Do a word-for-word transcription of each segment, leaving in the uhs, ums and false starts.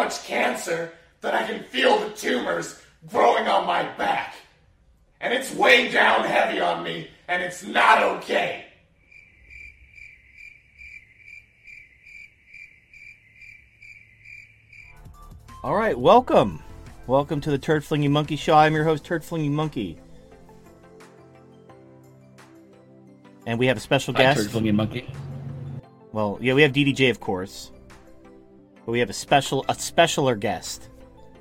much cancer that I can feel the tumors growing on my back. And it's weighing down heavy on me, and it's not okay. All right, welcome. Welcome to the Turd Flinging Monkey Show. I'm your host, Turd Flinging Monkey. And we have a special Hi, guest. Turd Flinging Monkey. Well, yeah, we have D D J, of course. But we have a special, a specialer guest.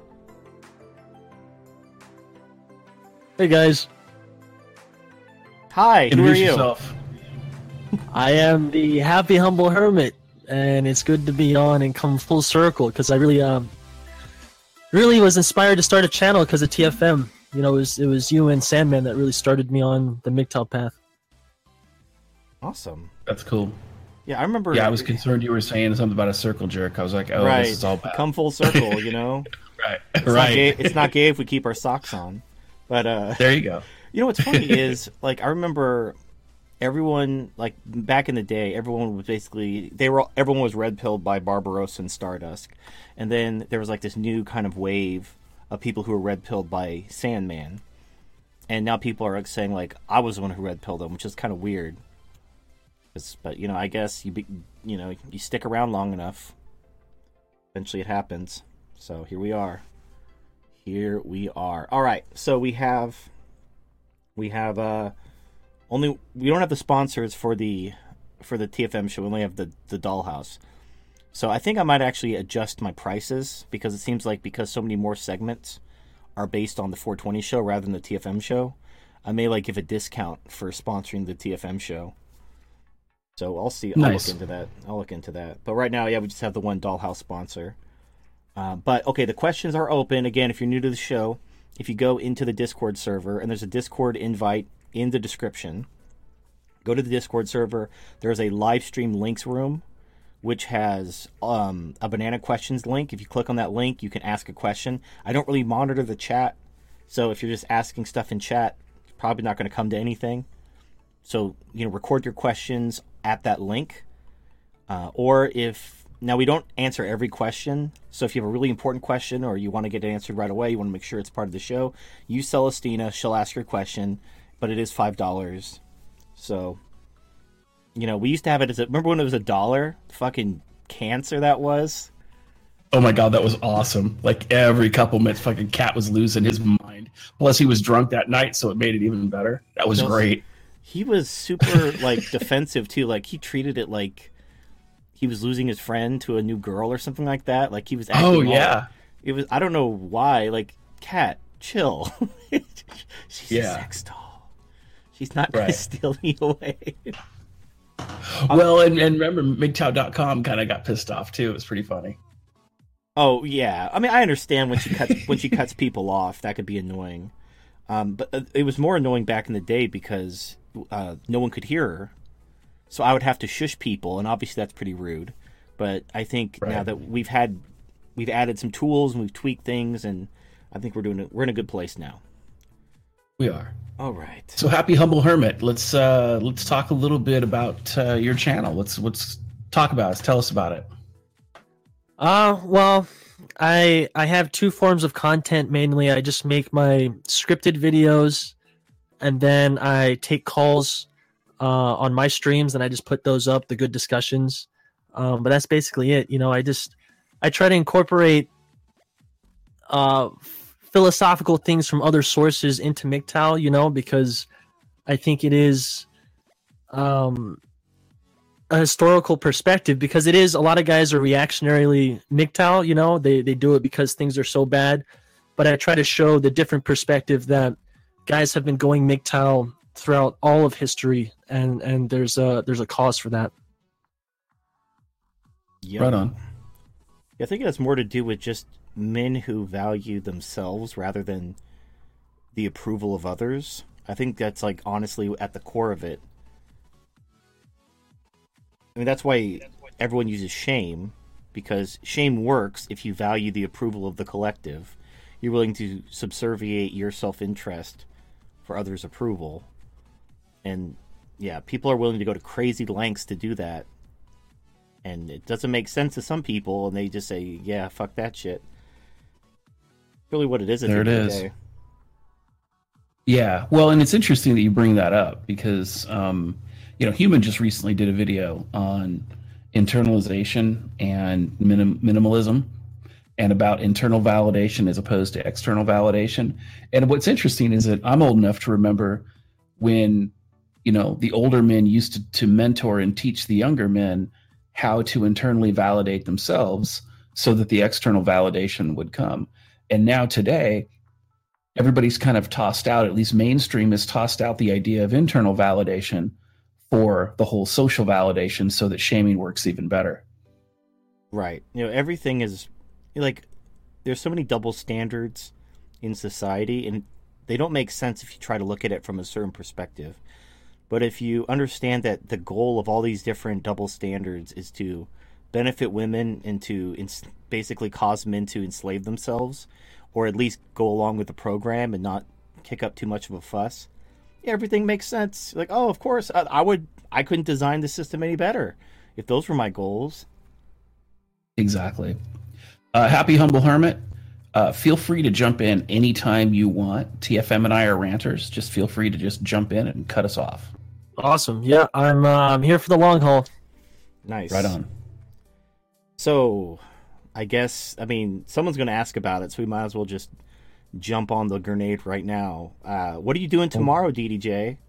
Hey guys. Hi, who are Introduce you? yourself. I am the Happy Humble Hermit, and it's good to be on and come full circle because I really, um, really was inspired to start a channel because of T F M. You know, it was it was you and Sandman that really started me on the M G T O W path. Awesome. That's cool. Yeah, I remember. Yeah, I was concerned you were saying something about a circle jerk. I was like, oh, right. this is all bad. Come full circle, you know. right, It's right. Not gay, it's not gay if we keep our socks on. But uh, there you go. You know what's funny is, like, I remember everyone, like, back in the day, everyone was basically, they were, everyone was red pilled by Barbarossa and Stardust. And then there was, like, this new kind of wave of people who were red pilled by Sandman. And now people are like, saying, like, I was the one who red pilled them, which is kind of weird. It's, but, you know, I guess you, be, you know, you stick around long enough, eventually it happens. So here we are. Here we are. All right. So we have, we have, uh, only, we don't have the sponsors for the, for the T F M show. We only have the, the Dollhouse. So I think I might actually adjust my prices because it seems like because so many more segments are based on the four twenty show rather than the T F M show, I may like give a discount for sponsoring the T F M show. So I'll see. I'll Nice. look into that. I'll look into that. But right now, yeah, we just have the one Dollhouse sponsor. Uh, but, okay, the questions are open. Again, if you're new to the show, if you go into the Discord server, and there's a Discord invite in the description, go to the Discord server. There's a live stream links room, which has um, a Banana Questions link. If you click on that link, you can ask a question. I don't really monitor the chat, so if you're just asking stuff in chat, it's probably not going to come to anything. So, you know, record your questions at that link. Uh, or if... Now, we don't answer every question, so if you have a really important question or you want to get it answered right away, you want to make sure it's part of the show, use Celestina. She'll ask your question, but it is five dollars. So, you know, we used to have it as a... Remember when it was a dollar? Fucking cancer that was? Oh my god, that was awesome. Like, every couple minutes, fucking Cat was losing his mind. Plus, he was drunk that night, so it made it even better. That was Just, great. He was super, like, defensive, too. Like, he treated it like... he was losing his friend to a new girl or something like that. Like, he was acting Oh, all- yeah. It was, I don't know why. Like, Cat, chill. She's Yeah. a sex doll. She's not going Right. to steal me away. Well, and, and remember, M G T O W dot com kind of got pissed off, too. It was pretty funny. Oh, yeah. I mean, I understand when she cuts when she cuts people off. That could be annoying. Um, but uh, it was more annoying back in the day because uh, no one could hear her. So I would have to shush people, and obviously that's pretty rude. But I think Right. now that we've had, we've added some tools and we've tweaked things, and I think we're doing it. We're in a good place now. We are. All right. So, Happy Humble Hermit, let's uh, let's talk a little bit about uh, your channel. Let's let's talk about it. Tell us about it. Uh, well, I I have two forms of content mainly. I just make my scripted videos, and then I take calls uh, on my streams, and I just put those up, the good discussions. Um, but that's basically it. You know, I just I try to incorporate uh, philosophical things from other sources into M G T O W, you know, because I think it is um, a historical perspective, because it is, a lot of guys are reactionarily M G T O W, you know, they, they do it because things are so bad. But I try to show the different perspective that guys have been going M G T O W throughout all of history, and, and there's a there's a cause for that. Yep. Right on. I think it has more to do with just men who value themselves rather than the approval of others. I think that's, like, honestly at the core of it. I mean, that's why everyone uses shame, because shame works if you value the approval of the collective. You're willing to subserviate your self-interest for others' approval. And, yeah, people are willing to go to crazy lengths to do that. and it doesn't make sense to some people, and they just say, "Yeah, fuck that shit." Really, what it is. At There the it end of is. the day. Yeah, well, and it's interesting that you bring that up because, um, you know, Human just recently did a video on internalization and minim- minimalism and about internal validation as opposed to external validation. And what's interesting is that I'm old enough to remember when, you know, the older men used to, to mentor and teach the younger men how to internally validate themselves so that the external validation would come. And now today, everybody's kind of tossed out, at least mainstream has tossed out the idea of internal validation for the whole social validation so that shaming works even better. Right. You know, everything is like, there's so many double standards in society, and they don't make sense if you try to look at it from a certain perspective. But if you understand that the goal of all these different double standards is to benefit women and to ins- basically cause men to enslave themselves, or at least go along with the program and not kick up too much of a fuss, everything makes sense. Like, oh, of course, I, I would, I couldn't design the system any better if those were my goals. Exactly. Uh, Happy Humble Hermit, uh, feel free to jump in anytime you want. T F M and I are ranters. Just feel free to just jump in and cut us off. Awesome. Yeah, I'm uh, I'm here for the long haul. Nice. Right on. So, I guess, I mean, someone's going to ask about it, so we might as well just jump on the grenade right now. Uh, what are you doing tomorrow, D D J?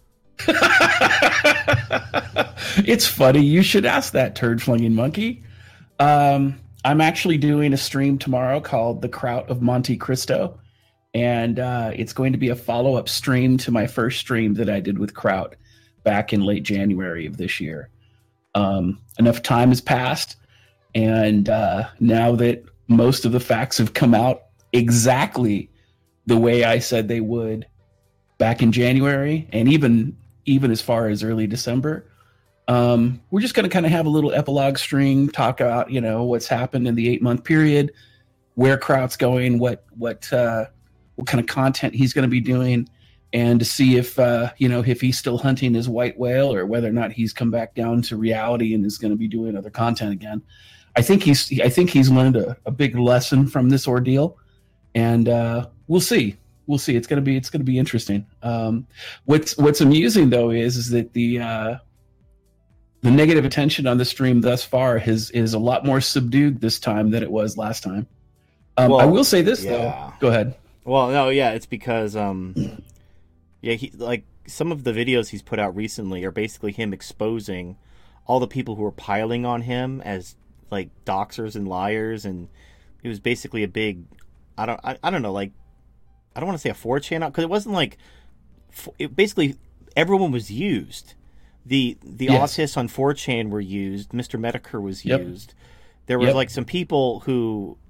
It's funny. You should ask that, turd flinging monkey. Um, I'm actually doing a stream tomorrow called The Kraut of Monte Cristo. And uh, it's going to be a follow-up stream to my first stream that I did with Kraut back in late January of this year. Um, enough time has passed. And uh, now that most of the facts have come out exactly the way I said they would back in January, and even even as far as early December, um, we're just going to kind of have a little epilogue stream, talk about, you know, what's happened in the eight month period, where Kraut's going, what what uh, what kind of content he's going to be doing, and to see if uh, you know if he's still hunting his white whale or whether or not he's come back down to reality and is going to be doing other content again. I think he's I think he's learned a, a big lesson from this ordeal, and uh, we'll see. We'll see. It's gonna be it's gonna be interesting. Um, what's what's amusing though is is that the uh, the negative attention on the stream thus far has is a lot more subdued this time than it was last time. Um, Well, I will say this yeah. though. Go ahead. Well, no, yeah, it's because, um, yeah, he like some of the videos he's put out recently are basically him exposing all the people who are piling on him as like doxers and liars, and it was basically a big, I don't, I, I don't know, like, I don't want to say a four chan because it wasn't like, it basically everyone was used. The the Yes. autists on four chan were used. Mister Medicare was Yep. used. There was Yep. like some people who.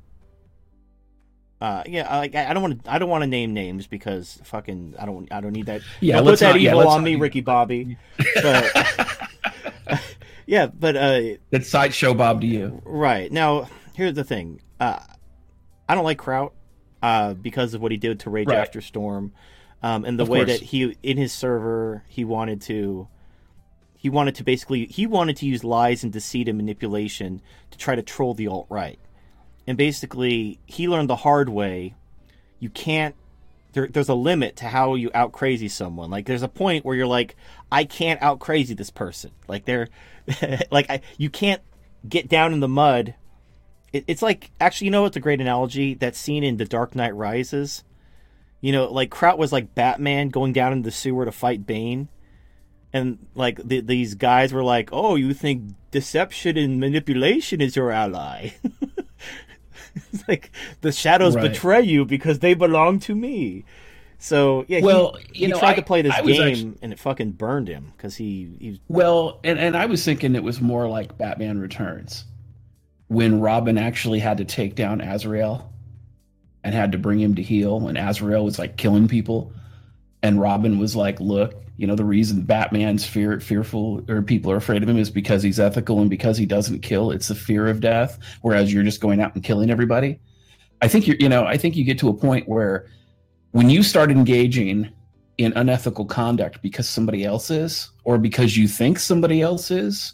Uh, yeah, like I I don't want to. I don't want to name names because fucking I don't. I don't need that. Yeah, don't put let's that not- yeah, evil let's on not me, do Ricky that. Bobby. But yeah, but uh, That's sideshow Bob to you. right now, here's the thing. Uh, I don't like Kraut uh, because of what he did to Rage Right. After Storm, um, and the Of way course. that he in his server he wanted to. He wanted to basically he wanted to use lies and deceit and manipulation to try to troll the alt-right. And basically, he learned the hard way. You can't. There, there's a limit to how you out crazy someone. Like, there's a point where you're like, I can't out crazy this person. Like, they're, like, I, you can't get down in the mud. It, it's like, actually, you know what's a great analogy? That scene in The Dark Knight Rises. You know, like Kraut was like Batman going down in the sewer to fight Bane. And like the, these guys were like, "Oh, you think deception and manipulation is your ally?" It's like the shadows Right. betray you because they belong to me. So yeah, Well, he, you he know, tried I- to play this I was game actu- and it fucking burned him because he, he Well, and, and I was thinking it was more like Batman Returns when Robin actually had to take down Azrael and had to bring him to heel, and Azrael was like killing people, and Robin was like, "Look, you know, the reason Batman's fear fearful or people are afraid of him is because he's ethical and because he doesn't kill. It's the fear of death, whereas you're just going out and killing everybody." I think you're, you know, I think you get to a point where when you start engaging in unethical conduct because somebody else is, or because you think somebody else is,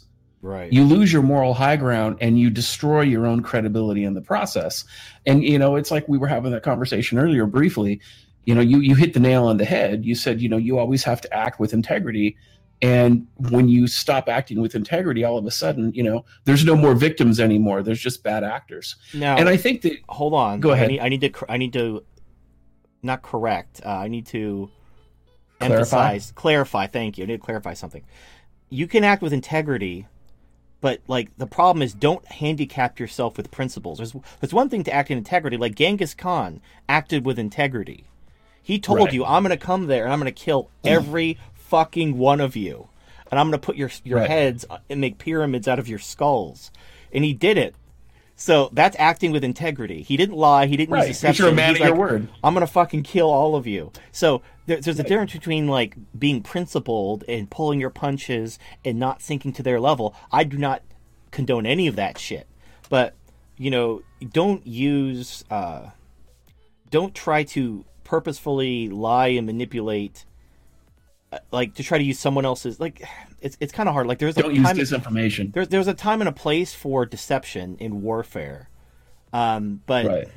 Right. You lose your moral high ground and you destroy your own credibility in the process. And, you know, it's like we were having that conversation earlier briefly. You know, you, you hit the nail on the head. You said, you know, you always have to act with integrity. And when you stop acting with integrity, all of a sudden, you know, there's no more victims anymore. There's just bad actors. Now, and I think that. Hold on. Go ahead. I need, I need to. I need to. Not correct. Uh, I need to Clarify? emphasize, clarify. Thank you. I need to clarify something. You can act with integrity, but like the problem is, don't handicap yourself with principles. There's there's one thing to act in integrity. Like Genghis Khan acted with integrity. He told Right. you, "I'm going to come there and I'm going to kill every fucking one of you, and I'm going to put your your Right. heads and make pyramids out of your skulls," and he did it. So that's acting with integrity. He didn't lie. He didn't Right, use 'cause deception. you're a man He's of your like, word. I'm gonna fucking kill all of you. So there, there's a difference between like being principled and pulling your punches and not sinking to their level. I do not condone any of that shit. But you know, don't use, uh, don't try to purposefully lie and manipulate. uh, Like to try to use someone else's like. It's it's kind of hard. Like there's Don't a use time, disinformation. There's there's a time and a place for deception in warfare, um, but Right.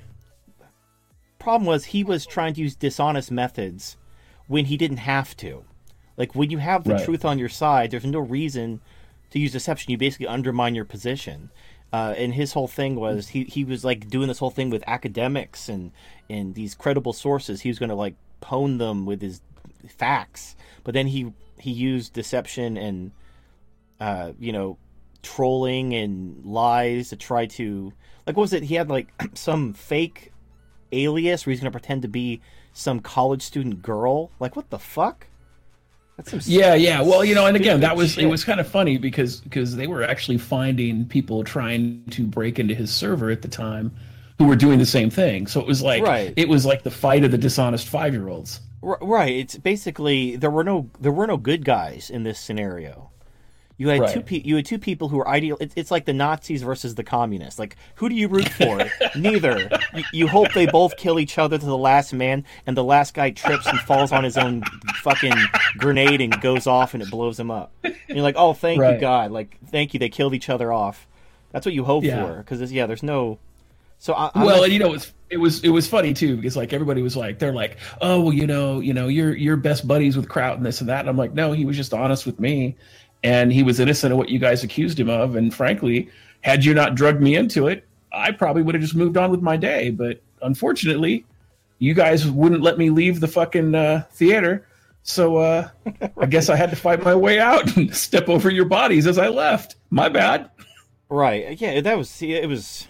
problem was he was trying to use dishonest methods when he didn't have to. Like when you have the Right. truth on your side, there's no reason to use deception. You basically undermine your position. Uh, and his whole thing was he, he was like doing this whole thing with academics and and these credible sources. He was going to like pwn them with his facts, but then he he used deception and uh, you know, trolling and lies to try to, like, what was it? He had like some fake alias where he's going to pretend to be some college student girl. Like, what the fuck? That's some Yeah, yeah. Well, you know, and again, stupid that was shit. it was kind of funny because because they were actually finding people trying to break into his server at the time who were doing the same thing. So it was like Right. it was like the fight of the dishonest five-year-olds. R- right. It's basically there were no there were no good guys in this scenario. You had Right. two pe- you had two people who were ideal. It's, it's like the Nazis versus the communists. Like, who do you root for? Neither. You, you hope they both kill each other to the last man, and the last guy trips and falls on his own fucking grenade and goes off and it blows him up. And you're like, oh, thank you, Right. God. Like, thank you. They killed each other off. That's what you hope Yeah. for. Because yeah, there's no. So I, I'm Well, not- and you know, it's it was it was funny too because like everybody was like they're like, oh well, you know, you know, you're you're best buddies with Kraut and this and that. And I'm like, no, he was just honest with me, and he was innocent of what you guys accused him of. And frankly, had you not drugged me into it, I probably would have just moved on with my day. But unfortunately, you guys wouldn't let me leave the fucking uh, theater. So uh, I guess I had to fight my way out and step over your bodies as I left. My bad. Right. Yeah, that was see it was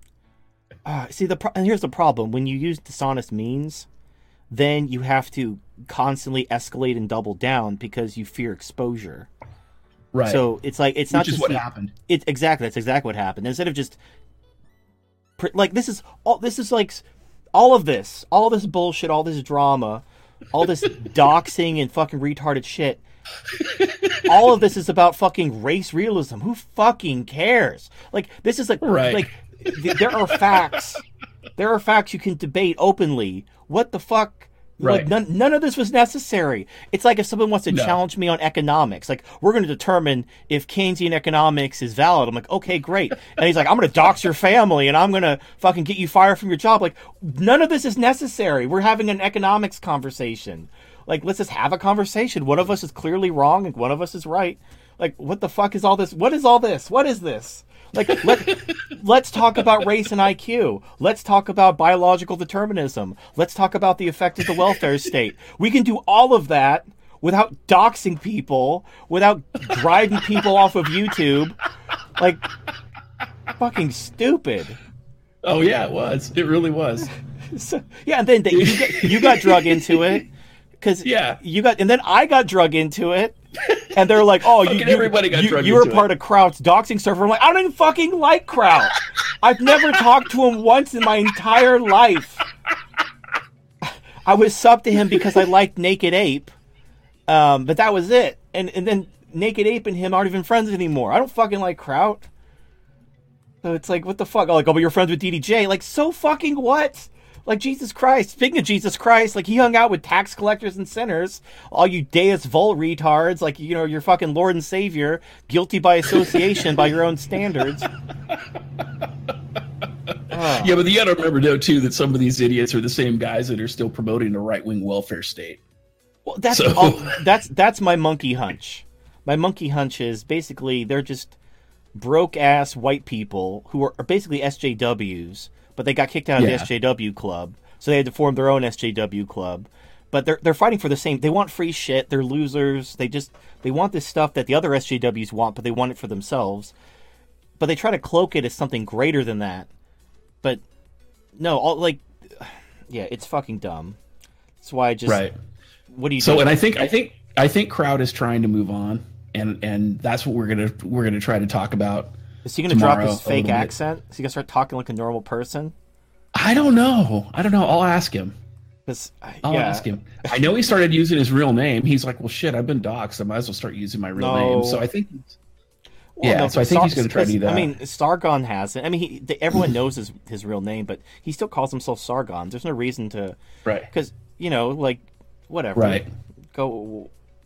uh, see the pro- and here's the problem. When you use dishonest means, then you have to constantly escalate and double down because you fear exposure. Right. So it's like it's not Which is just what the- happened. It exactly that's exactly what happened. Instead of just pr- like this is all this is like s- all of this, all this bullshit, all this drama, all this doxing and fucking retarded shit. All of this is about fucking race realism. Who fucking cares? Like this is like Right. like th- there are facts. There are facts you can debate openly. What the fuck? Like Right. none, none of this was necessary. It's like if someone wants to No. challenge me on economics, like we're going to determine if Keynesian economics is valid. I'm like, okay, great. And he's like, I'm going to dox your family and I'm going to fucking get you fired from your job. Like none of this is necessary. We're having an economics conversation. Like let's just have a conversation. One of us is clearly wrong and one of us is right. Like what the fuck is all this? What is all this? What is this? Like let let's talk about race and I Q. Let's talk about biological determinism. Let's talk about the effect of the welfare state. We can do all of that without doxing people, without driving people off of YouTube. Like fucking stupid. Oh yeah, it was. It really was. So, yeah, and then they, you, got, you got drug into it because Yeah. you got, and then I got drug into it, and they're like, "Oh, you, Fucking you, everybody got you, drug you were into part it. of Kraut's doxing server." I'm like, I don't even fucking like Kraut. I've never talked to him once in my entire life. I was sub to him because I liked Naked Ape, um, but that was it. And and then Naked Ape and him aren't even friends anymore. I don't fucking like Kraut. So it's like, what the fuck? Oh, like, oh, but you're friends with D D J. Like, so fucking what? Like, Jesus Christ. Speaking of Jesus Christ, like, he hung out with tax collectors and sinners. All you Deus Vult retards, like, you know, you're fucking Lord and Savior, guilty by association by your own standards. Oh. Yeah, but you got to remember, though, too, that some of these idiots are the same guys that are still promoting the right-wing welfare state. Well, that's So- all, that's that's my monkey hunch. My monkey hunch is basically they're just broke-ass white people who are, are basically S J Ws, but they got kicked out of Yeah. the S J W club, so they had to form their own S J W club. But they're they're fighting for the same. They want free shit. They're losers. They just they want this stuff that the other S J Ws want, but they want it for themselves. But they try to cloak it as something greater than that. But no, all like, yeah, it's fucking dumb. That's why I just Right. What do you? So, do? and I think I think I think Crowd is trying to move on, and and that's what we're gonna we're gonna try to talk about. Is he gonna drop tomorrow his a fake little bit. accent? Is he gonna start talking like a normal person? I don't know. I don't know. I'll ask him. 'Cause, uh, I'll yeah. ask him. I know he started using his real name. He's like, well, shit, I've been doxxed. I might as well start using my real No. name. So I think. Well, Yeah, no, so I think Sar- he's gonna try to do because, I that. mean, Sargon has it. I mean, he, the, everyone knows his his real name, but he still calls himself Sargon. There's no reason to, Right. because you know, like, whatever. Right. Go.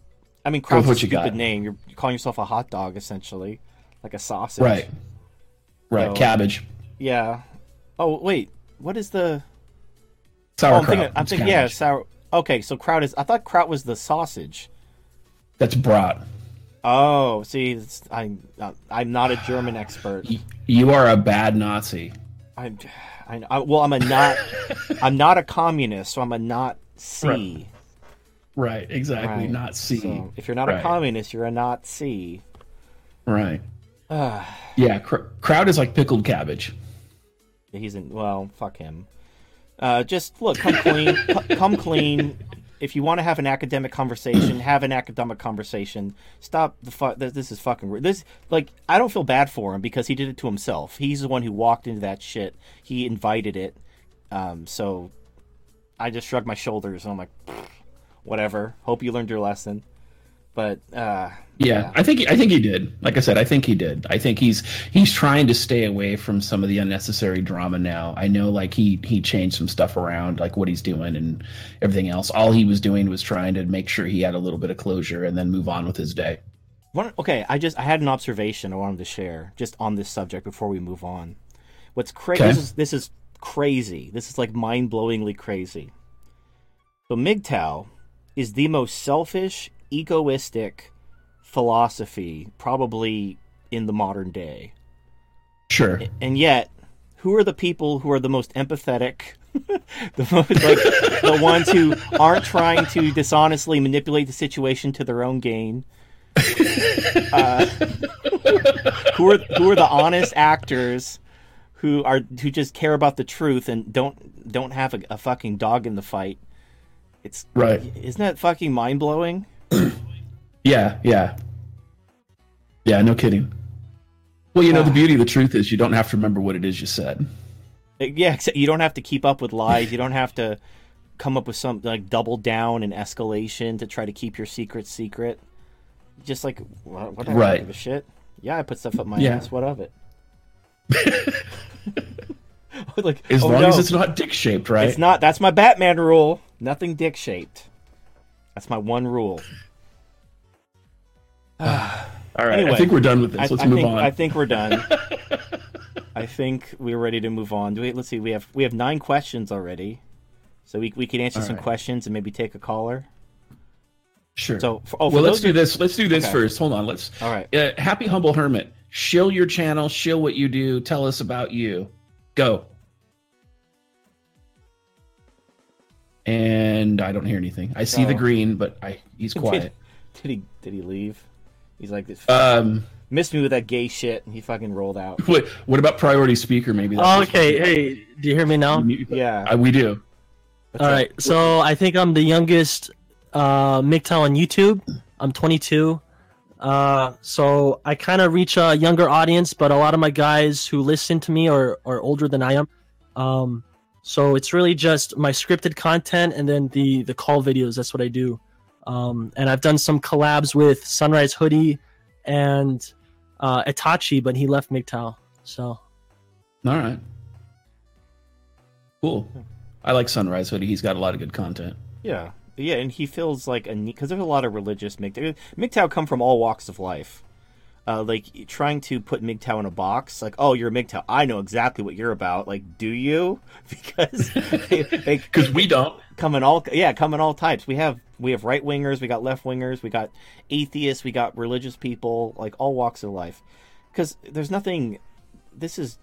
I mean, with Kraut's a what you stupid got. name. You're calling yourself a hot dog, essentially, like a sausage. Right. Right. So- Cabbage. Yeah. Oh wait, what is the? Oh, Sauerkraut. I'm thinking. I'm It's thinking. Yeah, cabbage. sour. Okay, so Kraut is. I thought Kraut was the sausage. That's brat. Oh, see, it's, I'm I'm not a German expert. Y- You are a bad Nazi. I'm, I, I well, I'm a not. I'm not a communist, so I'm a not C. Right. Exactly. Right. Not C. So if you're not a Right. communist, you're a not C. Right. Uh, Yeah. Cr- Crowd is like pickled cabbage. he's in. Well, fuck him. Uh, just look, come clean. c- come clean. If you want to have an academic conversation, have an academic conversation. Stop the fuck. This is fucking weird. This like I don't feel bad for him because he did it to himself. He's the one who walked into that shit. He invited it. Um, so I just shrugged my shoulders and I'm like, whatever. Hope you learned your lesson. But uh, Yeah, I think I think he did. Like I said, I think he did. I think he's he's trying to stay away from some of the unnecessary drama now. I know, like he he changed some stuff around, like what he's doing and everything else. All he was doing was trying to make sure he had a little bit of closure and then move on with his day. One, okay, I just I had an observation I wanted to share just on this subject before we move on. What's crazy? Okay. This is this is crazy. This is like mind-blowingly crazy. So M G T O W is the most selfish, egoistic philosophy probably in the modern day. Sure. And yet, who are the people who are the most empathetic? the most, like the ones who aren't trying to dishonestly manipulate the situation to their own gain. Uh, who are who are the honest actors who are who just care about the truth and don't don't have a, a fucking dog in the fight? It's Right. Isn't that fucking mind blowing? Yeah, yeah. Yeah, no kidding. Well, you know, the beauty of the truth is you don't have to remember what it is you said. Yeah, except you don't have to keep up with lies. You don't have to come up with some like double down and escalation to try to keep your secret secret. Just like wha- whatever, I Right. don't give a shit. Yeah, I put stuff up my Yeah. ass. What of it? like As oh, long no, as it's not dick shaped, right? it's not. That's my Batman rule. Nothing dick shaped. That's my one rule. All right, Anyway, I think we're done with this. I, Let's I move think, on. I think we're done. I think we're ready to move on. Do we, let's see. We have we have nine questions already, so we we can answer All some right. questions and maybe take a caller. Sure. So, for, oh, for well, let's those do who- this. Let's do this Okay. first. Hold on. Let's. All right. Uh, Happy Humble Hermit. Shill your channel. Shill what you do. Tell us about you. Go. And I don't hear anything. I see the Oh. green, but I he's quiet. Did he did he leave? He's like this. Um. Missed me with that gay shit, and he fucking rolled out. What What about priority speaker? Maybe. Oh, That's okay, hey, do you hear me now? Yeah. Uh, we do. All right, so I think I'm the youngest uh, M G T O W on YouTube. I'm twenty-two. Uh, so I kind of reach a younger audience, but a lot of my guys who listen to me are, are older than I am. Um, so it's really just my scripted content and then the, the call videos. That's what I do. Um, and I've done some collabs with Sunrise Hoodie and uh, Itachi, but he left M G T O W. So All right. Cool. I like Sunrise Hoodie. He's got a lot of good content. Yeah, yeah, and he feels like a because there's a lot of religious M G T O. M G T O come from all walks of life. Uh, like trying to put M G T O in a box, like, oh, you're a M G T O. I know exactly what you're about. Like, do you? Because they, they, because we don't come in all yeah come in all types. We have we have right wingers, we got left wingers, we got atheists, we got religious people, like all walks of life. Because there's nothing. This is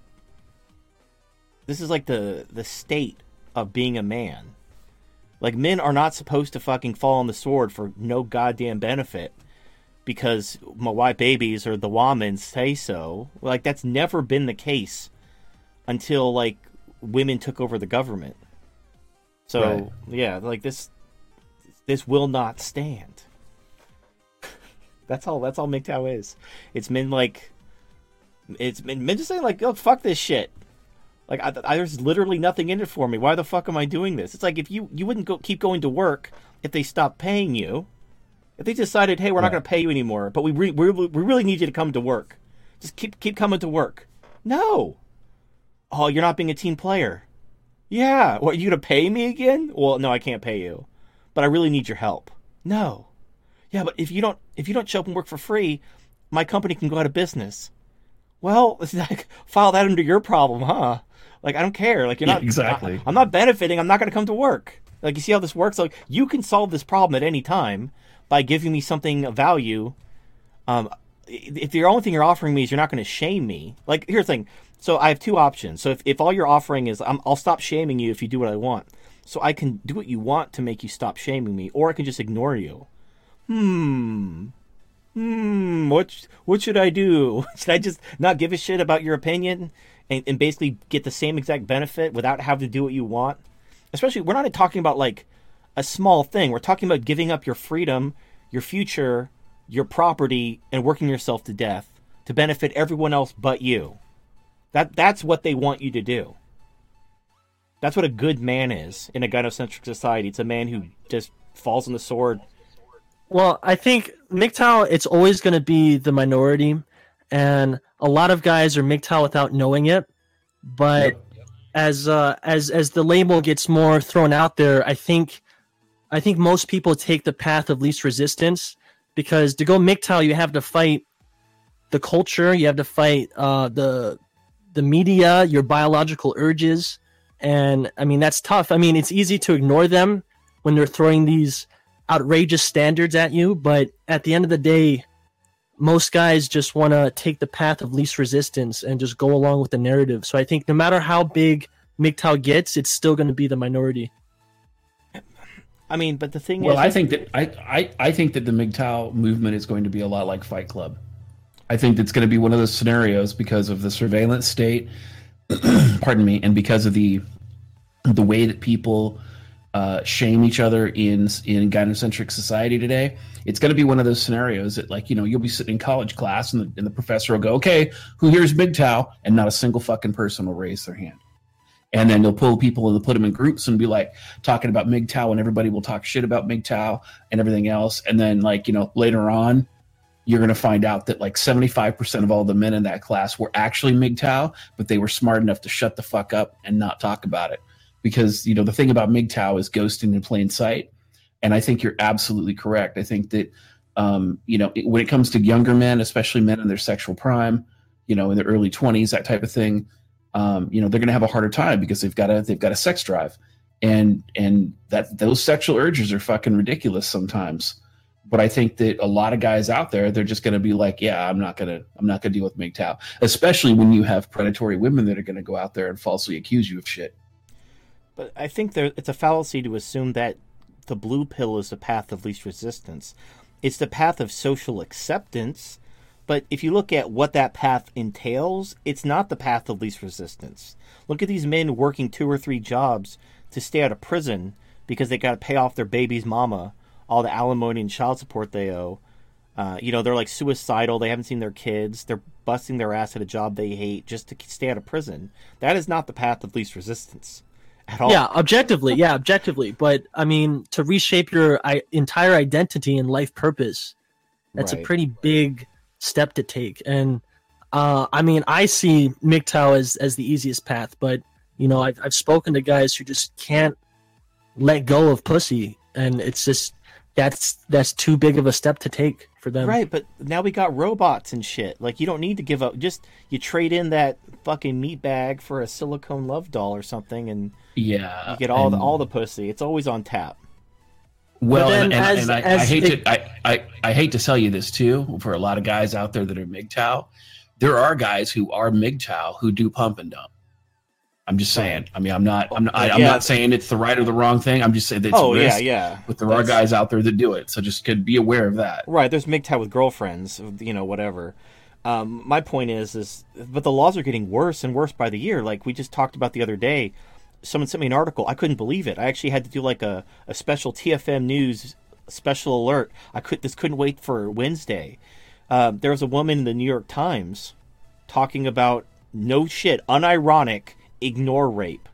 this is like the the state of being a man. Like, men are not supposed to fucking fall on the sword for no goddamn benefit. Because my white babies or the women say so. Like, that's never been the case until, like, women took over the government. So, right. yeah, like, this this will not stand. That's all that's all M G T O is. It's men, like, it's men, men just saying, like, oh, fuck this shit. Like, I, I, there's literally nothing in it for me. Why the fuck am I doing this? It's like, if you, you wouldn't go, keep going to work if they stopped paying you. If they decided, hey, we're not going to pay you anymore, but we, re- we we really need you to come to work. Just keep keep coming to work. No. Oh, you're not being a team player. Yeah. What, are you going to pay me again? Well, no, I can't pay you. But I really need your help. No. Yeah, but if you don't if you don't show up and work for free, my company can go out of business. Well, it's like, file that under your problem, huh? Like, I don't care. Like, you're not... Yeah, exactly. I, I'm not benefiting. I'm not going to come to work. Like, you see how this works? Like, you can solve this problem at any time by giving me something of value. Um, if the only thing you're offering me is you're not going to shame me. Like, here's the thing. So I have two options. So if, if all you're offering is I'm, I'll stop shaming you if you do what I want. So I can do what you want to make you stop shaming me, or I can just ignore you. Hmm. Hmm. What what should I do? Should I just not give a shit about your opinion and, and basically get the same exact benefit without having to do what you want? Especially, we're not talking about like a small thing. We're talking about giving up your freedom, your future, your property, and working yourself to death to benefit everyone else but you. That that's what they want you to do. That's what a good man is in a gynocentric society. It's a man who just falls on the sword. Well, I think M G T O, it's always going to be the minority, and a lot of guys are M G T O without knowing it. But yep, yep. as uh, as as the label gets more thrown out there, I think I think most people take the path of least resistance, because to go M G T O, you have to fight the culture, you have to fight uh, the the media, your biological urges, and I mean that's tough. I mean, it's easy to ignore them when they're throwing these outrageous standards at you, but at the end of the day, most guys just want to take the path of least resistance and just go along with the narrative. So I think no matter how big M G T O gets, it's still going to be the minority. I mean, but the thing well, is... Well, I think that I, I, I think that the M G T O movement is going to be a lot like Fight Club. I think it's going to be one of those scenarios because of the surveillance state, pardon me, and because of the the way that people uh, shame each other in in gynocentric society today. It's going to be one of those scenarios that, like, you know, you'll be sitting in college class and the, and the professor will go, okay, who here's M G T O? And not a single fucking person will raise their hand. And then they'll pull people and they'll put them in groups and be like talking about M G T O, and everybody will talk shit about M G T O and everything else. And then, like, you know, later on, you're going to find out that like seventy-five percent of all the men in that class were actually M G T O, but they were smart enough to shut the fuck up and not talk about it. Because, you know, the thing about M G T O is ghosting in plain sight. And I think you're absolutely correct. I think that, um, you know, it, when it comes to younger men, especially men in their sexual prime, you know, in their early twenties, that type of thing, um, you know, they're going to have a harder time because they've got a they've got a sex drive, and and that those sexual urges are fucking ridiculous sometimes. But I think that a lot of guys out there, they're just going to be like, yeah, I'm not gonna I'm not gonna deal with M G T O, especially when you have predatory women that are going to go out there and falsely accuse you of shit. But I think there it's a fallacy to assume that the blue pill is the path of least resistance. It's the path of social acceptance. But if you look at what that path entails, it's not the path of least resistance. Look at these men working two or three jobs to stay out of prison because they got to pay off their baby's mama, all the alimony and child support they owe. Uh, you know, they're like suicidal. They haven't seen their kids. They're busting their ass at a job they hate just to stay out of prison. That is not the path of least resistance. At all. Yeah, objectively, yeah, objectively. But I mean, to reshape your I, entire identity and life purpose, that's right. A pretty big step to take. And uh, I mean, I see M G T O as as the easiest path, but You know, I've I've spoken to guys who just can't let go of pussy, and it's just that's that's too big of a step to take for them. Right, but now we got robots and shit. Like, you don't need to give up. Just you trade in that fucking meat bag for a silicone love doll or something, and yeah, you get all and, the all the pussy. It's always on tap. Well, then and, and, as- and I, as I hate it- to I, I, I hate to tell you this too. For a lot of guys out there that are M G T O W, there are guys who are M G T O W who do pump and dump. I'm just saying. I mean, I'm not. I'm not. I, I'm Yeah. not saying it's the right or the wrong thing. I'm just saying that it's Oh yeah, risk, yeah. but there are guys out there that do it. So just could be aware of that. Right, there's M G T O W with girlfriends, you know, whatever. Um, my point is, is, but the laws are getting worse and worse by the year. Like we just talked about the other day, someone sent me an article. I couldn't believe it. I actually had to do like a, a special T F M News special alert. I could this couldn't wait for Wednesday. Uh, there was a woman in the New York Times talking about no shit, unironic ignore rape.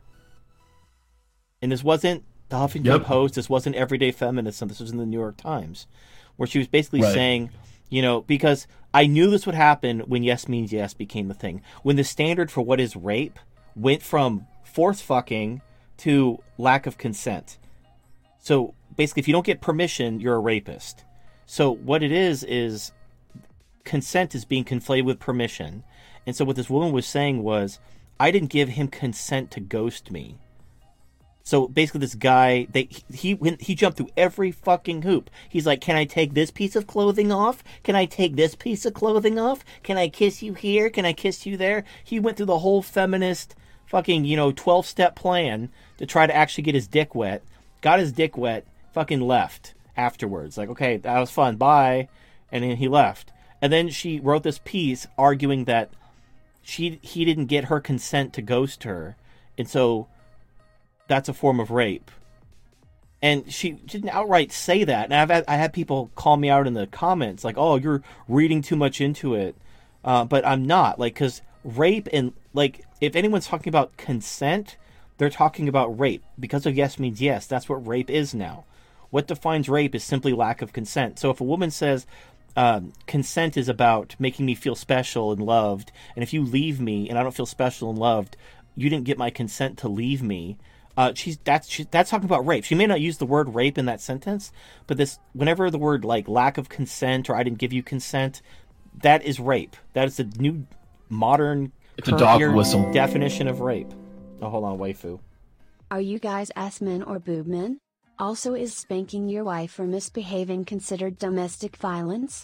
And this wasn't the Huffington Yep. Post. This wasn't Everyday Feminism. This was in the New York Times, where she was basically Right. saying, you know, because I knew this would happen when yes means yes became the thing. When the standard for what is rape went from force fucking to lack of consent. So basically, if you don't get permission, you're a rapist. So what it is is consent is being conflated with permission. And so what this woman was saying was, I didn't give him consent to ghost me. So basically, this guy, they he went, he jumped through every fucking hoop. He's like, "Can I take this piece of clothing off? Can I take this piece of clothing off? Can I kiss you here? Can I kiss you there?" He went through the whole feminist fucking, you know, twelve-step plan to try to actually get his dick wet. Got his dick wet, fucking left afterwards. Like, okay, that was fun, bye. And then he left. And then she wrote this piece arguing that she he didn't get her consent to ghost her, and so that's a form of rape. And she didn't outright say that. And I've had, I had people call me out in the comments like, "Oh, you're reading too much into it," uh, but I'm not. Like, because rape and like, if anyone's talking about consent, they're talking about rape because of yes means yes. That's what rape is now. What defines rape is simply lack of consent. So if a woman says, Um, consent is about making me feel special and loved, and if you leave me and I don't feel special and loved, you didn't get my consent to leave me. Uh, she's that's she, that's talking about rape. She may not use the word rape in that sentence, but this whenever the word like lack of consent or I didn't give you consent, that is rape. That is the new modern It's a current dog year whistle. definition of rape. Oh, hold on, waifu. Are you guys ass men or boob men? Also, is spanking your wife for misbehaving considered domestic violence?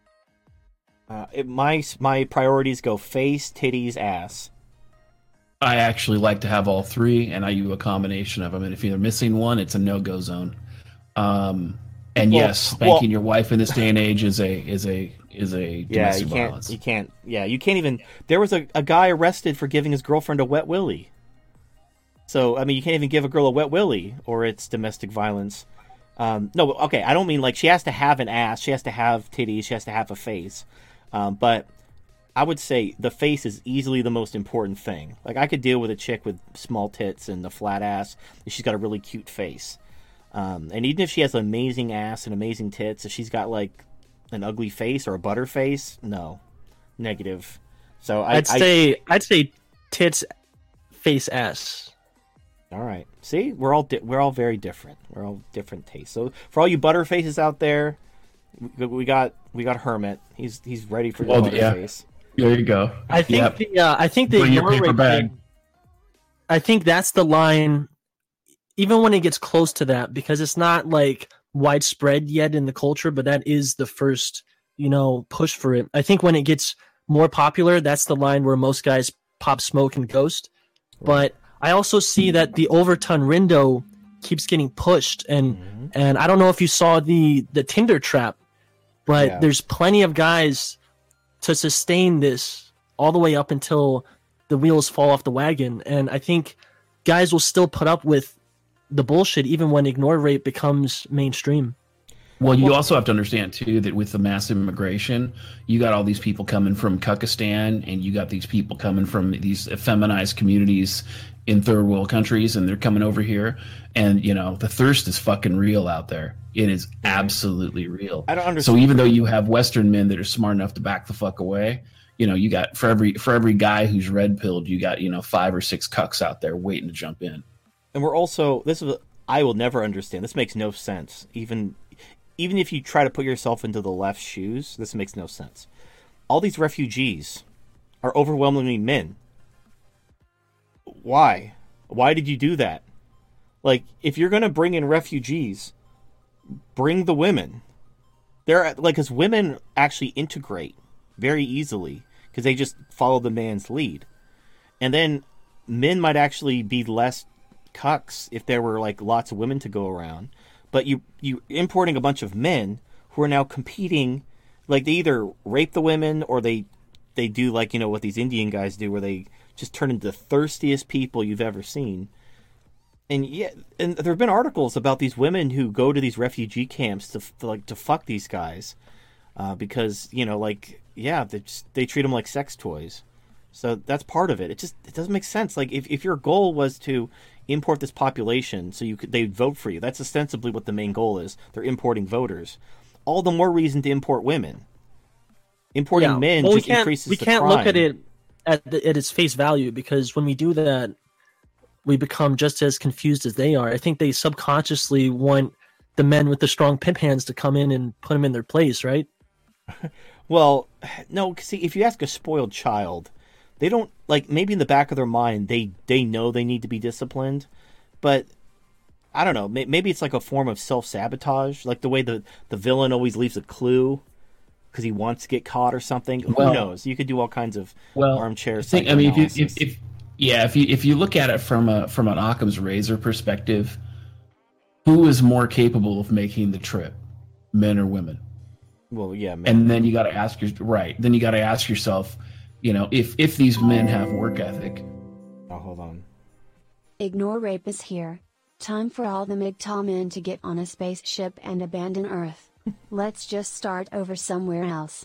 Uh, it, my my priorities go face, titties, ass. I actually like to have all three, and I do a combination of them. And if you're missing one, it's a no-go zone. Um, and Well- yes, spanking well- your wife in this day and age is a is a is a Yeah, domestic you can't. violence. You can't. Yeah, you can't even. There was a, a guy arrested for giving his girlfriend a wet willy. So I mean, you can't even give a girl a wet willy, or it's domestic violence. Um, no, okay, I don't mean like she has to have an ass, she has to have titties, she has to have a face. Um, but I would say the face is easily the most important thing. Like I could deal with a chick with small tits and a flat ass if she's got a really cute face. Um, and even if she has an amazing ass and amazing tits, if she's got like an ugly face or a butter face, no, negative. So I, I'd I- say I'd say tits, face, ass. all right. See, we're all di- we're all very different. We're all different tastes. So for all you butter faces out there, we, we got we got Hermit. He's he's ready for the Well, butter yeah. face. There you go. I think Yep. the uh, I think the Bring your ignore paper rape bag. thing- I think that's the line, even when it gets close to that, because it's not like widespread yet in the culture, but that is the first, you know, push for it. I think when it gets more popular, that's the line where most guys pop smoke and ghost. But I also see that the overton window keeps getting pushed, and Mhm. and I don't know if you saw the the Tinder trap, but Yeah. there's plenty of guys to sustain this all the way up until the wheels fall off the wagon. And I think guys will still put up with the bullshit even when ignore rape becomes mainstream. Well, you also have to understand too that with the massive immigration, you got all these people coming from Kyrgyzstan, and you got these people coming from these feminized communities in third world countries, and they're coming over here, and you know the thirst is fucking real out there. It is absolutely real. I don't understand. So even though you have Western men that are smart enough to back the fuck away, you know, you got for every for every guy who's red pilled, you got, you know, five or six cucks out there waiting to jump in. And we're also this is I will never understand. This makes no sense. Even even if you try to put yourself into the left's shoes, this makes no sense. All these refugees are overwhelmingly men. Why? Why did you do that? Like, if you're going to bring in refugees, bring the women. They're like, because women actually integrate very easily because they just follow the man's lead. And then men might actually be less cucks if there were like lots of women to go around. But you you importing a bunch of men who are now competing, like they either rape the women or they they do like, you know, what these Indian guys do where they just turn into the thirstiest people you've ever seen. And yeah, and there have been articles about these women who go to these refugee camps to, to like to fuck these guys, uh, because you know, like yeah, they just, they treat them like sex toys. So that's part of it. It just it doesn't make sense. Like if, if your goal was to import this population so you could they'd vote for you, that's ostensibly what the main goal is. They're importing voters. All the more reason to import women. Importing Yeah. men Well, we just can't, increases we the can't crime. look at it at, the, at its face value, because when we do that, we become just as confused as they are. I think they subconsciously want the men with the strong pimp hands to come in and put them in their place, right? Well, no, 'cause see, if you ask a spoiled child, they don't, like, maybe in the back of their mind, they, they know they need to be disciplined, but I don't know, may, maybe it's like a form of self-sabotage, like the way the, the villain always leaves a clue because he wants to get caught or something. Well, Who knows? You could do all kinds of Well, armchair I think, I mean, if you, if, psychoanalysis. if yeah, if you if you look at it from a from an Occam's razor perspective, who is more capable of making the trip, men or women? Well, yeah, man. And then you got to ask your right. Then you got to ask yourself, you know, if if these men have work ethic. Oh, hold on. Ignore Rape is here. Time for all the M G T O W men to get on a spaceship and abandon Earth. Let's just start over somewhere else.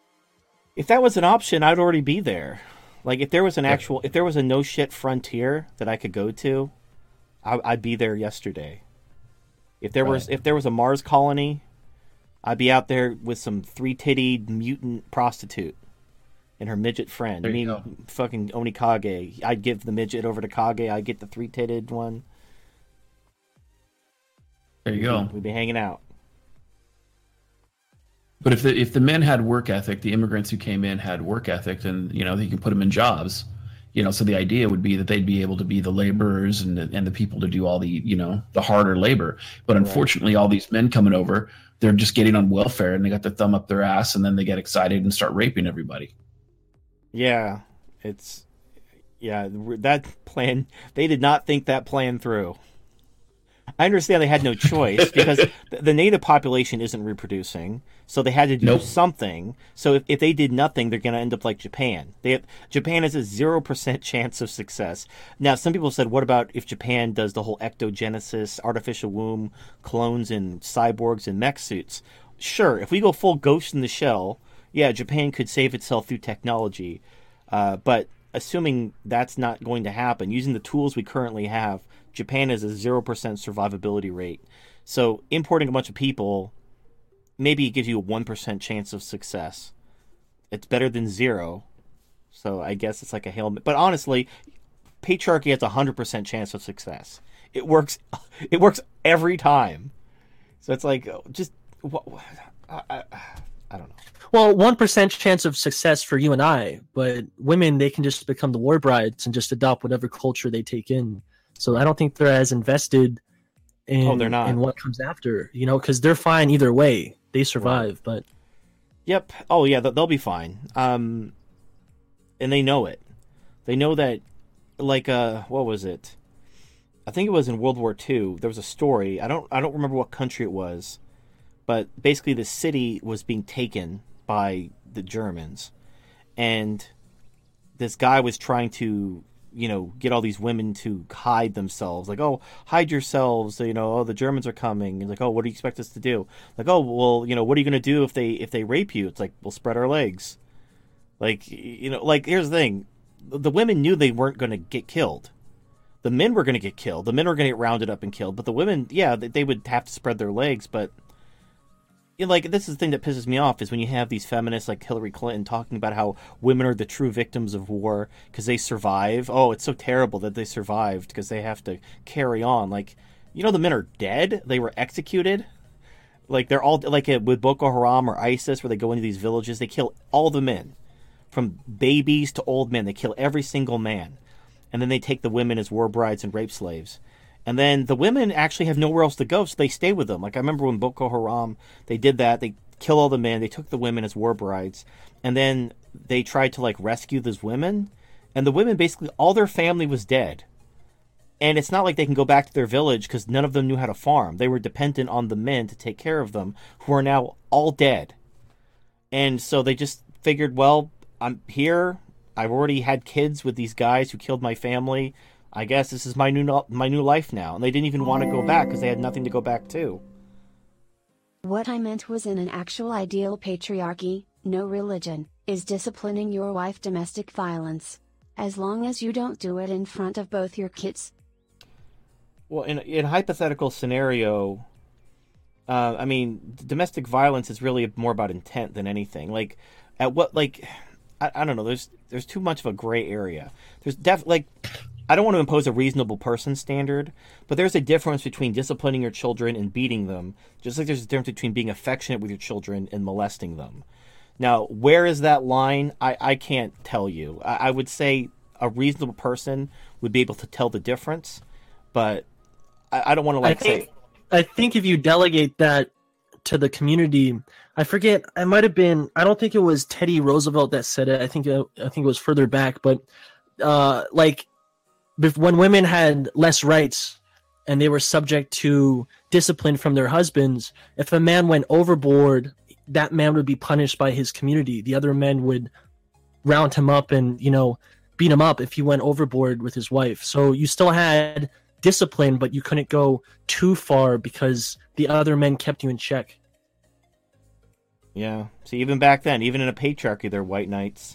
If that was an option, I'd already be there. Like, if there was an actual, if there was a no shit frontier that I could go to, I, I'd be there yesterday. If there was, Right. if there was a Mars colony, I'd be out there with some three-tittied mutant prostitute and her midget friend. There I you mean, go. fucking Onikage. I'd give the midget over to Kage. I'd get the three-titted one. There you go. We'd be hanging out. But if the if the men had work ethic, the immigrants who came in had work ethic, then you know they can put them in jobs. You know, so the idea would be that they'd be able to be the laborers and the, and the people to do all the you know the harder labor. But unfortunately, all these men coming over, they're just getting on welfare and they got their thumb up their ass, and then they get excited and start raping everybody. Yeah, it's yeah that plan. They did not think that plan through. I understand they had no choice because the- the native population isn't reproducing, so they had to do Nope. something. So if, if they did nothing, they're going to end up like Japan. They have, Japan has a zero percent chance of success. Now, some people said, what about if Japan does the whole ectogenesis, artificial womb, clones and cyborgs and mech suits? Sure, if we go full Ghost in the Shell, yeah, Japan could save itself through technology. Uh, but assuming that's not going to happen, using the tools we currently have, Japan has a zero percent survivability rate. So importing a bunch of people, maybe it gives you a one percent chance of success. It's better than zero. So I guess it's like a hail. But honestly, patriarchy has a one hundred percent chance of success. It works. It works every time. So it's like, just, what, I, I, I don't know. Well, one percent chance of success for you and I, but women, they can just become the war brides and just adopt whatever culture they take in. So I don't think they're as invested in, Oh, they're not. in what comes after, you know, because they're fine either way. They survive, but Yep. Oh yeah, they'll they'll be fine. Um, and they know it. They know that, like, uh, what was it? I think it was in World War Two. There was a story. I don't I don't remember what country it was, but basically the city was being taken by the Germans, and this guy was trying to, you know, get all these women to hide themselves. Like, oh, hide yourselves. You know, oh, the Germans are coming. And like, oh, what do you expect us to do? Like, oh, well, you know, what are you going to do if they if they rape you? It's like, we'll spread our legs. Like, you know, like, here's the thing. The women knew they weren't going to get killed. The men were going to get killed. The men were going to get rounded up and killed. But the women, yeah, they, they would have to spread their legs. But you know, like, this is the thing that pisses me off is when you have these feminists like Hillary Clinton talking about how women are the true victims of war because they survive. Oh, it's so terrible that they survived because they have to carry on. Like, you know, the men are dead. They were executed. Like, they're all, like uh, with Boko Haram or ISIS, where they go into these villages, they kill all the men, from babies to old men. They kill every single man. And then they take the women as war brides and rape slaves. And then the women actually have nowhere else to go, so they stay with them. Like, I remember when Boko Haram, they did that. They kill all the men. They took the women as war brides. And then they tried to, like, rescue those women. And the women, basically, all their family was dead. And it's not like they can go back to their village because none of them knew how to farm. They were dependent on the men to take care of them, who are now all dead. And so they just figured, well, I'm here. I've already had kids with these guys who killed my family. I guess this is my new my new life now. And they didn't even want to go back because they had nothing to go back to. What I meant was, in an actual ideal patriarchy, no religion, is disciplining your wife domestic violence. As long as you don't do it in front of both your kids. Well, in in a hypothetical scenario, uh, I mean, domestic violence is really more about intent than anything. Like, at what, like, I, I don't know. There's there's too much of a gray area. There's def like, I don't want to impose a reasonable person standard, but there's a difference between disciplining your children and beating them, just like there's a difference between being affectionate with your children and molesting them. Now, where is that line? I, I can't tell you. I, I would say a reasonable person would be able to tell the difference, but I, I don't want to, like, I think, say... I think if you delegate that to the community, I forget, I might have been, I don't think it was Teddy Roosevelt that said it. I think, uh, I think it was further back, but, uh, like, when women had less rights and they were subject to discipline from their husbands, if a man went overboard, that man would be punished by his community. The other men would round him up and, you know, beat him up if he went overboard with his wife. So you still had discipline, but you couldn't go too far because the other men kept you in check. Yeah. See, even back then, even in a patriarchy, they're white knights.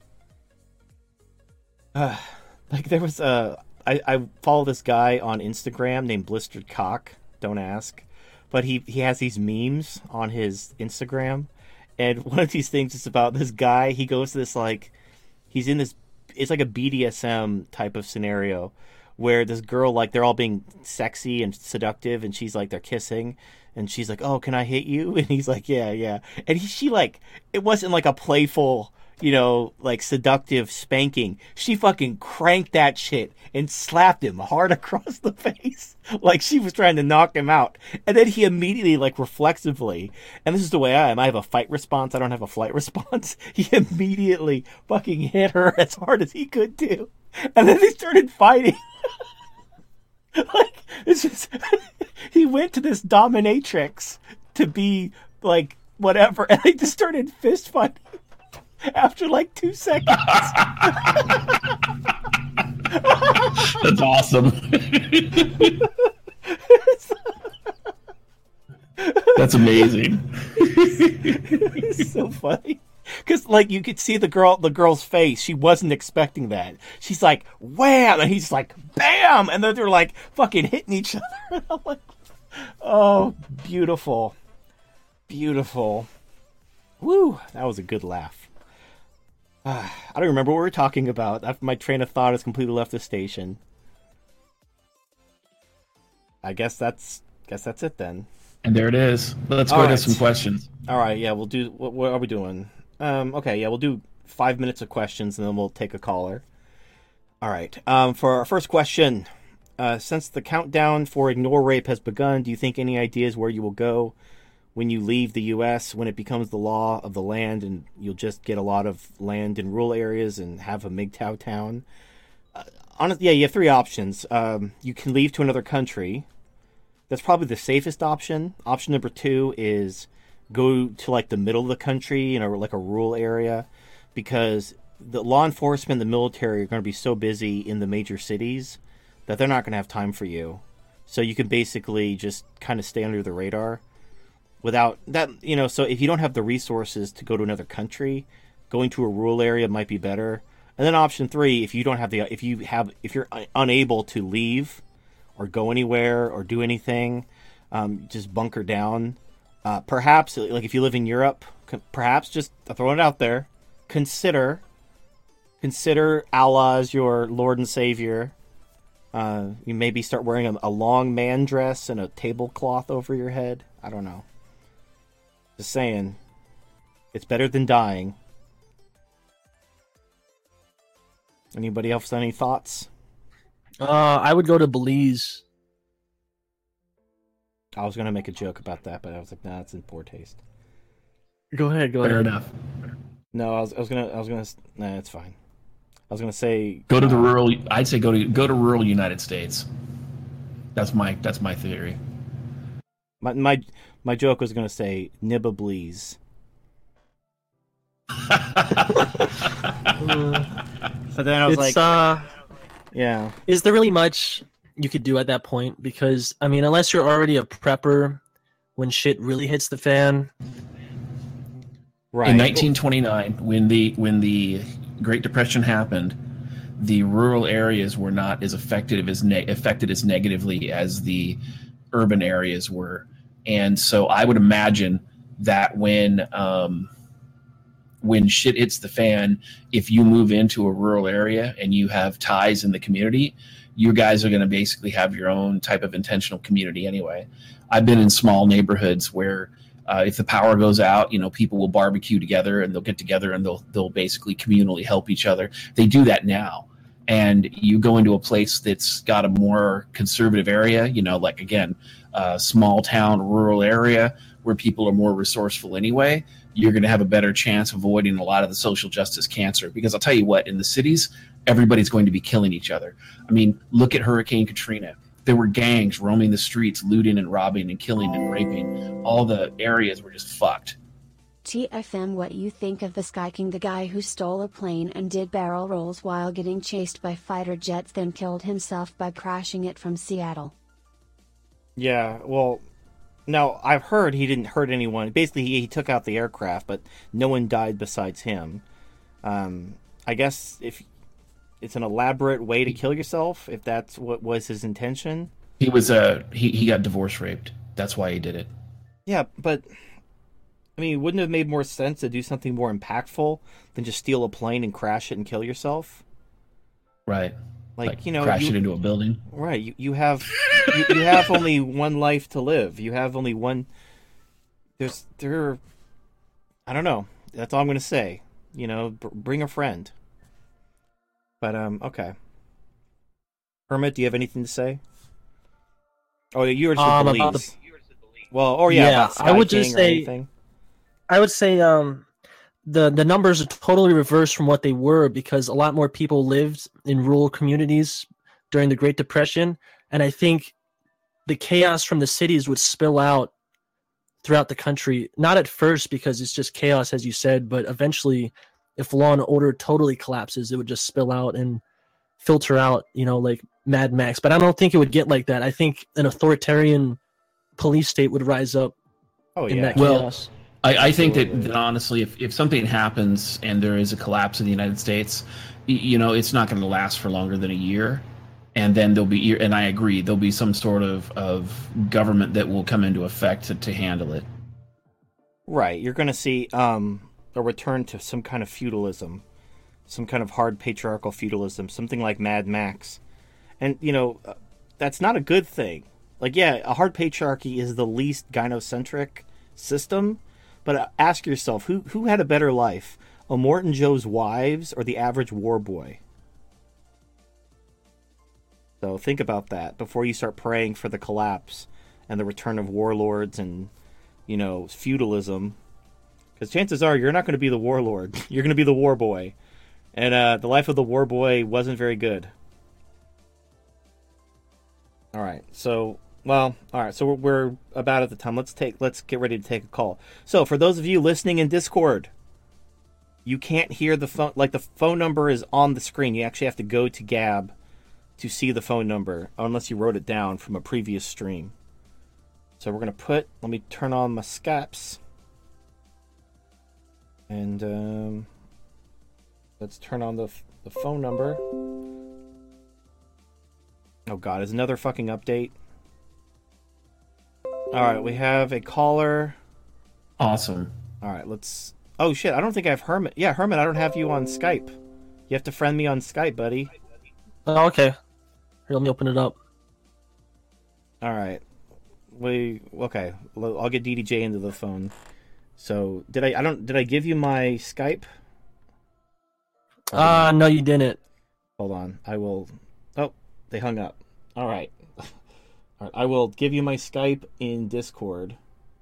Uh, like, there was a... I, I follow this guy on Instagram named Blistered Cock. Don't ask. But he, he has these memes on his Instagram. And one of these things is about this guy. He goes to this, like... He's in this... It's like a B D S M type of scenario where this girl, like, they're all being sexy and seductive, and she's like, they're kissing, and she's like, oh, can I hit you? And he's like, yeah, yeah. And he, she, like, it wasn't like a playful, you know, like, seductive spanking. She fucking cranked that shit and slapped him hard across the face, like she was trying to knock him out. And then he immediately, like, reflexively, and this is the way I am, I have a fight response, I don't have a flight response. He immediately fucking hit her as hard as he could do. And then they started fighting. Like, it's just, he went to this dominatrix to be, like, whatever, and they just started fist fighting after, like, two seconds. That's awesome. That's amazing. It's so funny. Because, like, you could see the girl, the girl's face. She wasn't expecting that. She's like, wham! And he's like, bam! And then they're, like, fucking hitting each other. And I'm like, oh, beautiful. Beautiful. Woo! That was a good laugh. Uh, I don't remember what we were talking about. My train of thought has completely left the station. I guess that's, guess that's it then. And there it is. Let's go All to right. some questions. All right, yeah, we'll do. What, what are we doing? Um, okay, yeah, we'll do five minutes of questions, and then we'll take a caller. All right. Um, for our first question, uh, since the countdown for Ignore Rape has begun, do you think any ideas where you will go when you leave the U S when it becomes the law of the land, and you'll just get a lot of land in rural areas and have a M G T O W town? Uh, honestly, yeah, you have three options. Um, you can leave to another country. That's probably the safest option. Option number two is go to, like, the middle of the country, you know, like a rural area, because the law enforcement, the military are going to be so busy in the major cities that they're not going to have time for you. So you can basically just kind of stay under the radar without that, you know, so if you don't have the resources to go to another country, going to a rural area might be better. And then option three, if you don't have the, if you have, if you're unable to leave or go anywhere or do anything, um, just bunker down. Uh, perhaps, like if you live in Europe, perhaps just throwing it out there, consider consider Allah as your Lord and Savior. Uh, you maybe start wearing a, a long man dress and a tablecloth over your head. I don't know. Just saying, it's better than dying. Anybody else have any thoughts? Uh, I would go to Belize. I was gonna make a joke about that, but I was like, nah, that's in poor taste. Go ahead, go Fair ahead. enough. No, I was, I was gonna, I was gonna, nah, it's fine. I was gonna say, Go to the rural. I'd say go to go to rural United States. That's my that's my theory. my my my joke was gonna say Nibablees. But then I was It's like, uh, yeah, is there really much you could do at that point? Because I mean, unless you're already a prepper, when shit really hits the fan. right. In nineteen twenty-nine, when the when the Great Depression happened, the rural areas were not as affected as ne- affected as negatively as the urban areas were, and so I would imagine that when um, when shit hits the fan, if you move into a rural area and you have ties in the community, you guys are going to basically have your own type of intentional community anyway. I've been in small neighborhoods where uh, if the power goes out, you know, people will barbecue together and they'll get together and they'll they'll basically communally help each other. They do that now. And you go into a place that's got a more conservative area, you know, like, again, a small town, rural area where people are more resourceful anyway, you're going to have a better chance of avoiding a lot of the social justice cancer. Because I'll tell you what, in the cities, everybody's going to be killing each other. I mean, look at Hurricane Katrina. There were gangs roaming the streets, looting and robbing and killing and raping. All the areas were just fucked. T F M, what you think of the Sky King, the guy who stole a plane and did barrel rolls while getting chased by fighter jets, then killed himself by crashing it from Seattle? Yeah, well, now I've heard he didn't hurt anyone. Basically, he, he took out the aircraft, but no one died besides him. Um, I guess if it's an elaborate way to kill yourself, if that's what was his intention. He was uh he, he got divorce raped. That's why he did it. Yeah, but I mean, wouldn't it have made more sense to do something more impactful than just steal a plane and crash it and kill yourself? Right. Like, Like, you know, crash you, it into a building. right? You you have you, you have only one life to live. You have only one. There's there. I don't know. That's all I'm gonna say. You know, b- bring a friend. But um, okay. Hermit, do you have anything to say? Oh, you were just Um, Belize. about the- Well, or yeah, Yeah, about Sky I would King just or say- anything. I would say um, the the numbers are totally reversed from what they were, because a lot more people lived in rural communities during the Great Depression, and I think the chaos from the cities would spill out throughout the country. Not at first because it's just chaos, as you said, but eventually, if law and order totally collapses, it would just spill out and filter out, you know, like Mad Max. But I don't think it would get like that. I think an authoritarian police state would rise up Oh in yeah. that Well, chaos. I, I think that, Absolutely. that honestly, if, if something happens and there is a collapse in the United States, y- you know, it's not going to last for longer than a year. And then there'll be, and I agree, there'll be some sort of, of government that will come into effect to, to handle it. Right, you're going to see um, a return to some kind of feudalism, some kind of hard patriarchal feudalism, something like Mad Max. And, you know, uh, that's not a good thing. Like, yeah, a hard patriarchy is the least gynocentric system, but uh, ask yourself, who who had a better life, Immortan Joe's wives or the average war boy? So think about that before you start praying for the collapse and the return of warlords and, you know, feudalism. Because chances are you're not going to be the warlord. You're going to be the war boy. And uh, the life of the war boy wasn't very good. All right. So, well, all right. So we're, we're about at the time. Let's take. Let's get ready to take a call. So for those of you listening in Discord, you can't hear the phone. Like the phone number is on the screen. You actually have to go to Gab to see the phone number, unless you wrote it down from a previous stream. So we're going to put, let me turn on my Skypes. And um, let's turn on the, the phone number. Oh god, is another fucking update? Alright, we have a caller. Awesome. All right, let's. Oh shit! I don't think I have Hermit. Yeah, Hermit. I don't have you on Skype. You have to friend me on Skype, buddy. Oh, okay. Here, let me open it up. All right. We okay. I'll get D D J into the phone. So did I? I don't. Did I give you my Skype? Ah, uh, no, you didn't. Hold on. I will. Oh, they hung up. All right. All right. I will give you my Skype in Discord.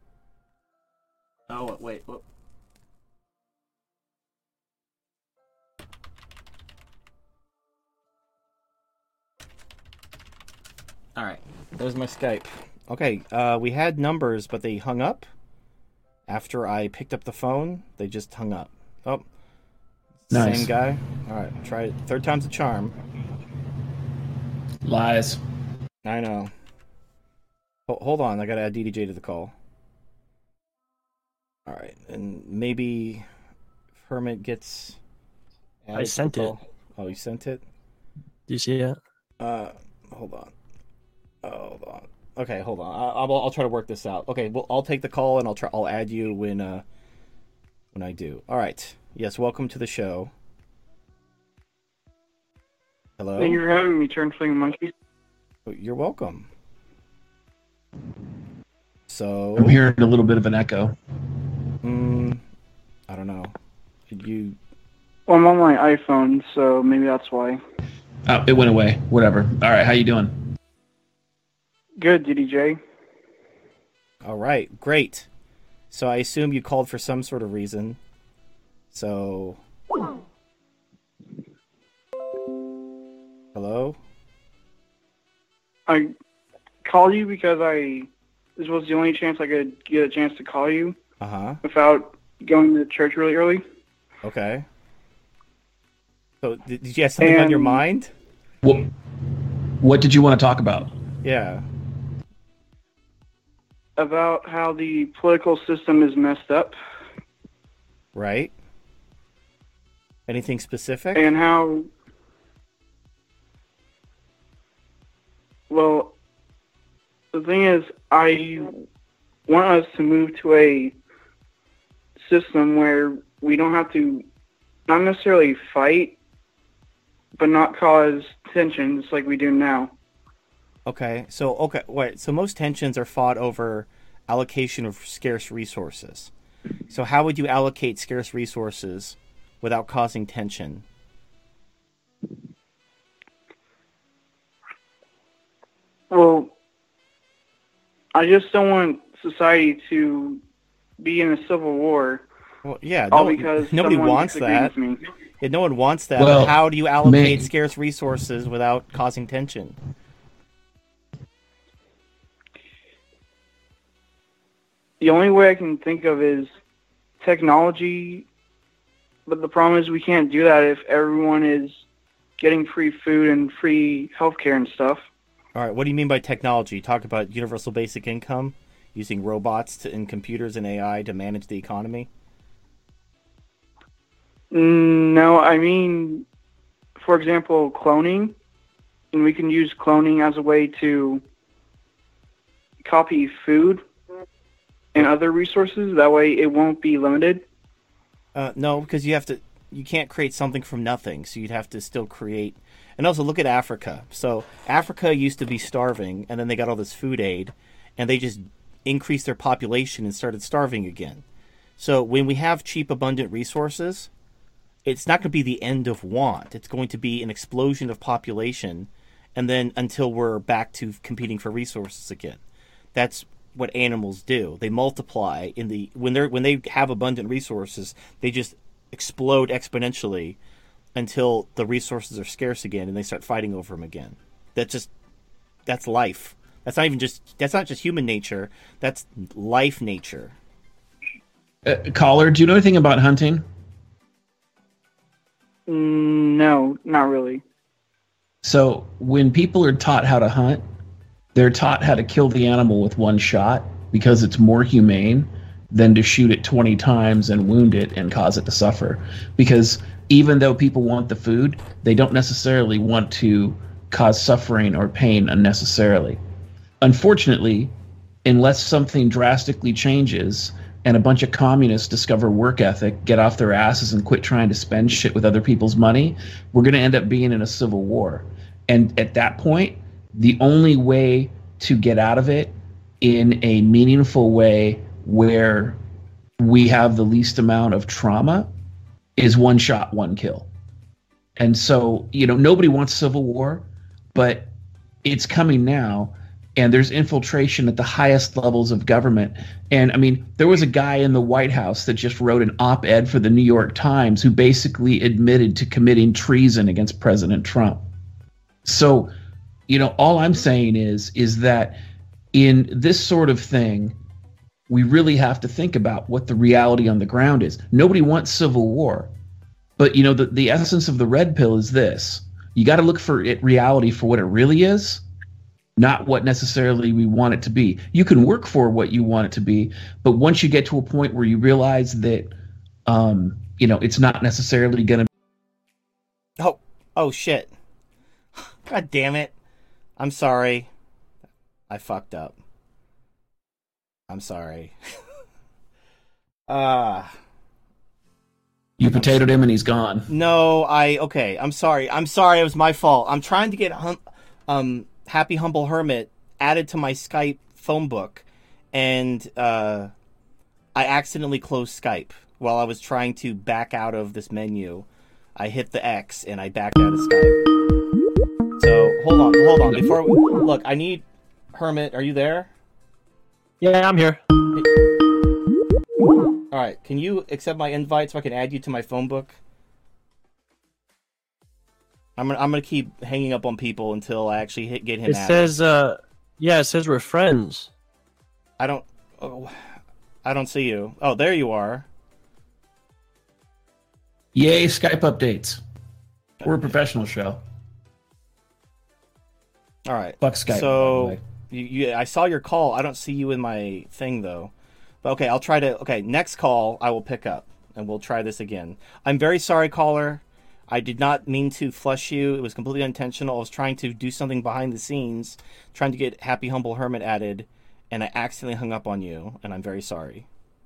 Oh wait. Wait. All right. There's my Skype. Okay. Uh, we had numbers, but they hung up. After I picked up the phone, they just hung up. Oh. Nice. Same guy. All right. Try it. Third time's a charm. Lies. I know. Ho- hold on. I got to add D D J to the call. All right. And maybe Hermit gets. I sent it. Oh, you sent it? Do you see it? Uh, hold on. Oh, hold on. Okay, hold on. I, I'll I'll try to work this out. Okay, well, I'll take the call and I'll try. I'll add you when uh when I do. All right. Yes. Welcome to the show. Hello. Thank you for having me, Turnfling Monkey. You're welcome. So I'm hearing a little bit of an echo. Hmm. I don't know. Did you? Well, I'm on my iPhone, so maybe that's why. Oh, it went away. Whatever. All right. How you doing? Good, D D J. All right. Great. So I assume you called for some sort of reason. So. Hello? I called you because I this was the only chance I could get a chance to call you Uh-huh. without going to church really early. Okay. So did, did you have something on your And- mind? What, what did you want to talk about? Yeah. About how the political system is messed up Right. Anything specific? and how, well, the thing is, I want us to move to a system where we don't have to not necessarily fight, but not cause tensions like we do now. Okay. So okay, wait. So most tensions are fought over allocation of scarce resources. So how would you allocate scarce resources without causing tension? Well, I just don't want society to be in a civil war, Well, yeah. all No, because nobody someone wants disagrees that. with me. Yeah, no one wants that. Well, but how do you allocate may- scarce resources without causing tension? The only way I can think of is technology, but the problem is we can't do that if everyone is getting free food and free healthcare and stuff. All right. What do you mean by technology? You talk about universal basic income, using robots to, and computers and A I to manage the economy. Mm, No, I mean, for example, cloning, and we can use cloning as a way to copy food and other resources. That way it won't be limited. Uh, no, because you have to. You can't create something from nothing, so you'd have to still create. And also, look at Africa. So Africa used to be starving, and then they got all this food aid, and they just increased their population and started starving again. So when we have cheap, abundant resources, it's not going to be the end of want. It's going to be an explosion of population, and then until we're back to competing for resources again. That's what animals do. They multiply in the when they're when they have abundant resources, they just explode exponentially until the resources are scarce again and they start fighting over them again. That's just that's life. That's not even just that's not just human nature. That's life nature. Uh, caller, do you know anything about hunting? Mm, No, not really. So when people are taught how to hunt, they're taught how to kill the animal with one shot because it's more humane than to shoot it twenty times and wound it and cause it to suffer. Because even though people want the food, they don't necessarily want to cause suffering or pain unnecessarily. Unfortunately, unless something drastically changes, and a bunch of communists discover work ethic, get off their asses, and quit trying to spend shit with other people's money, we're going to end up being in a civil war. And at that point, the only way to get out of it in a meaningful way where we have the least amount of trauma is one shot, one kill. And so, you know, nobody wants civil war, but it's coming now. And there's infiltration at the highest levels of government. And I mean, there was a guy in the White House that just wrote an op-ed for the New York Times who basically admitted to committing treason against President Trump. So, you know, all I'm saying is, is that in this sort of thing, we really have to think about what the reality on the ground is. Nobody wants civil war. But, you know, the, the essence of the red pill is this. You got to look for it reality for what it really is, not what necessarily we want it to be. You can work for what you want it to be, but once you get to a point where you realize that, um, you know, it's not necessarily going to. Oh, oh shit! God damn it! I'm sorry. I fucked up. I'm sorry. Ah. uh, you potatoed him and he's gone. No, I okay. I'm sorry. I'm sorry. It was my fault. I'm trying to get hum, um. Happy Humble Hermit added to my Skype phone book, and uh, I accidentally closed Skype while I was trying to back out of this menu. I hit the X and I backed out of Skype. So hold on, hold on. Before we, look, I need Hermit. Are you there? Yeah, I'm here. All right. Can you accept my invite so I can add you to my phone book? I'm gonna, I'm gonna keep hanging up on people until I actually hit, get him. It says, uh, yeah, it says we're friends. I don't, oh, I don't see you. Oh, there you are. Yay, Skype updates. We're a professional show. All right. Fuck Skype. So, you, you, I saw your call. I don't see you in my thing though. But okay, I'll try to. Okay, next call I will pick up, and we'll try this again. I'm very sorry, caller. I did not mean to flush you. It was completely unintentional. I was trying to do something behind the scenes, trying to get Happy Humble Hermit added, and I accidentally hung up on you, and I'm very sorry.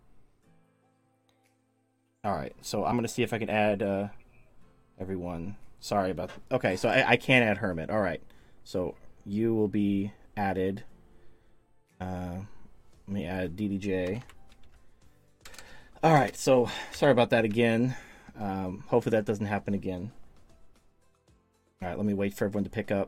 All right, so I'm going to see if I can add uh, everyone. Sorry about that. Okay, so I, I can't add Hermit. All right, so you will be added. Uh, let me add D D J. All right, so sorry about that again. Um, hopefully that doesn't happen again. All right, let me wait for everyone to pick up.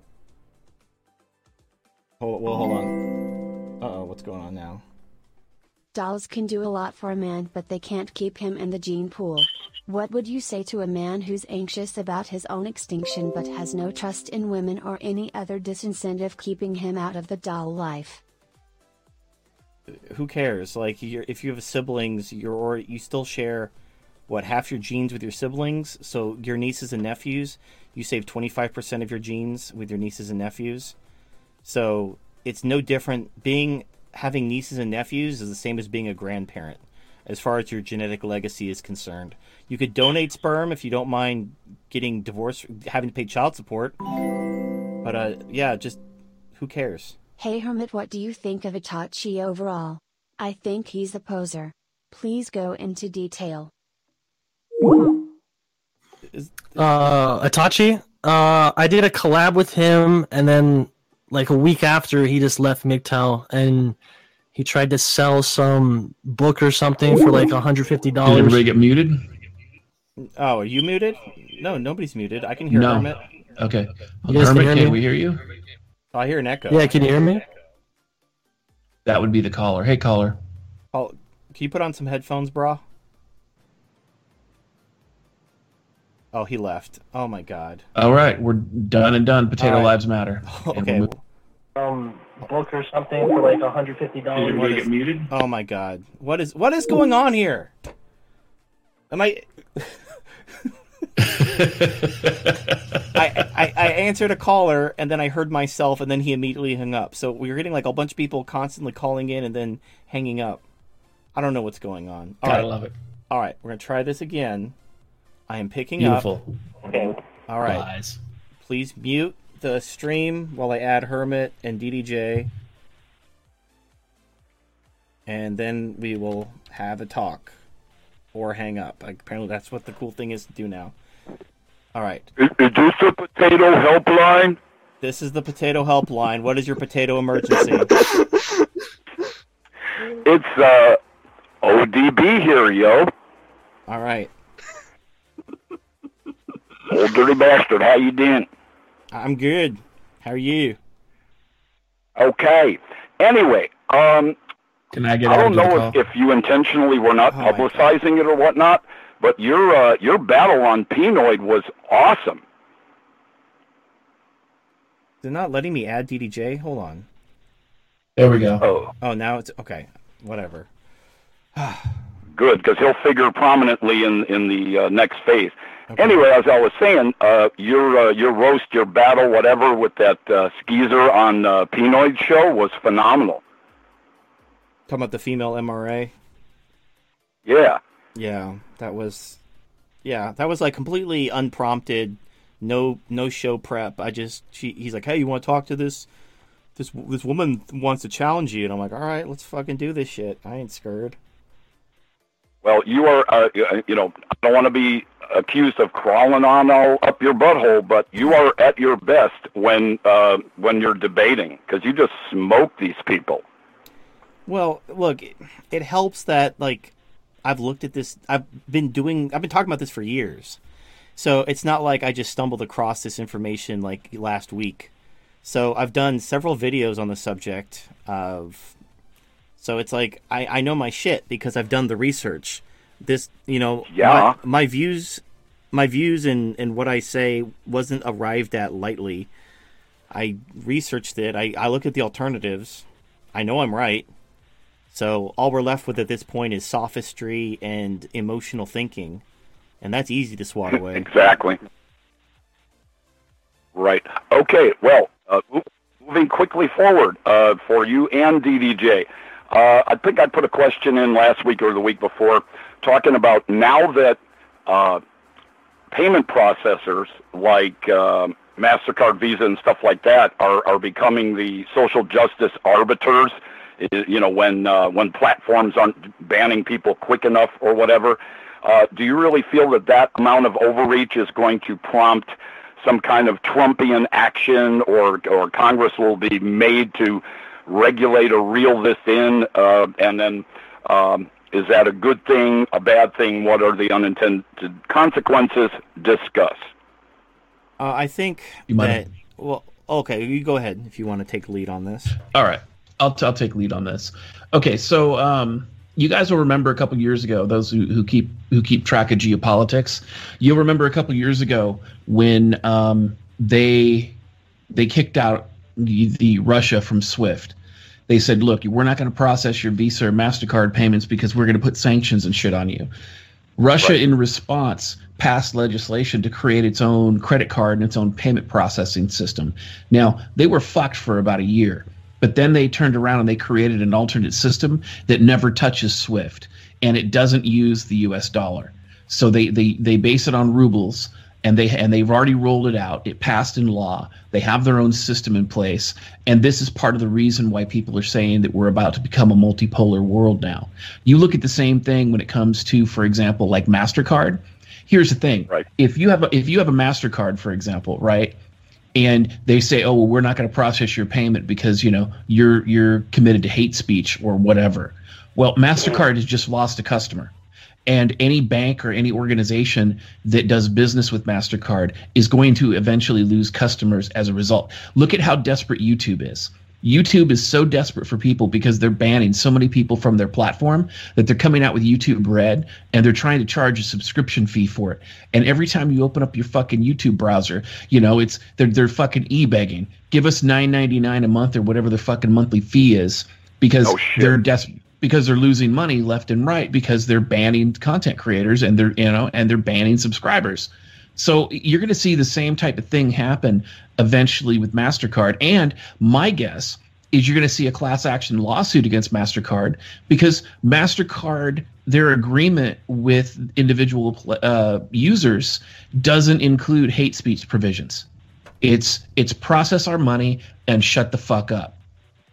Hold, well, hold on. Uh-oh, what's going on now? Dolls can do a lot for a man, but they can't keep him in the gene pool. What would you say to a man who's anxious about his own extinction but has no trust in women or any other disincentive keeping him out of the doll life? Who cares? Like, you're, if you have siblings, you're or you still share, what, half your genes with your siblings? So your nieces and nephews, you save twenty-five percent of your genes with your nieces and nephews. So it's no different. Being having nieces and nephews is the same as being a grandparent, as far as your genetic legacy is concerned. You could donate sperm if you don't mind getting divorced, having to pay child support. But uh, yeah, just who cares? Hey Hermit, what do you think of Itachi overall? I think he's a poser. Please go into detail. Is, Uh, Itachi? Uh, I did a collab with him, and then, like, a week after, he just left M G T O W, and he tried to sell some book or something for, like, one hundred fifty dollars. Did everybody get muted? oh, are you muted? No, nobody's muted. I can hear No. Hermit. Okay. You guys can Hermit, hear can me? we hear you? Oh, I hear an echo. Yeah, can you hear me? That would be the caller. Hey, caller. Oh, can you put on some headphones, brah? Oh, he left. Oh my god. All right, we're done and done. Potato All right. lives matter. And Okay. we'll move- Um, book or something for, like, one hundred fifty dollars. Did everybody get muted? Oh my god. What is what is going on here? Am I I, I, I answered a caller and then I heard myself and then he immediately hung up. So we were getting like a bunch of people constantly calling in and then hanging up. I don't know what's going on. All Gotta right. love it. All right, we're gonna try this again. I am picking Beautiful. up. Okay. All right. Lies. Please mute the stream while I add Hermit and D D J. and then we will have a talk or hang up. Like, apparently that's what the cool thing is to do now. All right. Is, is this the potato helpline? This is the potato helpline. What is your potato emergency? It's uh, O D B here, yo. All right. Old dirty bastard, how you doing? I'm good. How are you? Okay. Anyway, um, Can I get I out don't of the know call? if, if you intentionally were not Oh, my publicizing it or whatnot, but your uh, your battle on Penoid was awesome. They're not letting me add D D J? Hold on. There we go. Oh, Oh, now it's okay. Whatever. good, because he'll figure prominently in in the uh, next phase. Okay. Anyway, as I was saying, uh, your uh, your roast, your battle, whatever, with that uh, skeezer on uh, Penoid show was phenomenal. Talking about the female M R A? Yeah. Yeah, that was yeah, that was like completely unprompted, no no show prep. I just she he's like, "Hey, you want to talk to this this this woman wants to challenge you." And I'm like, "All right, let's fucking do this shit. I ain't scared." Well, you are, uh, you know, I don't want to be accused of crawling on all up your butthole, but you are at your best when uh, when you're debating, because you just smoke these people. Well, look, it, it helps that like I've looked at this. I've been doing. I've been talking about this for years, so it's not like I just stumbled across this information like last week. So I've done several videos on the subject of. So it's like I, I know my shit because I've done the research. This, you know, Yeah. my, my views, my views and, and what I say wasn't arrived at lightly. I researched it. I, I looked at the alternatives. I know I'm right. So all we're left with at this point is sophistry and emotional thinking, and that's easy to swat away. Exactly. Right. Okay. Well, uh, moving quickly forward uh, for you and D D J. Uh, I think I put a question in last week or the week before talking about now that uh, payment processors like uh, MasterCard, Visa, and stuff like that are, are becoming the social justice arbiters, you know, when uh, when platforms aren't banning people quick enough or whatever. Uh, do you really feel that that amount of overreach is going to prompt some kind of Trumpian action, or, or Congress will be made to regulate or reel this in, uh, and then um, is that a good thing, a bad thing? What are the unintended consequences? Discuss. Uh, I think You might that. have- Well, okay, you go ahead if you want to take lead on this. All right, I'll t- I'll take lead on this. Okay, so um, you guys will remember a couple years ago, those who, who keep who keep track of geopolitics, you'll remember a couple years ago when um, they they kicked out the, the Russia from SWIFT. They said, look, we're not going to process your Visa or MasterCard payments because we're going to put sanctions and shit on you. Russia, Right. in response, passed legislation to create its own credit card and its own payment processing system. Now, they were fucked for about a year, but then they turned around and they created an alternate system that never touches SWIFT, and it doesn't use the U S dollar. So they, they, they base it on rubles, and they and they've already rolled it out. It passed in law. They have their own system in place, and this is part of the reason why people are saying that we're about to become a multipolar world now. You look at the same thing when it comes to, for example, like MasterCard. Here's the thing: Right. if you have a, if you have a MasterCard, for example, right, and they say, oh, well, we're not going to process your payment because you know you're you're committed to hate speech or whatever. Well, MasterCard has just lost a customer. And any bank or any organization that does business with MasterCard is going to eventually lose customers as a result. Look at how desperate YouTube is. YouTube is so desperate for people because they're banning so many people from their platform that they're coming out with YouTube Red, and they're trying to charge a subscription fee for it. And every time you open up your fucking YouTube browser, you know, it's they're they're fucking e-begging. Give us nine ninety-nine a month or whatever the fucking monthly fee is, because Oh, shit. they're desperate. Because they're losing money left and right because they're banning content creators and they're you know and they're banning subscribers. So you're going to see the same type of thing happen eventually with MasterCard. And my guess is you're going to see a class action lawsuit against MasterCard because MasterCard, their agreement with individual uh, users doesn't include hate speech provisions. It's it's process our money and shut the fuck up.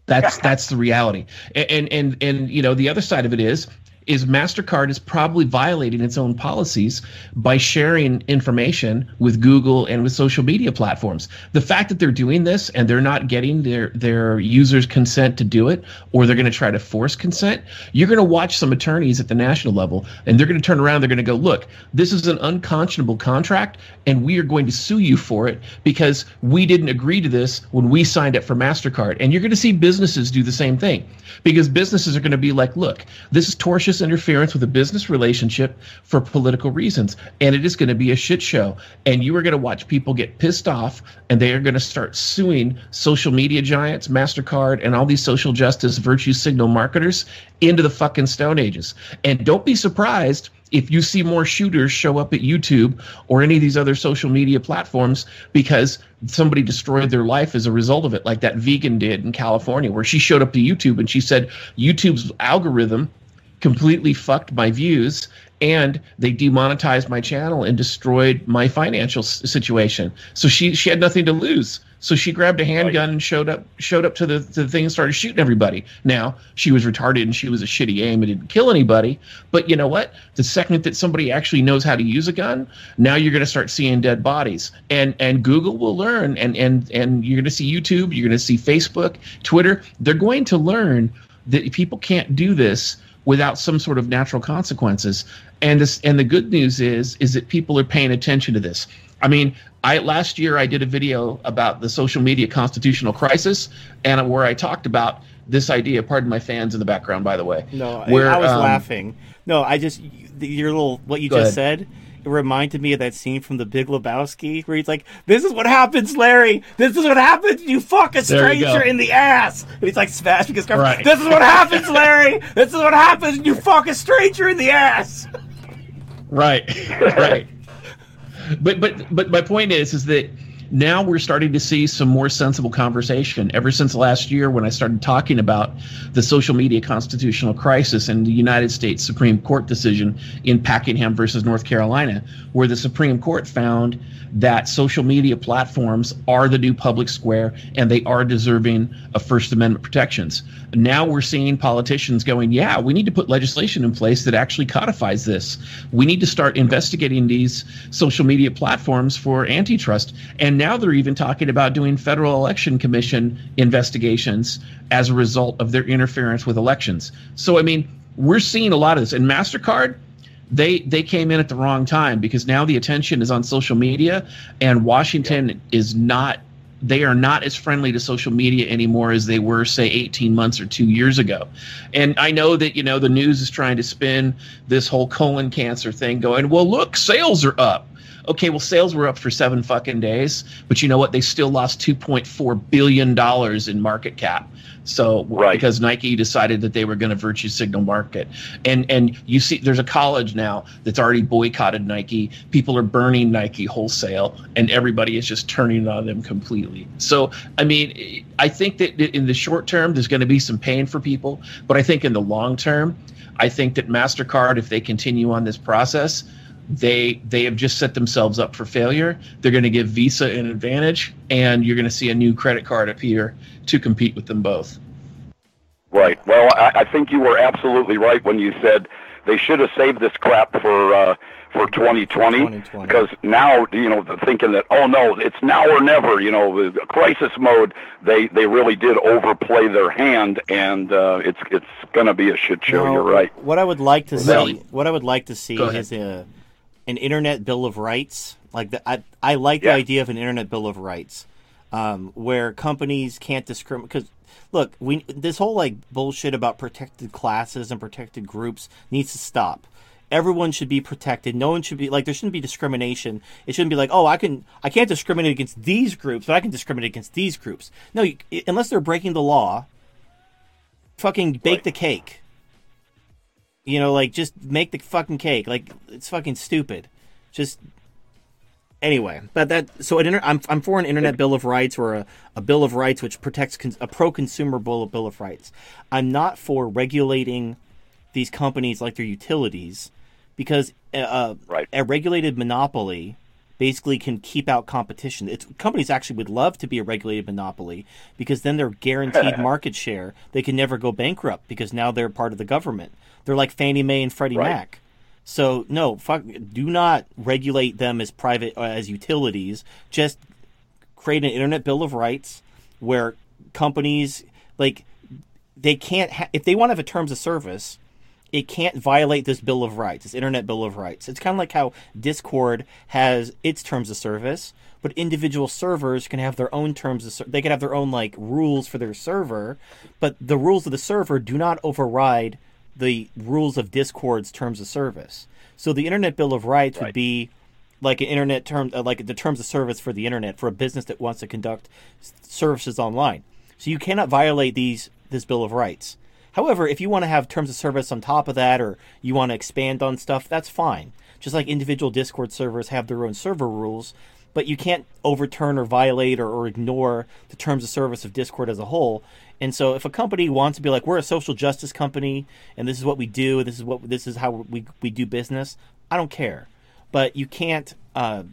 That's that's the reality. And, and and and you know, the other side of it is is MasterCard is probably violating its own policies by sharing information with Google and with social media platforms. The fact that they're doing this and they're not getting their, their users' consent to do it, or they're going to try to force consent, you're going to watch some attorneys at the national level, and they're going to turn around, they're going to go, look, this is an unconscionable contract, and we are going to sue you for it because we didn't agree to this when we signed up for MasterCard. And you're going to see businesses do the same thing, because businesses are going to be like, look, this is tortious interference with a business relationship for political reasons, and it is going to be a shit show. And you are going to watch people get pissed off, and they are going to start suing social media giants, MasterCard, and all these social justice virtue signal marketers into the fucking Stone Ages. And don't be surprised if you see more shooters show up at YouTube or any of these other social media platforms because somebody destroyed their life as a result of it, like that vegan did in California, where she showed up to YouTube and she said YouTube's algorithm completely fucked my views, and they demonetized my channel and destroyed my financial s- situation. So she she had nothing to lose. So she grabbed a handgun and showed up showed up to the, to the thing and started shooting everybody. Now, she was retarded and she was a shitty aim and didn't kill anybody. But you know what? The second that somebody actually knows how to use a gun, now you're going to start seeing dead bodies. And and Google will learn, and and and you're going to see YouTube, you're going to see Facebook, Twitter. They're going to learn that people can't do this without some sort of natural consequences. And this, and the good news is, is that people are paying attention to this. I mean, I last year I did a video about the social media constitutional crisis, and where I talked about this idea. Pardon my fans in the background, by the way. No, where, I was um, laughing. No, I just your little what you Go just ahead. said. It reminded me of that scene from The Big Lebowski where he's like, "This is what happens, Larry. This is what happens. You fuck a There you stranger go. in the ass." And he's like smashing his car. Right. This is what happens, Larry. This is what happens. You fuck a stranger in the ass. Right, right. But but but my point is is that now we're starting to see some more sensible conversation. Ever since last year, when I started talking about the social media constitutional crisis and the United States Supreme Court decision in Packingham versus North Carolina, where the Supreme Court found that social media platforms are the new public square and they are deserving of First Amendment protections. Now we're seeing politicians going, yeah, we need to put legislation in place that actually codifies this. We need to start investigating these social media platforms for antitrust. And now they're even talking about doing Federal Election Commission investigations as a result of their interference with elections. So, I mean, we're seeing a lot of this. And MasterCard, they they came in at the wrong time, because now the attention is on social media, and Washington is not, they are not as friendly to social media anymore as they were, say, eighteen months or two years ago. And I know that, you know, the news is trying to spin this whole colon cancer thing, going, well, look, sales are up. Okay, well, sales were up for seven fucking days, but you know what? They still lost two point four billion dollars in market cap. So Right. because Nike decided that they were going to virtue signal market. And and you see there's a college now that's already boycotted Nike. People are burning Nike wholesale, and everybody is just turning on them completely. So, I mean, I think that in the short term, there's going to be some pain for people. But I think in the long term, I think that MasterCard, if they continue on this process, they they have just set themselves up for failure. They're going to give Visa an advantage, and you're going to see a new credit card appear to compete with them both. Right. Well, I, I think you were absolutely right when you said they should have saved this crap for uh, for twenty twenty, twenty twenty. because now, you know, the thinking that, oh no, it's now or never, you know, the crisis mode. They they really did overplay their hand, and uh, it's it's going to be a shit show. No, You're right. What I would like to Well, see, what I would like to see go ahead. is a an internet bill of rights. Like the, I, I like Yeah. the idea of an internet bill of rights, um, where companies can't discriminate. Because look, we this whole like bullshit about protected classes and protected groups needs to stop. Everyone should be protected. No one should be like there shouldn't be discrimination. It shouldn't be like, oh, I can I can't discriminate against these groups, but I can discriminate against these groups. No, you, unless they're breaking the law, fucking bake Right. the cake. You know, like, just make the fucking cake. Like, it's fucking stupid. Just, anyway. But that, so an inter, I'm I'm for an internet bill of rights, or a, a bill of rights which protects, cons, a pro-consumer bill, bill of rights. I'm not for regulating these companies like their utilities, because uh, Right. a regulated monopoly basically can keep out competition. It's, companies actually would love to be a regulated monopoly because then they're guaranteed market share. They can never go bankrupt because now they're part of the government. They're like Fannie Mae and Freddie Right. Mac. So no, fuck, do not regulate them as private uh, as utilities. Just create an internet bill of rights where companies like they can't ha- if they want to have a terms of service, it can't violate this bill of rights, this internet bill of rights. It's kind of like how Discord has its terms of service, but individual servers can have their own terms of ser- they can have their own like rules for their server, but the rules of the server do not override the rules of Discord's terms of service. So the internet bill of rights Right. would be like an internet term, uh, like the terms of service for the internet for a business that wants to conduct s- services online. So you cannot violate these this bill of rights. However, if you want to have terms of service on top of that, or you want to expand on stuff, that's fine. Just like individual Discord servers have their own server rules, but you can't overturn or violate or, or ignore the terms of service of Discord as a whole. And so, if a company wants to be like, we're a social justice company, and this is what we do, this is what this is how we we do business, I don't care. But you can't. Uh,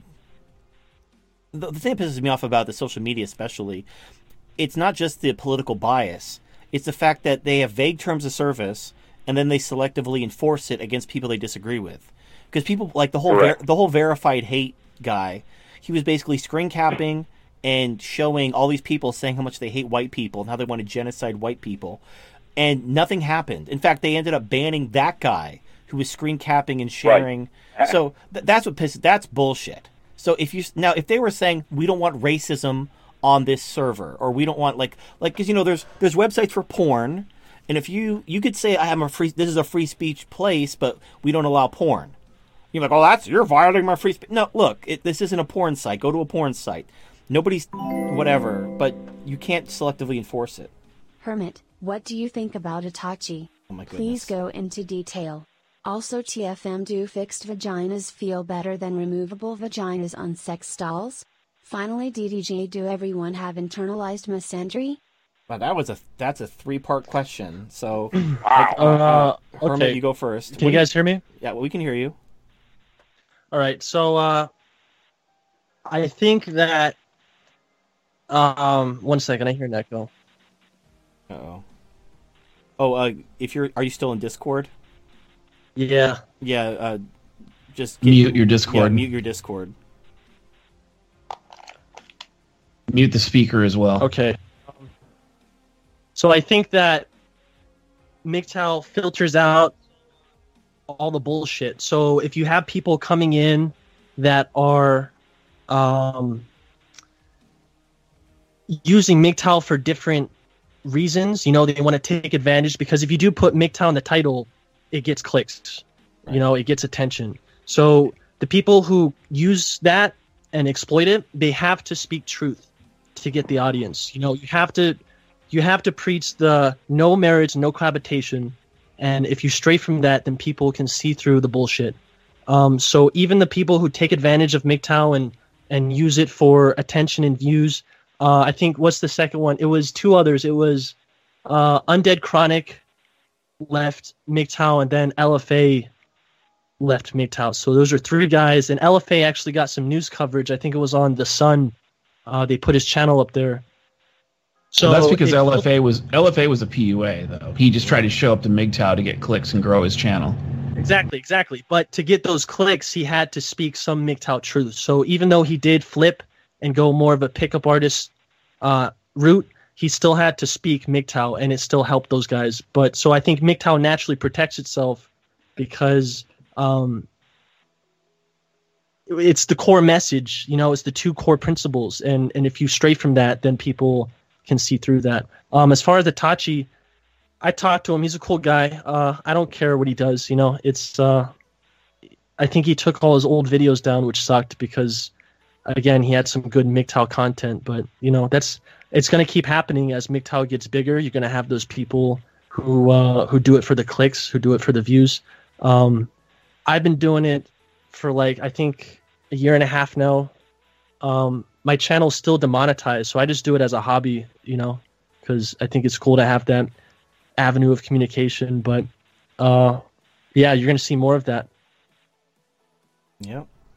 the, the thing that pisses me off about the social media, especially, it's not just the political bias. It's the fact that they have vague terms of service, and then they selectively enforce it against people they disagree with. Because people like the whole ver- Correct. the whole verified hate guy, he was basically screen capping and showing all these people saying how much they hate white people and how they want to genocide white people, and nothing happened. In fact, they ended up banning that guy who was screen capping and sharing. So th- that's what pisses. That's bullshit. So if you now if they were saying we don't want racism on this server, or we don't want like like because you know there's there's websites for porn, and if you you could say I am a free this is a free speech place, but we don't allow porn. You're like, oh, that's you're violating my free speech. No, look, it, this isn't a porn site. Go to a porn site. Nobody's whatever, but you can't selectively enforce it. Hermit, what do you think about Itachi? Oh my Please goodness. go into detail. Also, T F M, do fixed vaginas feel better than removable vaginas on sex dolls? Finally, D D J, do everyone have internalized misandry? Wow, that was a that's a three part question. So, Wow. Uh, Hermit, okay. you go first. Can you guys hear me? Yeah, well, we can hear you. All right. So uh, I think that. Um, one second. I hear an echo. Uh oh. Oh, uh, if you're are you still in Discord? Yeah. Yeah. Uh, just Mute your Yeah, Discord. mute your Discord. Mute the speaker as well. Okay. So I think that M G T O W filters out all the bullshit. So if you have people coming in that are um, using M G T O W for different reasons, you know, they want to take advantage, because if you do put M G T O W in the title, it gets clicks, you know, it gets attention. So the people who use that and exploit it, they have to speak truth to get the audience. You know, you have to you have to preach the no marriage, no cohabitation, and if you stray from that, then people can see through the bullshit. Um, so even the people who take advantage of M G T O W and and use it for attention and views, uh, I think what's the second one? It was two others. It was uh, Undead Chronic left M G T O W, and then L F A left M G T O W. So those are three guys, and L F A actually got some news coverage. I think it was on The Sun. Uh, they put his channel up there. So So that's because it- L F A was L F A was a P U A though. He just tried to show up to M G T O W to get clicks and grow his channel. Exactly, exactly. But to get those clicks, he had to speak some M G T O W truth. So even though he did flip and go more of a pickup artist uh, route, he still had to speak M G T O W, and it still helped those guys. But so I think M G T O W naturally protects itself because um, it's the core message. You know, it's the two core principles, and and if you stray from that, then people can see through that. Um, as far as Itachi, I talked to him. He's a cool guy. Uh, I don't care what he does. You know, it's. Uh, I think he took all his old videos down, which sucked because, again, he had some good M G T O W content. But you know, that's it's going to keep happening as M G T O W gets bigger. You're going to have those people who uh, who do it for the clicks, who do it for the views. Um, I've been doing it for like I think a year and a half now. Um, my channel's still demonetized, so I just do it as a hobby. You know, because I think it's cool to have that avenue of communication. But uh yeah, you're gonna see more of that. Yep.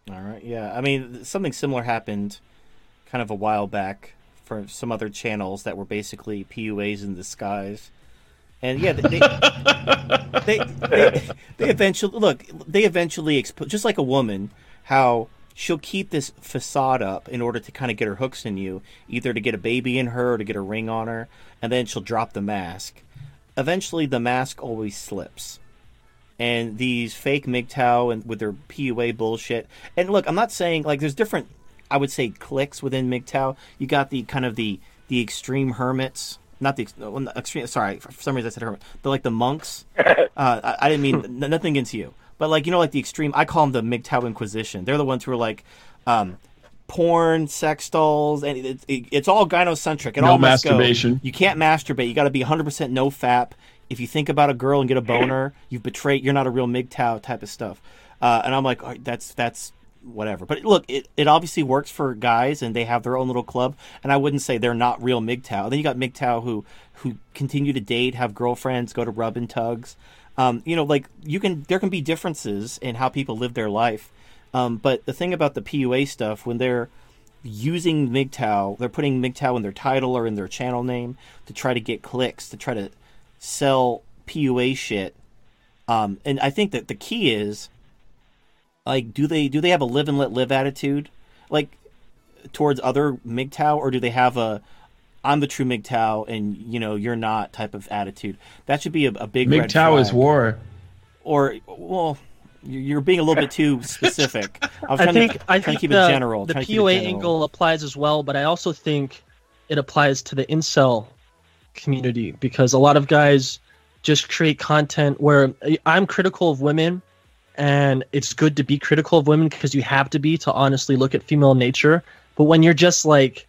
All right, yeah. I mean, something similar happened kind of a while back for some other channels that were basically P U As in disguise. And yeah, they they, they, they, they eventually, look, they eventually, expo- just like a woman, how she'll keep this facade up in order to kind of get her hooks in you, either to get a baby in her or to get a ring on her, and then she'll drop the mask. Eventually, the mask always slips. And these fake M G T O W and with their P U A bullshit. And look, I'm not saying, like, there's different, I would say, cliques within M G T O W. You got the kind of the the extreme hermits. Not the well, extreme, sorry, for some reason I said hermit. But like the monks. Uh, I, I didn't mean, nothing against you. But like, you know, like the extreme, I call them the M G T O W Inquisition. They're the ones who are like, um, porn, sex dolls, and it, it, it's all gynocentric. It no all must masturbation. Go. You can't masturbate. You got to be one hundred percent no fap. If you think about a girl and get a boner, you've betrayed. You're not a real M G T O W type of stuff. Uh, and I'm like, oh, that's that's whatever. But look, it, it obviously works for guys, and they have their own little club. And I wouldn't say they're not real M G T O W. Then you got M G T O W who who continue to date, have girlfriends, go to rub and tugs. Um, you know, like you can. There can be differences in how people live their life. Um, but the thing about the P U A stuff, when they're using M G T O W, they're putting M G T O W in their title or in their channel name to try to get clicks, to try to sell P U A shit. Um, and I think that the key is, like, do they do they have a live and let live attitude, like, towards other M G T O W, or do they have a I'm the true M G T O W and, you know, you're not type of attitude? That should be a, a big M G red T O W flag. is war. Or, well, you're being a little bit too specific. I was I trying think to, I trying think to keep the, it general. the trying to P keep U A it general. angle applies as well, but I also think it applies to the incel community, because a lot of guys just create content where I'm critical of women, and it's good to be critical of women because you have to be to honestly look at female nature. But when you're just like,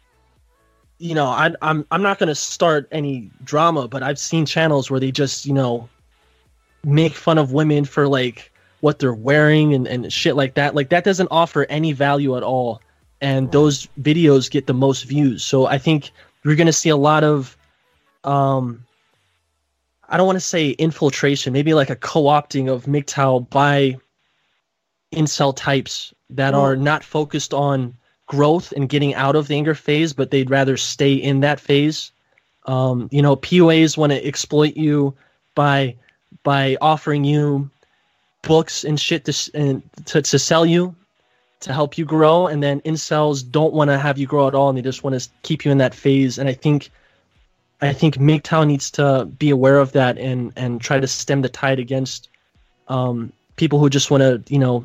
you know, I, I'm I'm not going to start any drama, but I've seen channels where they just, you know, make fun of women for like what they're wearing and, and shit like that. Like that doesn't offer any value at all. And those videos get the most views. So I think you're going to see a lot of, um, I don't want to say infiltration, maybe like a co-opting of M G T O W by incel types that are not focused on growth and getting out of the anger phase, but they'd rather stay in that phase. Um, you know, P U As want to exploit you by by offering you books and shit to, and to to sell you, to help you grow, and then incels don't want to have you grow at all, and they just want to keep you in that phase. And I think, I think M G T O W needs to be aware of that and and try to stem the tide against um, people who just want to, you know,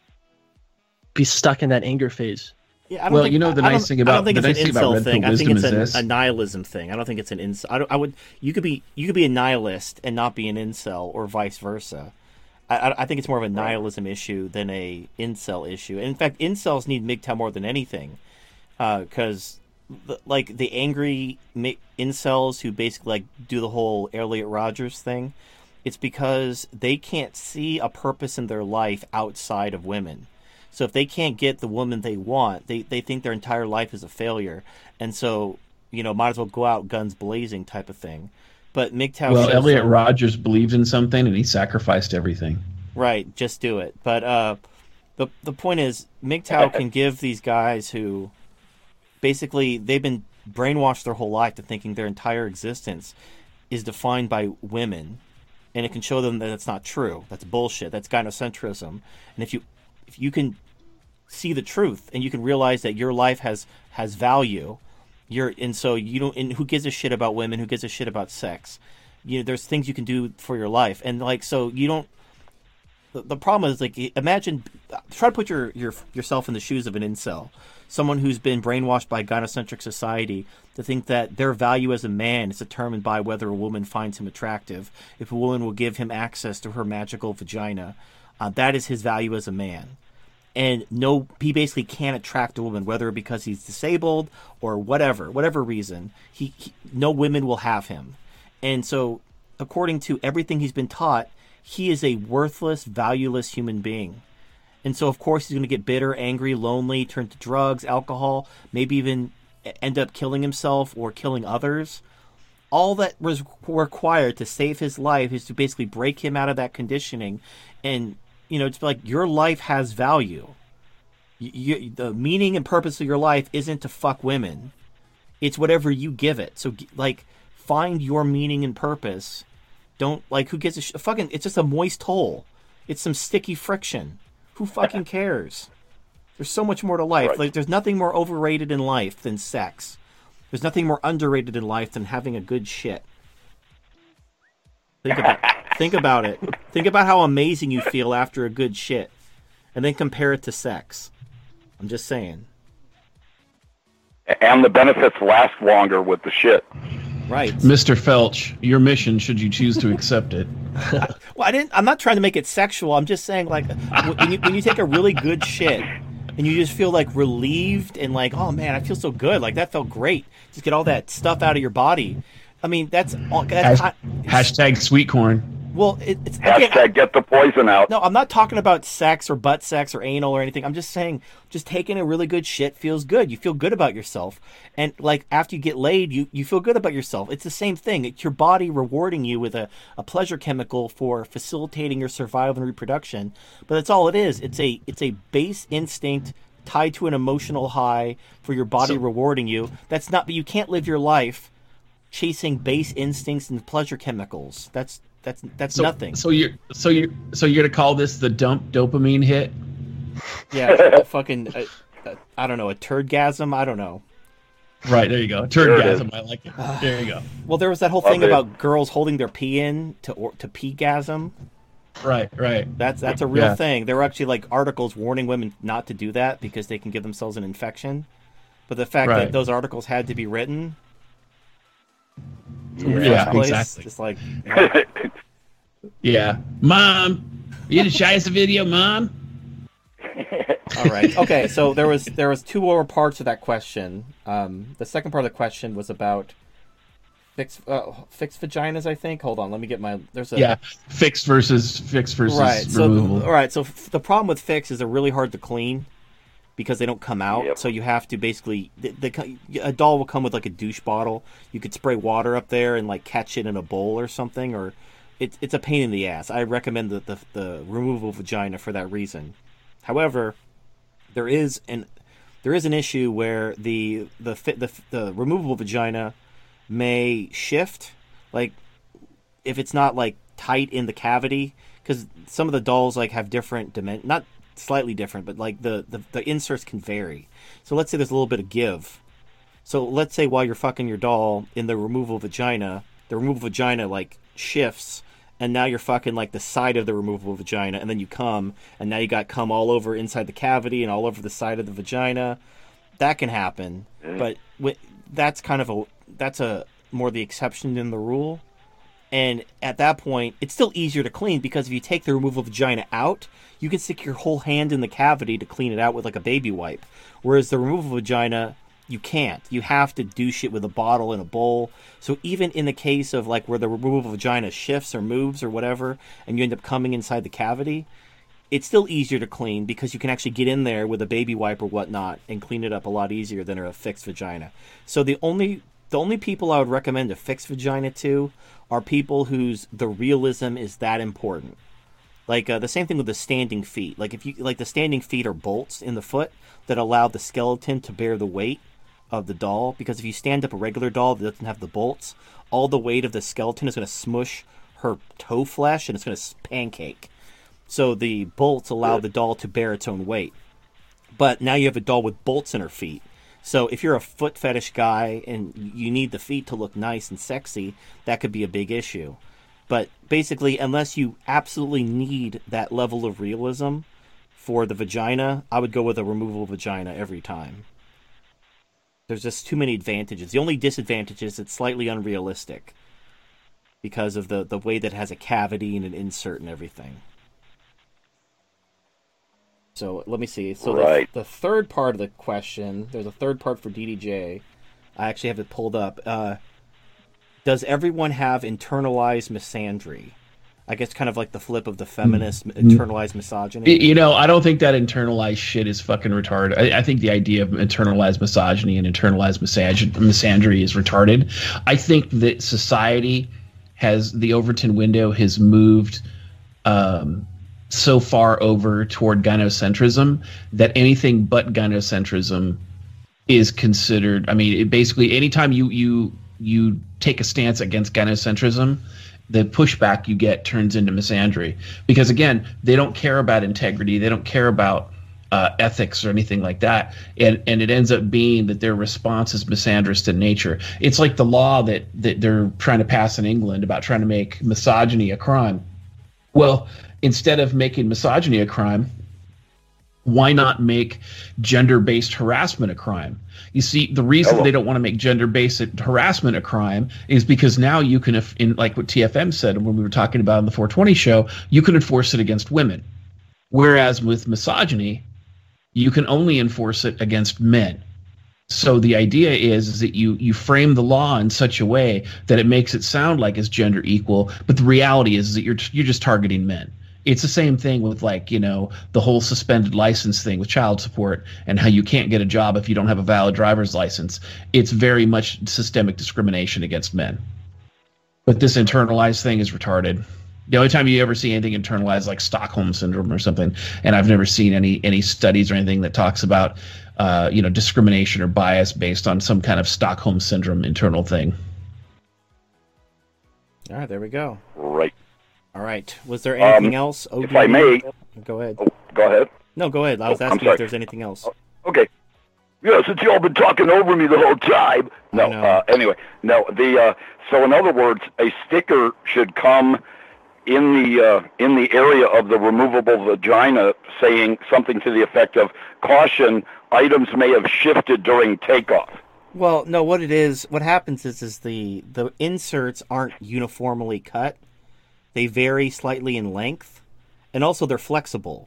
be stuck in that anger phase. Yeah, I don't Well, think, you know, the I nice don't- thing I about- don't think the it's nice an thing about incel Red thing. Pill I think Wisdom it's is an, this. a nihilism thing. I don't think it's an incel. I, don't, I would. You could be. You could be a nihilist and not be an incel, or vice versa. I, I, I think it's more of a nihilism issue than a incel issue. And in fact, incels need M G T O W more than anything, because uh, like the angry mi- incels who basically like do the whole Elliot Rodgers thing, it's because they can't see a purpose in their life outside of women. So if they can't get the woman they want, they, they think their entire life is a failure. And so, you know, might as well go out guns blazing type of thing. But M G T O W Well, shows Elliot them- Rodgers believed in something and he sacrificed everything. Right, just do it. But uh, the the point is, M G T O W can give these guys who basically they've been brainwashed their whole life to thinking their entire existence is defined by women, and it can show them that that's not true. That's bullshit. That's gynocentrism. And if you if you can see the truth and you can realize that your life has has value, you're and so you don't. And who gives a shit about women? Who gives a shit about sex? You know, there's things you can do for your life, and like so you don't. The, the problem is like imagine try to put your, your yourself in the shoes of an incel, someone who's been brainwashed by gynocentric society to think that their value as a man is determined by whether a woman finds him attractive. If a woman will give him access to her magical vagina, uh, that is his value as a man. And no, he basically can't attract a woman, whether because he's disabled or whatever, whatever reason. He, he no women will have him, and so according to everything he's been taught, he is a worthless, valueless human being. And so, of course, he's going to get bitter, angry, lonely, turn to drugs, alcohol, maybe even end up killing himself or killing others. All that was required to save his life is to basically break him out of that conditioning and, you know, it's like your life has value. You, you, the meaning and purpose of your life isn't to fuck women. It's whatever you give it. So, like, find your meaning and purpose. Don't, like, who gives a sh- fucking, it's just a moist hole. It's some sticky friction. Who fucking cares? There's so much more to life. Right. Like, there's nothing more overrated in life than sex. There's nothing more underrated in life than having a good shit. Think about, think about it. Think about how amazing you feel after a good shit. And then compare it to sex. I'm just saying. And the benefits last longer with the shit. Right. Mister Felch, your mission, should you choose to accept it. Well, I didn't. I'm not trying to make it sexual. I'm just saying, like, when you when you take a really good shit and you just feel like relieved and like, oh man, I feel so good. Like that felt great. Just get all that stuff out of your body. I mean, that's all. That's, Hashtag, hashtag sweet corn. Well, it, it's Hashtag again, get the poison out. No, I'm not talking about sex or butt sex or anal or anything. I'm just saying, just taking a really good shit feels good. You feel good about yourself. And, like, after you get laid, you, you feel good about yourself. It's the same thing. It's your body rewarding you with a, a pleasure chemical for facilitating your survival and reproduction. But that's all it is. It's a it's a base instinct tied to an emotional high for your body So- rewarding you. That's not, but you can't live your life chasing base instincts and pleasure chemicals. That's That's that's So, nothing. So you're so you're so you're gonna call this the dump dopamine hit? Yeah, a fucking, a, a, I don't know, a turdgasm. I don't know. Right, there you go. There it is. Turdgasm. I like it. There you go. Well, there was that whole Love thing it. about girls holding their pee in to or, to pee-gasm. Right, right. That's that's a real Yeah. thing. There were actually like articles warning women not to do that because they can give themselves an infection. But the fact Right. that those articles had to be written, in the Yeah, first place, exactly. just like Yeah. Mom, you didn't show us a video, Mom? all right, okay. So there was there was two more parts of that question. Um, the second part of the question was about fixed uh, fixed vaginas. I think. Hold on, let me get my. There's a Yeah. Fixed versus fixed versus right. So removable. all right. So f- the problem with fixed is they're really hard to clean because they don't come out. Yep. So you have to basically the, the a doll will come with like a douche bottle. You could spray water up there and like catch it in a bowl or something, or it's it's a pain in the ass. I recommend the the, the removable vagina for that reason. However, there is an there is an issue where the the fit the the removable vagina may shift, like if it's not like tight in the cavity, because some of the dolls like have different dimen not slightly different, but like the, the the inserts can vary. So let's say there's a little bit of give. So let's say while you're fucking your doll in the removable vagina, the removable vagina like shifts, and now you're fucking like the side of the removable vagina, and then you come, and now you got cum all over inside the cavity and all over the side of the vagina. That can happen, but wi- that's kind of a that's a more the exception than the rule. And at that point, it's still easier to clean because if you take the removable vagina out, you can stick your whole hand in the cavity to clean it out with like a baby wipe. Whereas the removable vagina, you can't. You have to douche it with a bottle and a bowl. So even in the case of like where the removable vagina shifts or moves or whatever, and you end up coming inside the cavity, it's still easier to clean because you can actually get in there with a baby wipe or whatnot and clean it up a lot easier than a fixed vagina. So the only the only people I would recommend a fixed vagina to are people whose the realism is that important. Like uh, the same thing with the standing feet. Like if you like the standing feet are bolts in the foot that allow the skeleton to bear the weight of the doll. Because if you stand up a regular doll that doesn't have the bolts, all the weight of the skeleton is going to smush her toe flesh and it's going to pancake. So the bolts allow the doll to bear its own weight. But now you have a doll with bolts in her feet. So if you're a foot fetish guy and you need the feet to look nice and sexy, that could be a big issue. But basically, unless you absolutely need that level of realism for the vagina, I would go with a removable vagina every time. There's just too many advantages. The only disadvantage is it's slightly unrealistic because of the, the way that it has a cavity and an insert and everything. So let me see. So Right. the, the third part of the question, there's a third part for D D J. I actually have it pulled up. Uh, does everyone have internalized misandry? I guess kind of like the flip of the feminist internalized misogyny. You know, I don't think that internalized shit is fucking retarded. I, I think the idea of internalized misogyny and internalized misag- misandry is retarded. I think that society has, the Overton window has moved um, so far over toward gynocentrism that anything but gynocentrism is considered. I mean, it basically, anytime you you you take a stance against gynocentrism, the pushback you get turns into misandry, because again, they don't care about integrity, they don't care about uh, ethics or anything like that, and and it ends up being that their response is misandrous to nature. It's like the law that that they're trying to pass in England about trying to make misogyny a crime. Well, instead of making misogyny a crime, why not make gender-based harassment a crime? You see, the reason Hello. they don't want to make gender-based harassment a crime is because now you can, if in like what T F M said when we were talking about on the four twenty show, you can enforce it against women. Whereas with misogyny, you can only enforce it against men. So the idea is, is that you you frame the law in such a way that it makes it sound like it's gender equal, but the reality is, is that you're you're just targeting men. It's the same thing with, like, you know, the whole suspended license thing with child support and how you can't get a job if you don't have a valid driver's license. It's very much systemic discrimination against men. But this internalized thing is retarded. The only time you ever see anything internalized, like Stockholm syndrome or something, and I've never seen any any studies or anything that talks about uh, you know, discrimination or bias based on some kind of Stockholm syndrome internal thing. All right, there we go. Right. All right. Was there anything Um, else? O D? If I may, Go ahead. oh, go ahead. No, go ahead. I was Oh, I'm asking sorry. if there's anything else. Okay. Yeah, since y'all been talking over me the whole time. No. I know. Uh, anyway, no. The uh, so in other words, a sticker should come in the uh, in the area of the removable vagina, saying something to the effect of "Caution: items may have shifted during takeoff." Well, no, what it is, what happens is, is the, the inserts aren't uniformly cut. They vary slightly in length, and also they're flexible.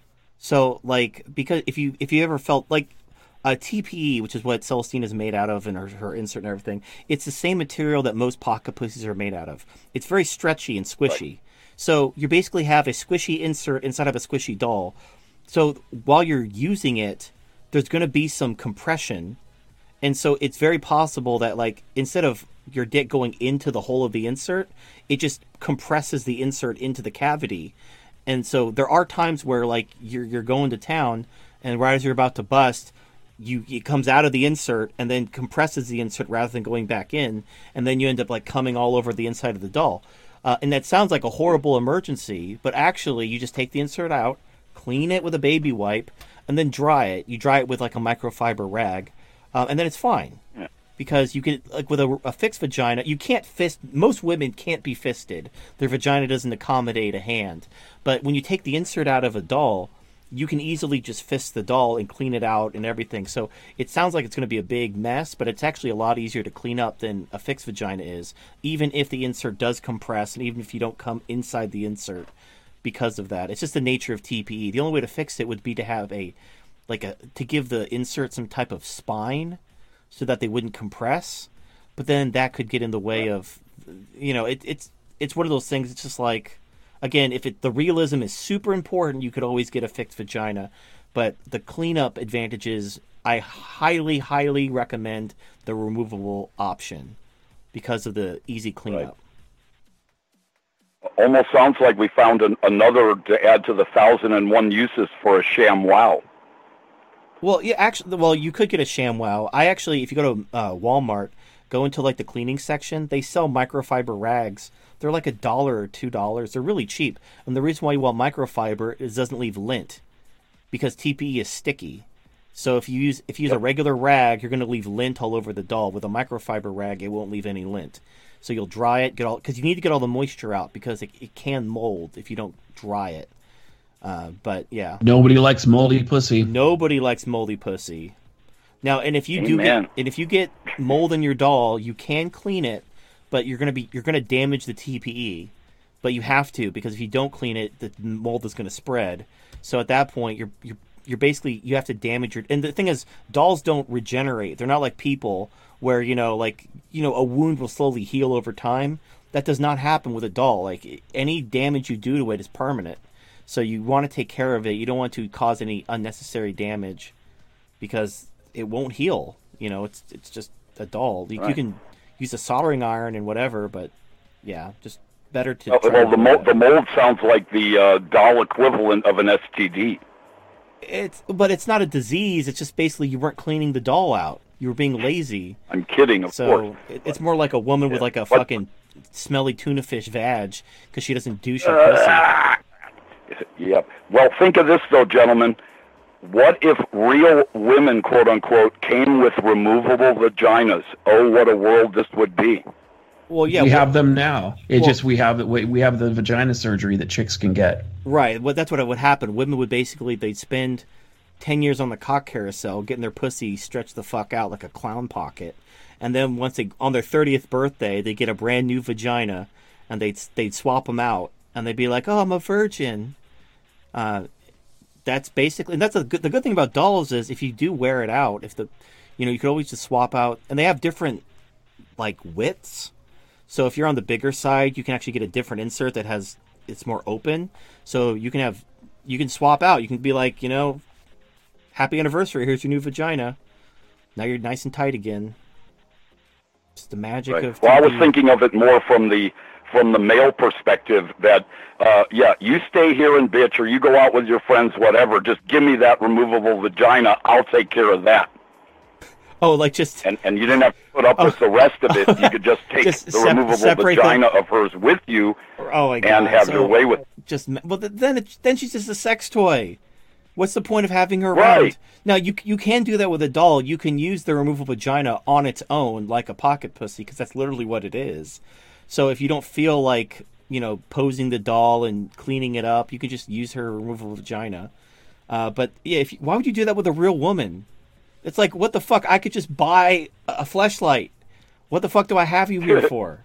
So, like, because if you if you ever felt like a T P E, which is what Celestine is made out of, and her, her insert and everything, it's the same material that most pocket pussies are made out of. It's very stretchy and squishy. Right. So you basically have a squishy insert inside of a squishy doll. So while you're using it, there's going to be some compression. And so it's very possible that, like, instead of your dick going into the hole of the insert, it just compresses the insert into the cavity. And so there are times where, like, you're you're going to town, and right as you're about to bust, you it comes out of the insert and then compresses the insert rather than going back in, and then you end up, like, coming all over the inside of the doll. Uh, and that sounds like a horrible emergency, but actually you just take the insert out, clean it with a baby wipe, and then dry it. You dry it with, like, a microfiber rag. Uh, and then it's fine, yeah. Because you can, like, with a, a fixed vagina, you can't fist. Most women can't be fisted. Their vagina doesn't accommodate a hand. But when you take the insert out of a doll, you can easily just fist the doll and clean it out and everything. So it sounds like it's going to be a big mess, but it's actually a lot easier to clean up than a fixed vagina is, even if the insert does compress and even if you don't come inside the insert because of that. It's just the nature of T P E. The only way to fix it would be to have a like a to give the insert some type of spine so that they wouldn't compress, but then that could get in the way of, you know, it, it's it's one of those things. It's just like, again, if it the realism is super important, you could always get a fixed vagina, but the cleanup advantages, I highly highly recommend the removable option because of the easy cleanup. Right. Almost sounds like we found an, another to add to the thousand and one uses for a sham wow. Well, yeah, actually, well, you could get a ShamWow. I actually, if you go to uh, Walmart, go into, like, the cleaning section, they sell microfiber rags. They're like a dollar or two dollars. They're really cheap. And the reason why you want microfiber is it doesn't leave lint, because T P E is sticky. So if you use if you use a regular rag, you're going to leave lint all over the doll. With a microfiber rag, it won't leave any lint. So you'll dry it, get all because you need to get all the moisture out because it, it can mold if you don't dry it. Uh, but yeah, nobody likes moldy pussy. Nobody likes moldy pussy. Now, and if you Amen. do get, and if you get mold in your doll, you can clean it, but you're gonna be you're gonna damage the T P E. But you have to, because if you don't clean it, the mold is gonna spread. So at that point, you're you're you're basically you have to damage your. And the thing is, dolls don't regenerate. They're not like people where, you know, like, you know, a wound will slowly heal over time. That does not happen with a doll. Like, any damage you do to it is permanent. So you want to take care of it. You don't want to cause any unnecessary damage because it won't heal. You know, it's it's just a doll. You, right. you can use a soldering iron and whatever, but yeah, just better to. Well, try well to the do mold, that. the mold sounds like the uh, doll equivalent of an S T D. It's but it's not a disease. It's just basically you weren't cleaning the doll out. You were being lazy. I'm kidding, of So course. it, it's more like a woman with Yeah. like a What- fucking smelly tuna fish vag because she doesn't douche her pussy. Ah! Yep. Well, think of this though, gentlemen. What if real women, quote unquote, came with removable vaginas? Oh, what a world this would be. Well, yeah, we well- have them now. It's well- just we have we we have the vagina surgery that chicks can get. right. Well, that's what would happen. Women would basically they'd spend ten years on the cock carousel, getting their pussy stretched the fuck out like a clown pocket, and then once they on their thirtieth birthday, they get a brand new vagina, and they'd they'd swap them out, and they'd be like, "Oh, I'm a virgin." Uh, that's basically, and that's a good. The good thing about dolls is if you do wear it out, if the, you know, you could always just swap out, and they have different like widths. So if you're on the bigger side, you can actually get a different insert that has it's more open. So you can have you can swap out. You can be like, you know, happy anniversary. Here's your new vagina. Now you're nice and tight again. It's the magic Right. of. Well, I was T V. thinking of it more from the from the male perspective that, uh, yeah, you stay here and bitch, or you go out with your friends, whatever. Just give me that removable vagina. I'll take care of that. Oh, like just And and you didn't have to put up with the rest of it. You could just take Just the sep- removable separate vagina of hers with you oh my god, and have so your way with it. just well th- then it, then she's just a sex toy. What's the point of having her around? Right. Now you you can do that with a doll. You can use the removable vagina on its own like a pocket pussy because that's literally what it is. So if you don't feel like you know posing the doll and cleaning it up, you can just use her removable vagina. Uh, but yeah, if you, why would you do that with a real woman? It's like what the fuck? I could just buy a fleshlight. What the fuck do I have you here for?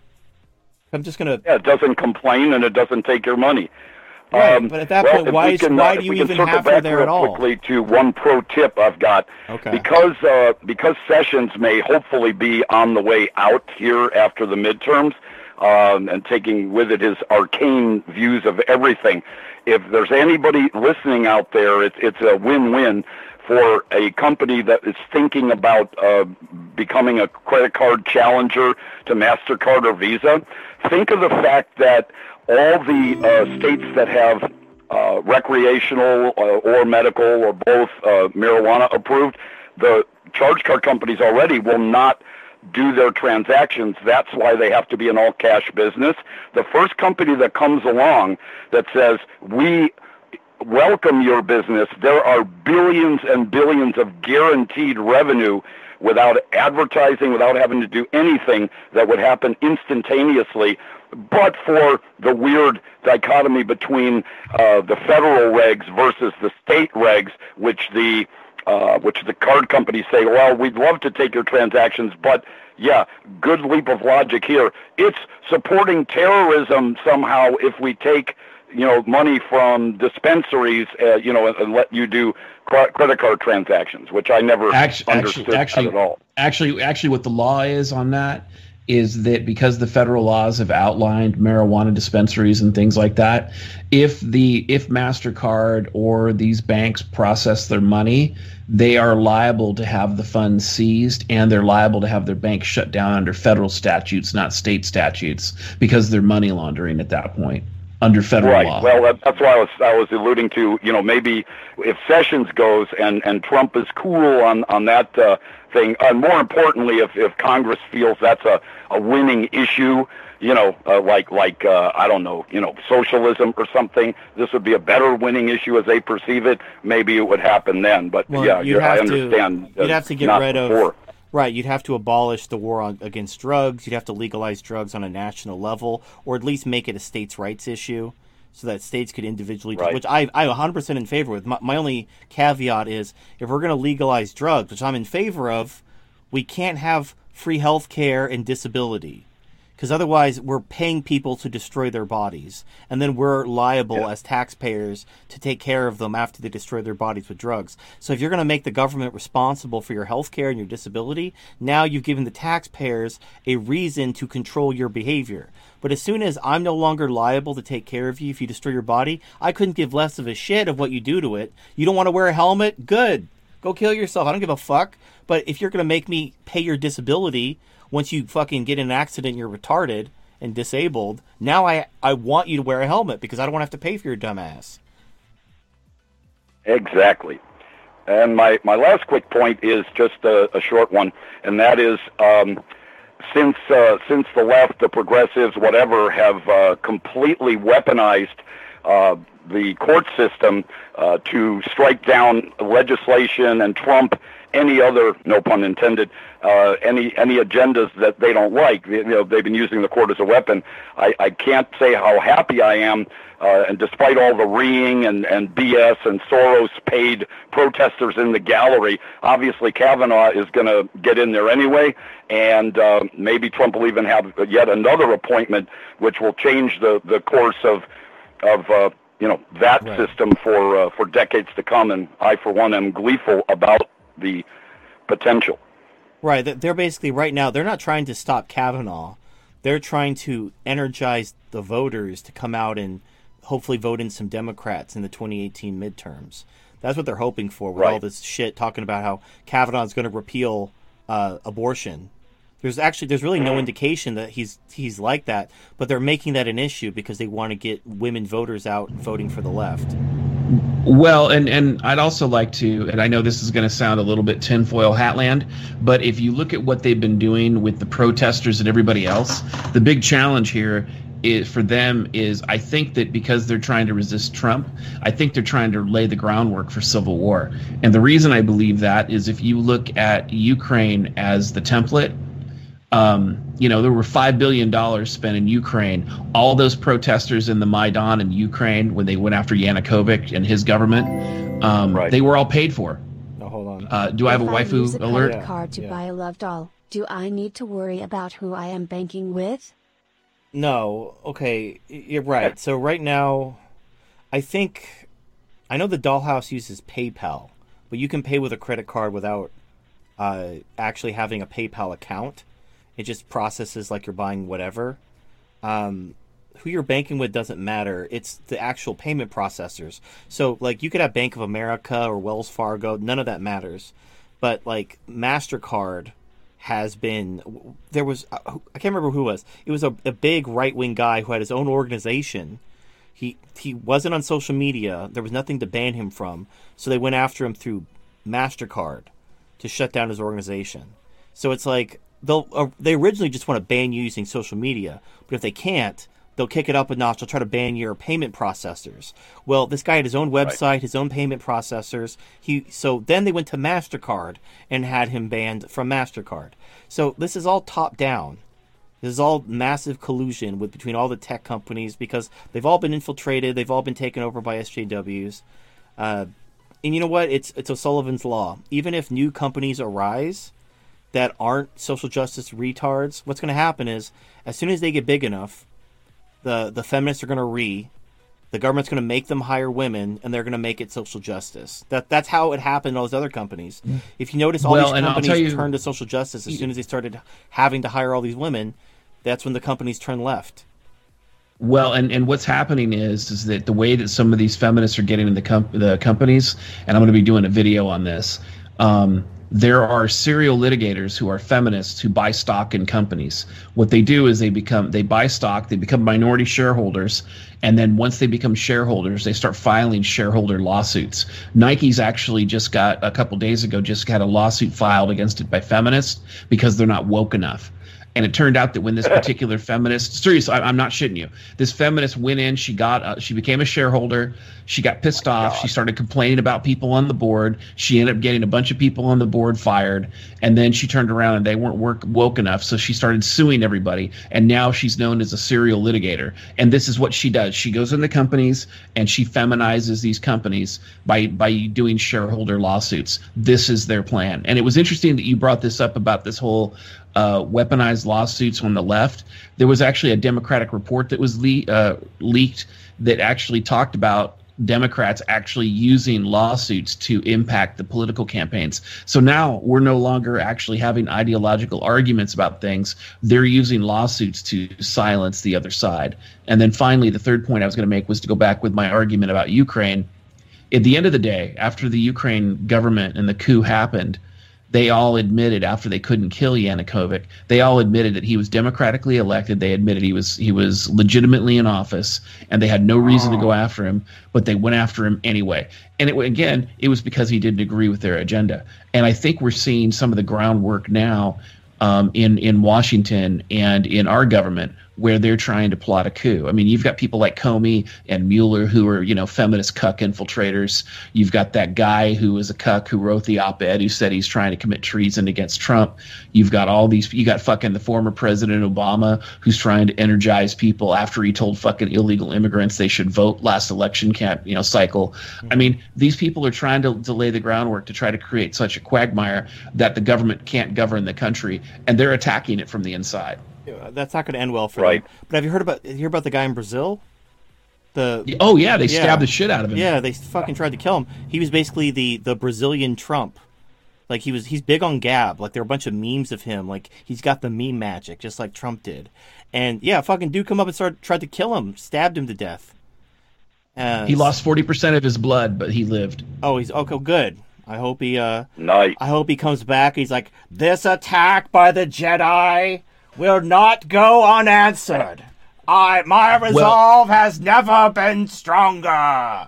I'm just gonna. Yeah, it doesn't complain and it doesn't take your money. Right, Um, but at that well, point, if why we is- can, why uh, do if you we can even circle have her back there real at all? Quickly to one pro tip I've got. Okay. Because uh, because Sessions may hopefully be on the way out here after the midterms, um, and taking with it his arcane views of everything. If there's anybody listening out there, it's it's a win-win for a company that is thinking about uh, becoming a credit card challenger to MasterCard or Visa. Think of the fact that all the uh, states that have uh, recreational uh, or medical or both uh, marijuana approved, the charge card companies already will not do their transactions. That's why they have to be an all-cash business. The first company that comes along that says, we welcome your business, there are billions and billions of guaranteed revenue without advertising, without having to do anything, that would happen instantaneously, but for the weird dichotomy between uh, the federal regs versus the state regs, which the uh, which the card companies say, well, we'd love to take your transactions, but yeah, good leap of logic here. It's supporting terrorism somehow if we take, you know, money from dispensaries, uh, you know, and, and let you do cr- credit card transactions, which I never Actually, understood actually, that at all. Actually, actually, what the law is on that is that because the federal laws have outlined marijuana dispensaries and things like that, if the if MasterCard or these banks process their money, they are liable to have the funds seized, and they're liable to have their bank shut down under federal statutes, not state statutes, because they're money laundering at that point under federal Right. law. Well, that, that's why I was I was alluding to. You know, maybe if Sessions goes and, and Trump is cool on on that uh, thing, and more importantly, if, if Congress feels that's a, a winning issue, you know, uh, like like uh, I don't know, you know, socialism or something, this would be a better winning issue as they perceive it. Maybe it would happen then. But Well, yeah, you'd you're, I have to- understand. you'd uh, have to get not rid of- before. Right, you'd have to abolish the war on, against drugs. You'd have to legalize drugs on a national level, or at least make it a states' rights issue, so that states could individually. Right. Which I I'm one hundred percent in favor with. My, my only caveat is if we're going to legalize drugs, which I'm in favor of, we can't have free health care and disability. Because otherwise, we're paying people to destroy their bodies, and then we're liable Yeah. as taxpayers to take care of them after they destroy their bodies with drugs. So if you're going to make the government responsible for your health care and your disability, now you've given the taxpayers a reason to control your behavior. But as soon as I'm no longer liable to take care of you if you destroy your body, I couldn't give less of a shit of what you do to it. You don't want to wear a helmet? Good. Go kill yourself. I don't give a fuck. But if you're going to make me pay your disability once you fucking get in an accident, you're retarded, and disabled. Now I, I want you to wear a helmet because I don't want to have to pay for your dumb ass. Exactly. And my, my last quick point is just a, a short one, and that is um, since uh, since the left, the progressives, whatever, have uh, completely weaponized uh, the court system uh, to strike down legislation and trump any other, no pun intended, uh, any any agendas that they don't like. You know, they've been using the court as a weapon. I, I can't say how happy I am, uh, and despite all the reeing and, and B S and Soros-paid protesters in the gallery, obviously Kavanaugh is going to get in there anyway, and uh, maybe Trump will even have yet another appointment, which will change the, the course of of uh, you know that right. system for uh, for decades to come. And I, for one, am gleeful about the potential. Right. They're basically, right now, they're not trying to stop Kavanaugh. They're trying to energize the voters to come out and hopefully vote in some Democrats in the twenty eighteen midterms. That's what they're hoping for with right. all this shit talking about how Kavanaugh is going to repeal uh, abortion. There's actually, there's really no indication that he's he's like that, but they're making that an issue because they want to get women voters out voting for the left. Well, and, and I'd also like to, and I know this is going to sound a little bit tinfoil hatland, but if you look at what they've been doing with the protesters and everybody else, the big challenge here is, for them is, I think that because they're trying to resist Trump, I think they're trying to lay the groundwork for civil war. And the reason I believe that is if you look at Ukraine as the template, Um, you know, there were five billion dollars spent in Ukraine. All those protesters in the Maidan in Ukraine, when they went after Yanukovych and his government, um, right. they were all paid for. No, hold on. Uh, do I have a If waifu I use a alert? credit card to Yeah. buy a love doll, do I need to worry about who I am banking with? No, okay, you're right. So right now, I think, I know the Dollhouse uses PayPal, but you can pay with a credit card without uh, actually having a PayPal account. It just processes like you're buying whatever. Um, who you're banking with doesn't matter. It's the actual payment processors. So, like, you could have Bank of America or Wells Fargo. None of that matters. But, like, MasterCard has been... There was... I can't remember who it was. It was a, a big right-wing guy who had his own organization. He, he wasn't on social media. There was nothing to ban him from. So they went after him through MasterCard to shut down his organization. So it's like... They'll uh, they originally just want to ban you using social media, but if they can't, they'll kick it up a notch. They'll try to ban your payment processors. Well, this guy had his own website, right. his own payment processors. He so then they went to MasterCard and had him banned from MasterCard. So this is all top down. This is all massive collusion with between all the tech companies because they've all been infiltrated. They've all been taken over by S J Ws. Uh, and you know what? It's it's O'Sullivan's Law. Even if new companies arise that aren't social justice retards, what's going to happen is, as soon as they get big enough, the, the feminists are going to re, the government's going to make them hire women, and they're going to make it social justice. That That's how it happened in all those other companies. If you notice, all Well, these and I'll companies tell you- turned to social justice as soon as they started having to hire all these women. That's when the companies turned left. Well, and, and what's happening is is that the way that some of these feminists are getting in the, com- the companies, and I'm going to be doing a video on this, um, there are serial litigators who are feminists who buy stock in companies. What they do is they become they buy stock, they become minority shareholders, and then once they become shareholders, they start filing shareholder lawsuits. Nike's actually just got, a couple days ago, just got a lawsuit filed against it by feminists because they're not woke enough. And it turned out that when this particular feminist, seriously, I'm not shitting you, this feminist went in, she got, uh, she became a shareholder, she got pissed off, she started complaining about people on the board, she ended up getting a bunch of people on the board fired, and then she turned around and they weren't work, woke enough, so she started suing everybody, and now she's known as a serial litigator. And this is what she does. She goes into companies and she feminizes these companies by, by doing shareholder lawsuits. This is their plan. And it was interesting that you brought this up about this whole Uh, weaponized lawsuits on the left. There was actually a Democratic report that was le- uh, leaked that actually talked about Democrats actually using lawsuits to impact the political campaigns. So now we're no longer actually having ideological arguments about things. They're using lawsuits to silence the other side. And then finally, the third point I was going to make was to go back with my argument about Ukraine. At the end of the day, after the Ukraine government and the coup happened, they all admitted after they couldn't kill Yanukovych, they all admitted that he was democratically elected. They admitted he was he was legitimately in office, and they had no reason oh. to go after him, but they went after him anyway. And it, again, it was because he didn't agree with their agenda. And I think we're seeing some of the groundwork now um, in in Washington and in our government, where they're trying to plot a coup. I mean, you've got people like Comey and Mueller who are, you know, feminist cuck infiltrators. You've got that guy who is a cuck who wrote the op-ed who said he's trying to commit treason against Trump. You've got all these, you got fucking the former President Obama who's trying to energize people after he told fucking illegal immigrants they should vote last election camp, you know, cycle. I mean, these people are trying to, to lay the groundwork to try to create such a quagmire that the government can't govern the country, and they're attacking it from the inside. That's not going to end well for right. them. But have you heard about you hear about the guy in Brazil? The oh yeah, they yeah. stabbed the shit out of him. Yeah, they fucking tried to kill him. He was basically the, the Brazilian Trump. Like he was, he's big on Gab. Like there are a bunch of memes of him. Like he's got the meme magic, just like Trump did. And yeah, fucking dude come up and started tried to kill him, stabbed him to death. Uh, he lost forty percent of his blood, but he lived. Oh, he's okay. Good. I hope he. Uh, nice. I hope he comes back. He's like, this attack by the Jedi will not go unanswered. I my resolve well, has never been stronger.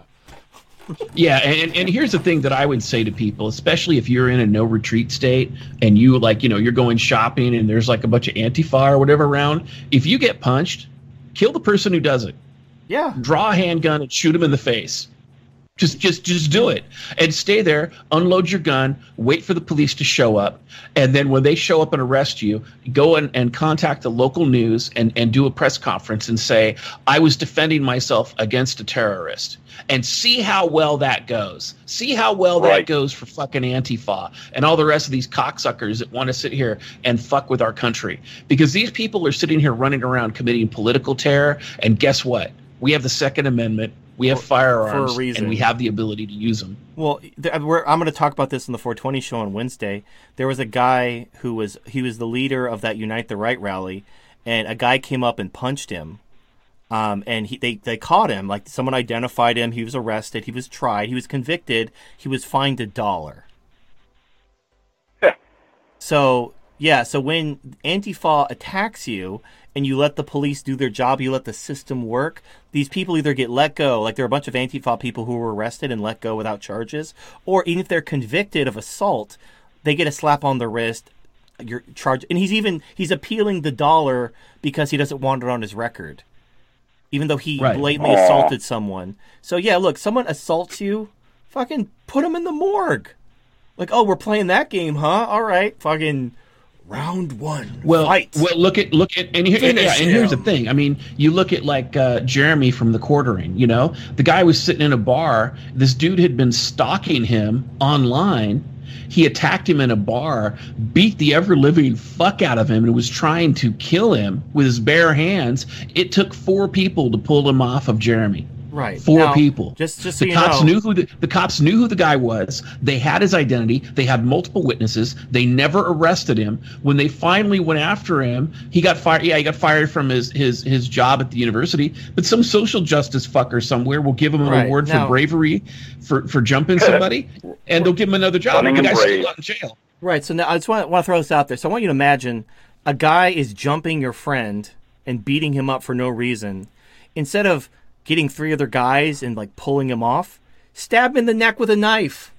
Yeah, and, and here's the thing that I would say to people, especially if you're in a no retreat state and you like, you know, you're going shopping and there's like a bunch of Antifa or whatever around. If you get punched, kill the person who does it. Yeah. Draw a handgun and shoot him in the face. Just, just, just do it, and stay there. Unload your gun. Wait for the police to show up, and then when they show up and arrest you, go and, and contact the local news and, and do a press conference and say, "I was defending myself against a terrorist," and see how well that goes. See how well right. that goes for fucking Antifa and all the rest of these cocksuckers that want to sit here and fuck with our country, because these people are sitting here running around committing political terror. And guess what? We have the Second Amendment. We have firearms, and we have the ability to use them. Well, we're, I'm going to talk about this in the four twenty show on Wednesday. There was a guy who was he was the leader of that Unite the Right rally, and a guy came up and punched him. Um, and he, they they caught him. Like someone identified him. He was arrested. He was tried. He was convicted. He was fined a dollar. So yeah. So when Antifa attacks you, and you let the police do their job, you let the system work, these people either get let go, like there are a bunch of Antifa people who were arrested and let go without charges, or even if they're convicted of assault, they get a slap on the wrist, you're charged, and he's even, he's appealing the dollar because he doesn't want it on his record, even though he right. blatantly Aww. assaulted someone. So yeah, look, someone assaults you, fucking put him in the morgue. Like, oh, we're playing that game, huh? All right, fucking... Round one. Well, fight. well, look at look at and, here, yeah, and here's the thing. I mean, you look at like uh, Jeremy from The Quartering. You know, the guy was sitting in a bar. This dude had been stalking him online. He attacked him in a bar, beat the ever living fuck out of him, and was trying to kill him with his bare hands. It took four people to pull him off of Jeremy. Right. Four now, people. Just, just so the you cops know. knew who the, the cops knew who the guy was. They had his identity. They had multiple witnesses. They never arrested him. When they finally went after him, he got fired. Yeah, he got fired from his his his job at the university. But some social justice fucker somewhere will give him an right. award now, for bravery for for jumping somebody, and they'll give him another job. And the guy's still out in jail. Right. So now I just want, want to throw this out there. So I want you to imagine a guy is jumping your friend and beating him up for no reason. Instead of getting three other guys and like pulling him off, stab him in the neck with a knife.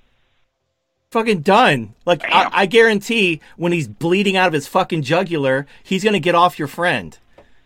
Fucking done. Like I, I guarantee when he's bleeding out of his fucking jugular, he's gonna get off your friend.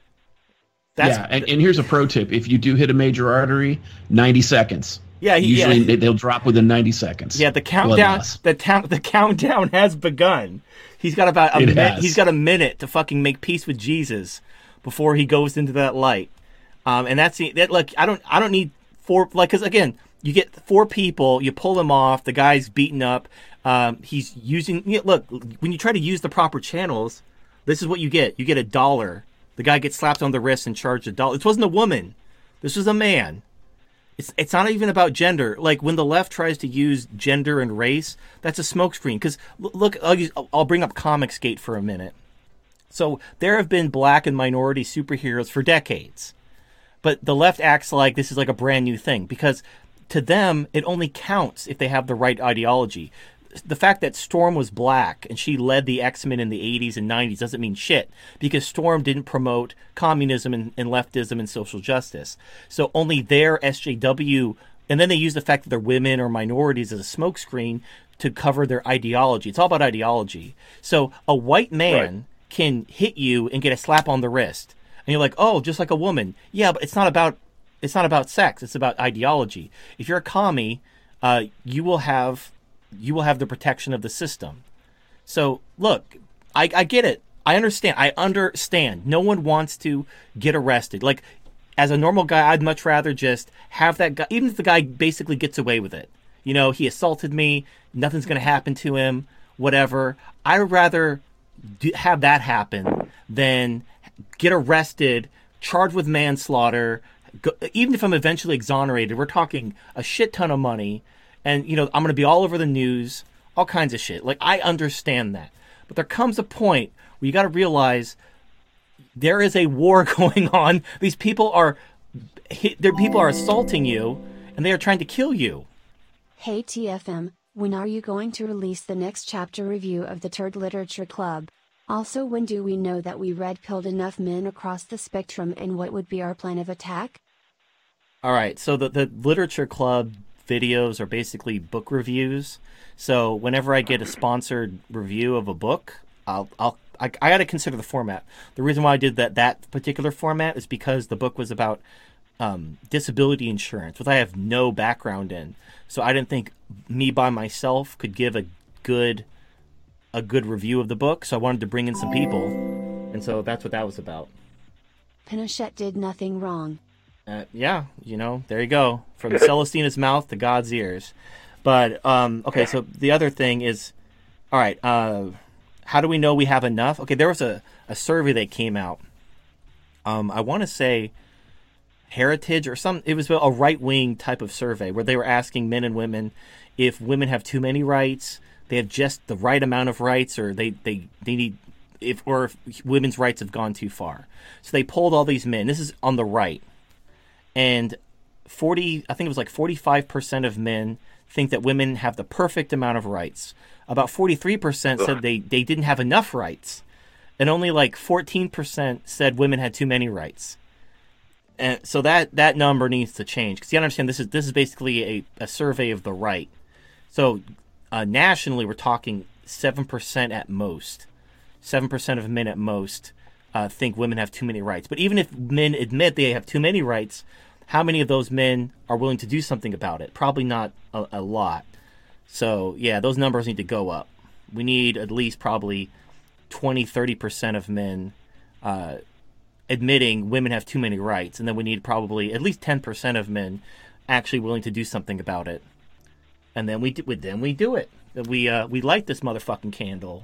That's, yeah, and, and here's a pro tip: if you do hit a major artery, ninety seconds. Yeah, he, usually yeah. They, they'll drop within ninety seconds. Yeah, the countdown, the count, the countdown has begun. He's got about a minute. He's got a minute to fucking make peace with Jesus before he goes into that light. Um, and that's the, that. Like, I don't, I don't need four. Like, because again, you get four people, you pull him off. The guy's beaten up. Um, he's using. You know, look, when you try to use the proper channels, this is what you get. You get a dollar. The guy gets slapped on the wrist and charged a dollar. This wasn't a woman. This was a man. It's it's not even about gender. Like when the left tries to use gender and race, that's a smokescreen. Because look, I'll, use, I'll bring up Comicsgate for a minute. So there have been black and minority superheroes for decades. But the left acts like this is like a brand new thing because to them, it only counts if they have the right ideology. the fact that Storm was black and she led the X-Men in the eighties and nineties doesn't mean shit, because Storm didn't promote communism and, and leftism and social justice. So only their S J W, and then they use the fact that they're women or minorities as a smokescreen to cover their ideology. It's all about ideology. So a white man right. can hit you and get a slap on the wrist, and you're like, oh, just like a woman. Yeah, but it's not about it's not about sex. It's about ideology. If you're a commie, uh, you will have you will have the protection of the system. So look, I, I get it. I understand. I understand. No one wants to get arrested. Like, as a normal guy, I'd much rather just have that guy, even if the guy basically gets away with it. You know, he assaulted me. Nothing's going to happen to him. Whatever. I'd rather do, have that happen than get arrested, charged with manslaughter. Go, even if I'm eventually exonerated, we're talking a shit ton of money. And, you know, I'm going to be all over the news, all kinds of shit. Like, I understand that. But there comes a point where you got to realize there is a war going on. These people are, their people are assaulting you, and they are trying to kill you. Hey T F M, when are you going to release the next chapter review of the Turd Literature Club? Also, when do we know that we red-pilled enough men across the spectrum, and what would be our plan of attack? All right, so the, the Literature Club videos are basically book reviews. So whenever I get a sponsored review of a book, I'll I'll I, I got to consider the format. The reason why I did that that particular format is because the book was about um, disability insurance, which I have no background in. So I didn't think me by myself could give a good a good review of the book. So I wanted to bring in some people, and so that's what that was about. Pinochet did nothing wrong. Uh, yeah, you know, there you go. From Celestina's mouth to God's ears. But, um, okay, so the other thing is, all right, uh, how do we know we have enough? Okay, there was a, a survey that came out. Um, I want to say Heritage or some, it was a right-wing type of survey where they were asking men and women if women have too many rights, they have just the right amount of rights, or they, they, they need, if or if women's rights have gone too far. So they polled all these men. This is on the right. And forty, I think it was like forty-five percent of men think that women have the perfect amount of rights. About forty-three percent said they, they didn't have enough rights. And only like fourteen percent said women had too many rights. And so that, that number needs to change. Because you understand, this is this is basically a, a survey of the right. So uh, nationally, we're talking seven percent at most. seven percent of men at most uh, think women have too many rights. But even if men admit they have too many rights, how many of those men are willing to do something about it? Probably not a, a lot. So, yeah, those numbers need to go up. We need at least probably twenty, thirty percent of men uh, admitting women have too many rights. And then we need probably at least ten percent of men actually willing to do something about it. And then we do, then we do it. We uh, we light this motherfucking candle.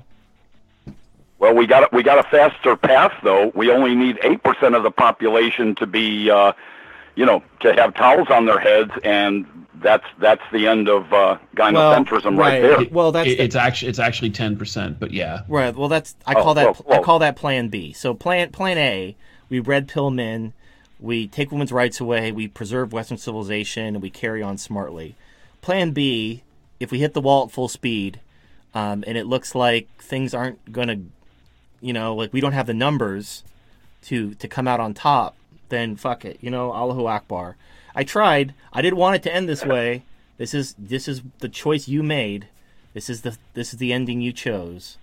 Well, we got we got a faster path, though. We only need eight percent of the population to be... Uh, you know, to have towels on their heads, and that's that's the end of uh, gynocentrism well, right, right there. Well, that's it, the, it's actually it's actually ten percent, but yeah. Right. Well, that's I call oh, that whoa, whoa. I call that Plan B. So Plan Plan A, we red pill men, we take women's rights away, we preserve Western civilization, and we carry on smartly. Plan B, if we hit the wall at full speed, um, and it looks like things aren't going to, you know, like we don't have the numbers to to come out on top, then fuck it, you know, Allahu Akbar. I tried. I didn't want it to end this way. This is this is the choice you made. This is the this is the ending you chose.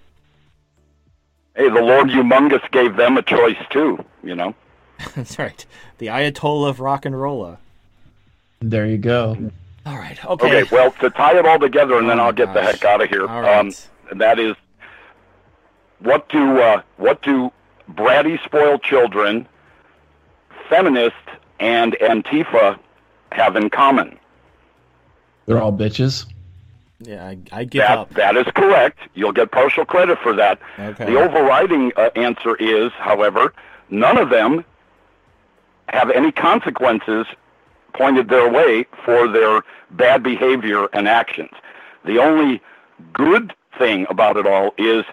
Hey, the Lord Humongous gave them a choice too, you know. That's right. The Ayatollah of rock and rolla. There you go. All right. Okay. Okay. Well, to tie it all together, and oh then I'll get gosh. the heck out of here. All right. Um, that is, what do uh, what do bratty, spoiled children, feminists, and Antifa have in common? They're all bitches. Yeah, I, I give that, up. That is correct. You'll get partial credit for that. Okay. The overriding uh, answer is, however, none of them have any consequences pointed their way for their bad behavior and actions. The only good thing about it all is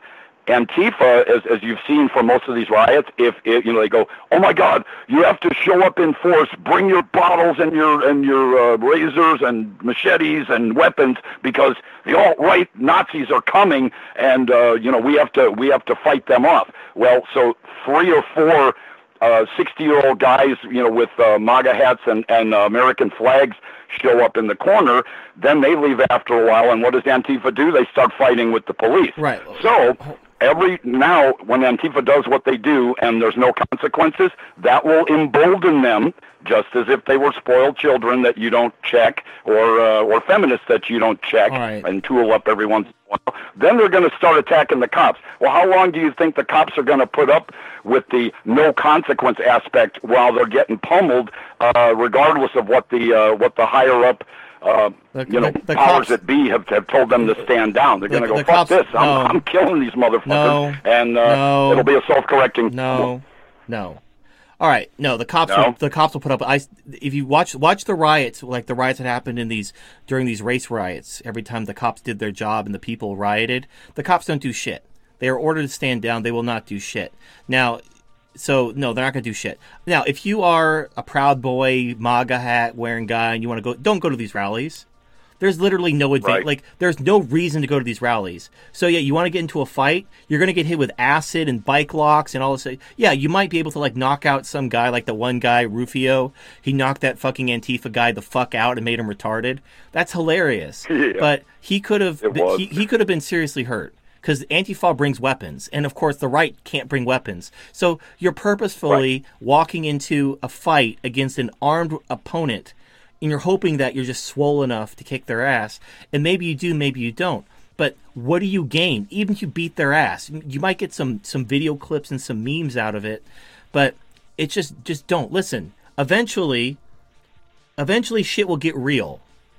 Antifa, as, as you've seen from most of these riots, if it, you know, they go, oh my God, you have to show up in force, bring your bottles and your and your uh, razors and machetes and weapons because the alt-right Nazis are coming, and uh, you know we have to we have to fight them off. Well, so three or four sixty-year-old uh, guys, you know, with uh, MAGA hats and and uh, American flags show up in the corner, then they leave after a while, and what does Antifa do? They start fighting with the police. Right. So every now when Antifa does what they do and there's no consequences, that will embolden them, just as if they were spoiled children that you don't check, or uh, or feminists that you don't check right. and tool up every once in a while. Then they're going to start attacking the cops. Well, how long do you think the cops are going to put up with the no consequence aspect while they're getting pummeled, uh, regardless of what the uh, what the higher up uh, the, you know the, the powers cops, that be have, have told them to stand down? They're going to go, the fuck cops, this! I'm, no. I'm killing these motherfuckers, no, and uh, no, it'll be a self-correcting. No, no. All right, no. The cops, no? will, the cops will put up. I, if you watch watch the riots, like the riots that happened in these during these race riots, every time the cops did their job and the people rioted, the cops don't do shit. They are ordered to stand down. They will not do shit. Now, so no, they're not going to do shit. Now, if you are a Proud Boy, MAGA hat wearing guy, and you want to go, don't go to these rallies. There's literally no advantage. Right. Like, there's no reason to go to these rallies. So, yeah, you want to get into a fight, you're going to get hit with acid and bike locks and all this. Yeah, you might be able to, like, knock out some guy, like the one guy, Rufio. He knocked that fucking Antifa guy the fuck out and made him retarded. That's hilarious. Yeah. But he could have It was. he, he could have been seriously hurt. Because Antifa brings weapons. And, of course, the right can't bring weapons. So you're purposefully Right. walking into a fight against an armed opponent, and you're hoping that you're just swole enough to kick their ass. And maybe you do, maybe you don't. But what do you gain? Even if you beat their ass, you might get some some video clips and some memes out of it. But it's just just don't. Listen, eventually, eventually shit will get real.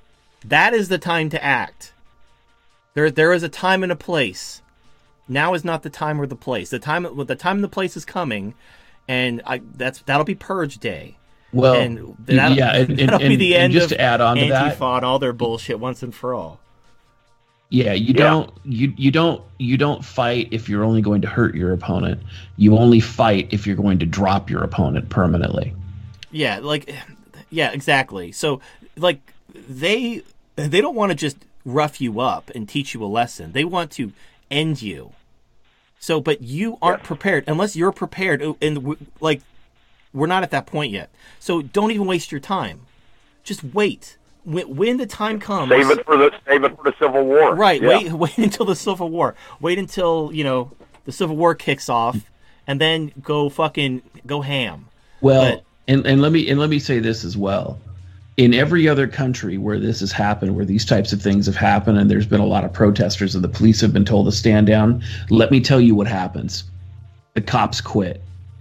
That is the time to act. There there is a time and a place. Now is not the time or the place. The time the time and the place is coming, and I that's that'll be Purge Day. Well, and that'll, yeah, and, and, that'll be and- the and end just of to add on to Antifa that, and all their bullshit once and for all. yeah, you Yeah. don't you you don't you don't fight if you're only going to hurt your opponent. You only fight if you're going to drop your opponent permanently. Yeah, like, yeah, exactly. So, like, they they don't want to just rough you up and teach you a lesson. They want to end you. So, but you aren't Yes. prepared unless you're prepared. And w- like, we're not at that point yet. So, don't even waste your time. Just wait. When, when the time comes, Save it for the save it for the Civil War. right? Yeah. Wait, wait until the Civil War. Wait until you know the Civil War kicks off, and then go fucking go ham. Well, But- and, and let me and let me say this as well. In every other country where this has happened, where these types of things have happened, and there's been a lot of protesters and the police have been told to stand down, let me tell you what happens. The cops quit.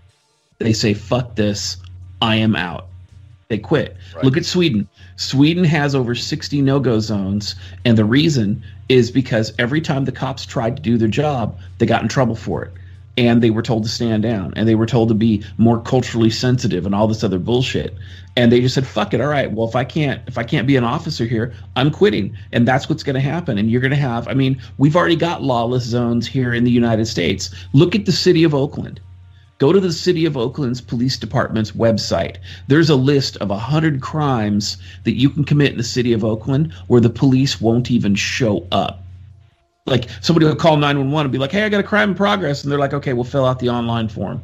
They say, fuck this, I am out. They quit. Right. Look at Sweden. Sweden has over sixty no-go zones, and the reason is because every time the cops tried to do their job, they got in trouble for it. And they were told to stand down, and they were told to be more culturally sensitive and all this other bullshit. And they just said, fuck it, all right, well, if I can't if I can't be an officer here, I'm quitting. And that's what's going to happen. And you're going to have, I mean, we've already got lawless zones here in the United States. Look at the city of Oakland. Go to the city of Oakland's police department's website. There's a list of one hundred crimes that you can commit in the city of Oakland where the police won't even show up. Like, somebody will call nine one one and be like, hey, I got a crime in progress. And they're like, okay, we'll fill out the online form.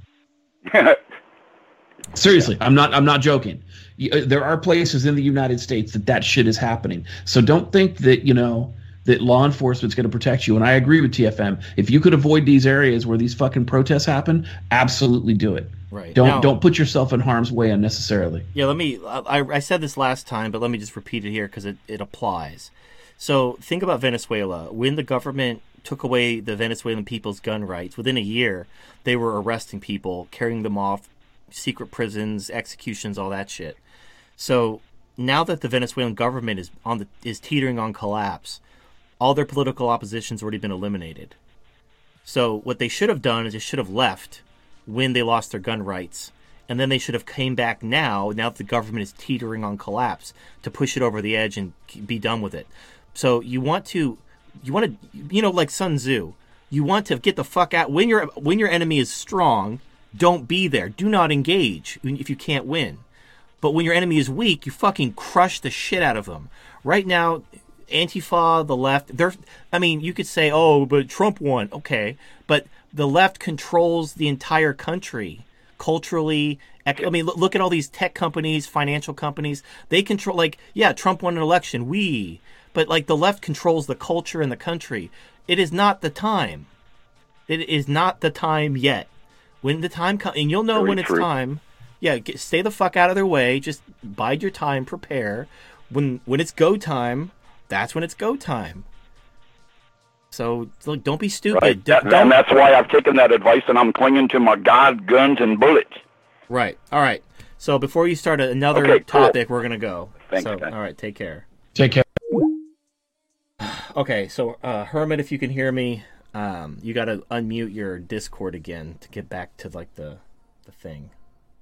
Seriously, I'm not I'm not joking. You- uh, There are places in the United States that that shit is happening. So don't think that, you know, that law enforcement's going to protect you. And I agree with T F M. If you could avoid these areas where these fucking protests happen, absolutely do it. Right. Don't Now- don't put yourself in harm's way unnecessarily. Yeah, let me. I, I said this last time, but let me just repeat it here because it, it applies. So think about Venezuela. When the government took away the Venezuelan people's gun rights, within a year, they were arresting people, carrying them off, secret prisons, executions, all that shit. So now that the Venezuelan government is on the is teetering on collapse, all their political opposition's already been eliminated. So what they should have done is they should have left when they lost their gun rights. And then they should have came back now, now that the government is teetering on collapse, to push it over the edge and be done with it. So you want to, you want to, you know, like Sun Tzu, You want to get the fuck out. When your when your enemy is strong, don't be there. Do not engage if you can't win. But when your enemy is weak, you fucking crush the shit out of them. Right now, Antifa, the left, they're, I mean, you could say, oh, but Trump won. Okay. But the left controls the entire country culturally. I mean, look at all these tech companies, financial companies. They control, like, yeah, Trump won an election. We. But, like, the left controls the culture in the country. It is not the time. It is not the time yet. When the time comes, and you'll know Very when it's true. time. Yeah, get, stay the fuck out of their way. Just bide your time, prepare. When when it's go time, that's when it's go time. So, look, don't be stupid. Right. Don't, That- and that's why I've taken that advice, and I'm clinging to my God, guns, and bullets. Right. All right. So before you start another Okay, cool. topic, we're gonna go. Thanks, so, guys. all right. Take care. Take care. Okay. So, uh, Hermit, if you can hear me, um, you got to unmute your Discord again to get back to like the the thing.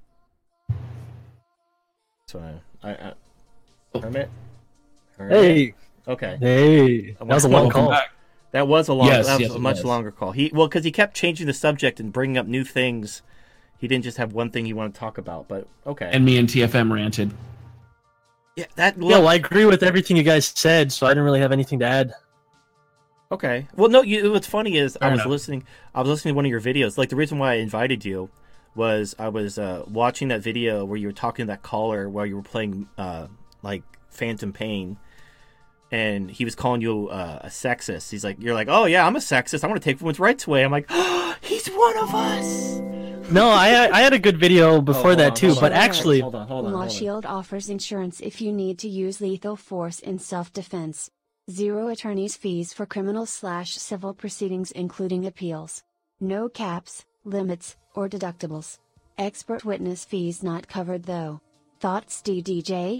So, I, I, I Hermit. Hermit? Hey, Okay. hey, that was a long Welcome call. back. That was a long. Yes, that was yes, a it much was. longer call. He well because he kept changing the subject and bringing up new things. He didn't just have one thing he wanted to talk about. But okay. And me and T F M ranted. yeah, that. Yeah, well, I agree with everything you guys said, so I didn't really have anything to add. Okay. Well, no. You, what's funny is Fair I was enough. listening. I was listening to one of your videos. Like the reason why I invited you was I was uh, watching that video where you were talking to that caller while you were playing uh, like Phantom Pain, and he was calling you uh, a sexist. He's like, you're like, oh yeah, I'm a sexist. I want to take women's rights away. I'm like, oh, he's one of us. No, I I had a good video before Oh, that hold on, too, hold but on. actually, hold on, hold on, Law hold on. Shield offers insurance if you need to use lethal force in self-defense. Zero attorney's fees for criminal slash civil proceedings including appeals. No caps, limits, or deductibles. Expert witness fees not covered though. Thoughts, D D J?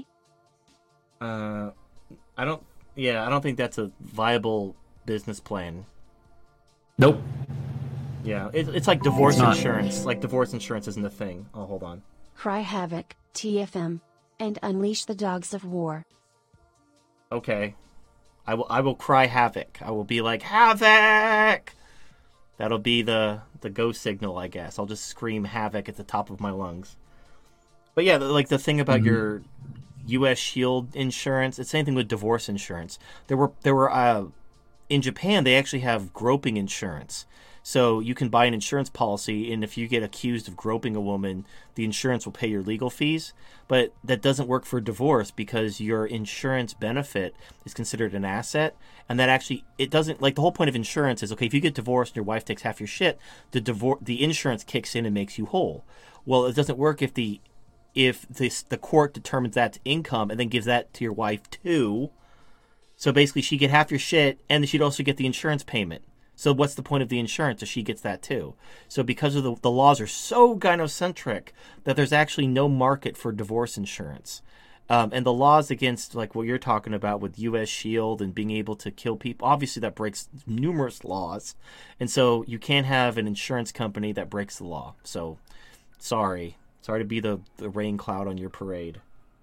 Uh, I don't. Yeah, I don't think that's a viable business plan. Nope. Yeah, it, it's like divorce It's not. insurance. Like divorce insurance isn't a thing. Oh, hold on. Cry Havoc, T F M. And unleash the dogs of war. Okay, I will. I will cry havoc. I will be like havoc. That'll be the the go signal, I guess. I'll just scream havoc at the top of my lungs. But yeah, like the thing about Mhm. your U S Shield insurance, it's the same thing with divorce insurance. There were there were uh, in Japan they actually have groping insurance. So you can buy an insurance policy, and if you get accused of groping a woman, the insurance will pay your legal fees. But that doesn't work for divorce because your insurance benefit is considered an asset, and that actually it doesn't like the whole point of insurance is okay. If you get divorced and your wife takes half your shit, the divorce the insurance kicks in and makes you whole. Well, it doesn't work if the if this the court determines that's income and then gives that to your wife too. So basically, she'd get half your shit, and then she'd also get the insurance payment. So what's the point of the insurance if she gets that too? So because of the, the laws are so gynocentric that there's actually no market for divorce insurance. Um, and the laws against like what you're talking about with U S Shield and being able to kill people, obviously that breaks numerous laws. And so you can't have an insurance company that breaks the law. So sorry. Sorry to be the, the rain cloud on your parade.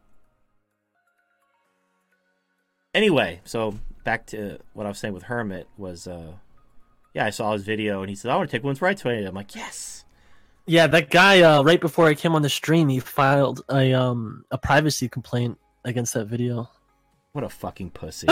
Anyway, so back to what I was saying with Hermit was... Uh, Yeah, I saw his video, and he said, I want to take women's rights away. I'm like, yes. yeah, that guy uh, right before I came on the stream, he filed a um a privacy complaint against that video. What a fucking pussy.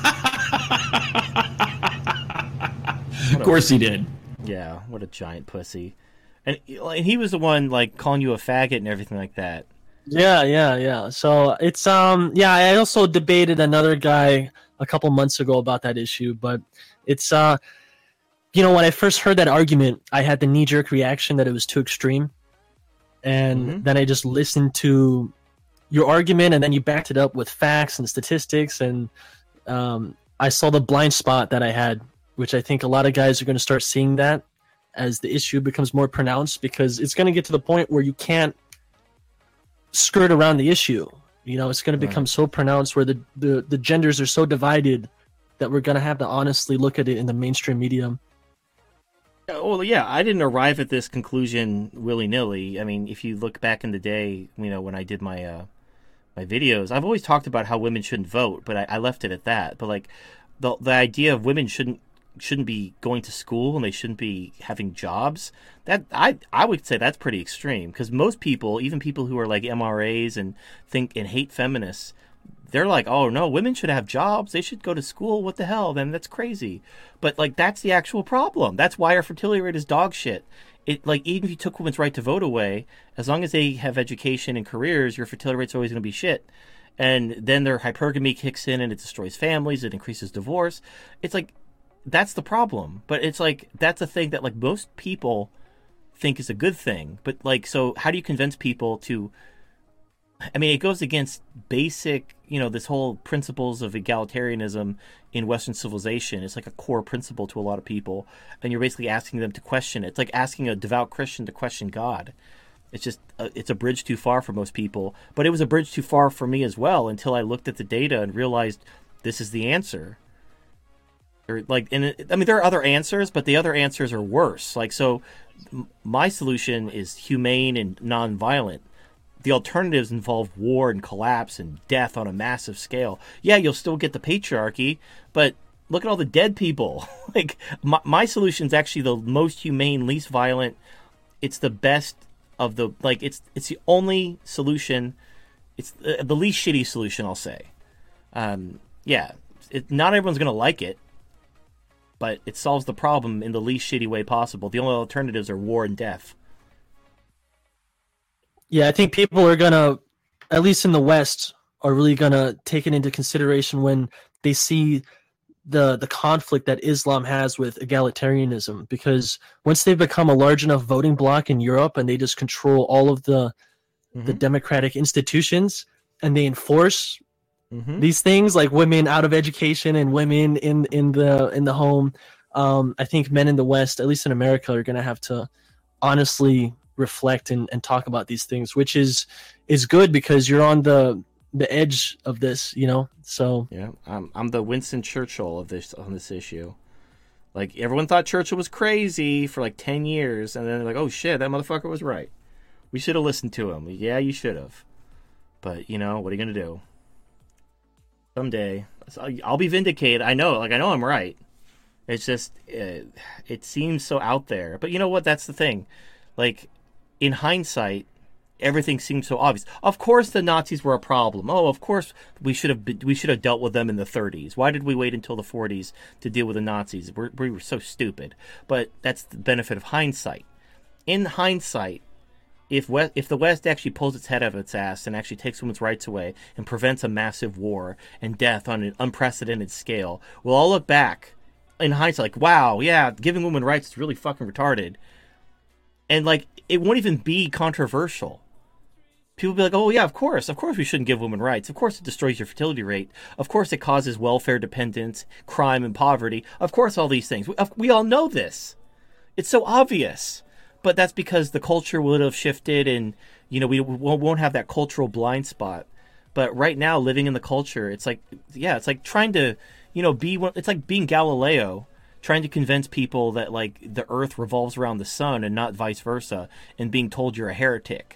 Of course he did. Yeah, what a giant pussy. And, and he was the one, like, calling you a faggot and everything like that. Yeah, yeah, yeah. So it's um yeah, I also debated another guy a couple months ago about that issue, but it's uh you know, when I first heard that argument, I had the knee-jerk reaction that it was too extreme. And Mhm. then I just listened to your argument, and then you backed it up with facts and statistics, and um, I saw the blind spot that I had, which I think a lot of guys are going to start seeing that as the issue becomes more pronounced, because it's going to get to the point where you can't skirt around the issue. You know, it's going to become so pronounced where the, the, the genders are so divided that we're going to have to honestly look at it in the mainstream media. Well, yeah, I didn't arrive at this conclusion willy-nilly. I mean, if you look back in the day, you know, when I did my uh, my videos, I've always talked about how women shouldn't vote, but I, I left it at that. But, like, the the idea of women shouldn't shouldn't be going to school and they shouldn't be having jobs. That I I would say that's pretty extreme, because most people, even people who are like M R As and think and hate feminists, they're like, oh no, women should have jobs, they should go to school, what the hell, then that's crazy. But like, that's the actual problem. That's why our fertility rate is dog shit. It, like, even if you took women's right to vote away, as long as they have education and careers, your fertility rate's always going to be shit. And then their hypergamy kicks in and it destroys families, it increases divorce. It's like, that's the problem. But it's like, that's a thing that like most people think is a good thing. But like, so how do you convince people to, I mean, it goes against basic, you know, this whole principles of egalitarianism in Western civilization. It's like a core principle to a lot of people. And you're basically asking them to question it. It's like asking a devout Christian to question God. It's just, uh, it's a bridge too far for most people. But it was a bridge too far for me as well, until I looked at the data and realized this is the answer. Or like, and it, I mean, there are other answers, but the other answers are worse. Like, so m- my solution is humane and nonviolent. The alternatives involve war and collapse and death on a massive scale. Yeah, you'll still get the patriarchy, but look at all the dead people. Like, my, my solution is actually the most humane, least violent. It's the best of the, like, it's it's the only solution. It's the, the least shitty solution, I'll say. Um, yeah, it, not everyone's going to like it, but it solves the problem in the least shitty way possible. The only alternatives are war and death. Yeah, I think people are gonna, at least in the West, are really gonna take it into consideration when they see the the conflict that Islam has with egalitarianism. Because once they've become a large enough voting bloc in Europe and they just control all of the mm-hmm. the democratic institutions and they enforce mm-hmm. these things like women out of education and women in in the in the home, um, I think men in the West, at least in America, are gonna have to honestly reflect and, and talk about these things, which is is good because you're on the the edge of this, you know. So yeah, I'm I'm the Winston Churchill of this on this issue. Like, everyone thought Churchill was crazy for like ten years, and then they're like, oh shit, that motherfucker was right. We should have listened to him. Yeah, you should have. But you know, what are you gonna do? Someday I'll be vindicated. I know, like I know I'm right. It's just it, it seems so out there. But you know what? That's the thing. Like, in hindsight, everything seems so obvious. Of course, the Nazis were a problem. Oh, of course, we should have been, we should have dealt with them in the thirties. Why did we wait until the forties to deal with the Nazis? We're, we were so stupid. But that's the benefit of hindsight. In hindsight, if West, if the West actually pulls its head out of its ass and actually takes women's rights away and prevents a massive war and death on an unprecedented scale, we'll all look back in hindsight like, wow, yeah, giving women rights is really fucking retarded. And, like, it won't even be controversial. People will be like, oh, yeah, of course. Of course we shouldn't give women rights. Of course it destroys your fertility rate. Of course it causes welfare dependence, crime, and poverty. Of course all these things. We, we all know this. It's so obvious. But that's because the culture would have shifted and, you know, we won't have that cultural blind spot. But right now, living in the culture, it's like, yeah, it's like trying to, you know, be, it's like being Galileo, trying to convince people that, like, the earth revolves around the sun and not vice versa, and being told you're a heretic.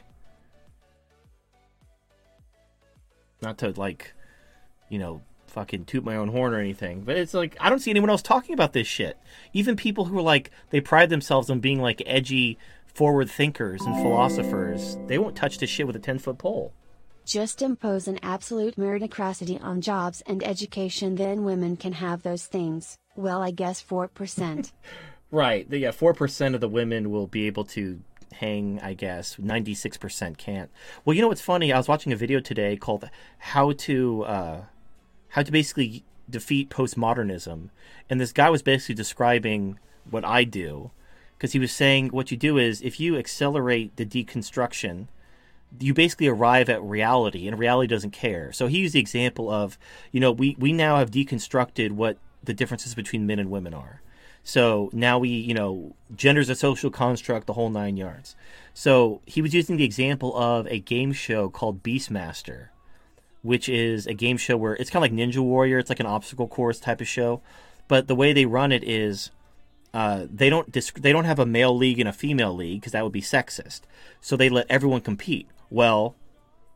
Not to, like, you know, fucking toot my own horn or anything, but it's like, I don't see anyone else talking about this shit. Even people who are, like, they pride themselves on being, like, edgy, forward thinkers and philosophers, they won't touch this shit with a ten-foot pole. Just impose an absolute meritocracy on jobs and education, then women can have those things. Well, I guess four percent. Right. Yeah, four percent of the women will be able to hang, I guess. ninety-six percent can't. Well, you know what's funny? I was watching a video today called How to uh, How to basically defeat postmodernism. And this guy was basically describing what I do. Because he was saying what you do is, if you accelerate the deconstruction, you basically arrive at reality, and reality doesn't care. So he used the example of, you know, we, we now have deconstructed what the differences between men and women are. So now we, you know, gender's a social construct, the whole nine yards. So he was using the example of a game show called Beastmaster, which is a game show where it's kind of like Ninja Warrior. It's like an obstacle course type of show. But the way they run it is uh, they don't disc- they don't have a male league and a female league because that would be sexist. So they let everyone compete. Well,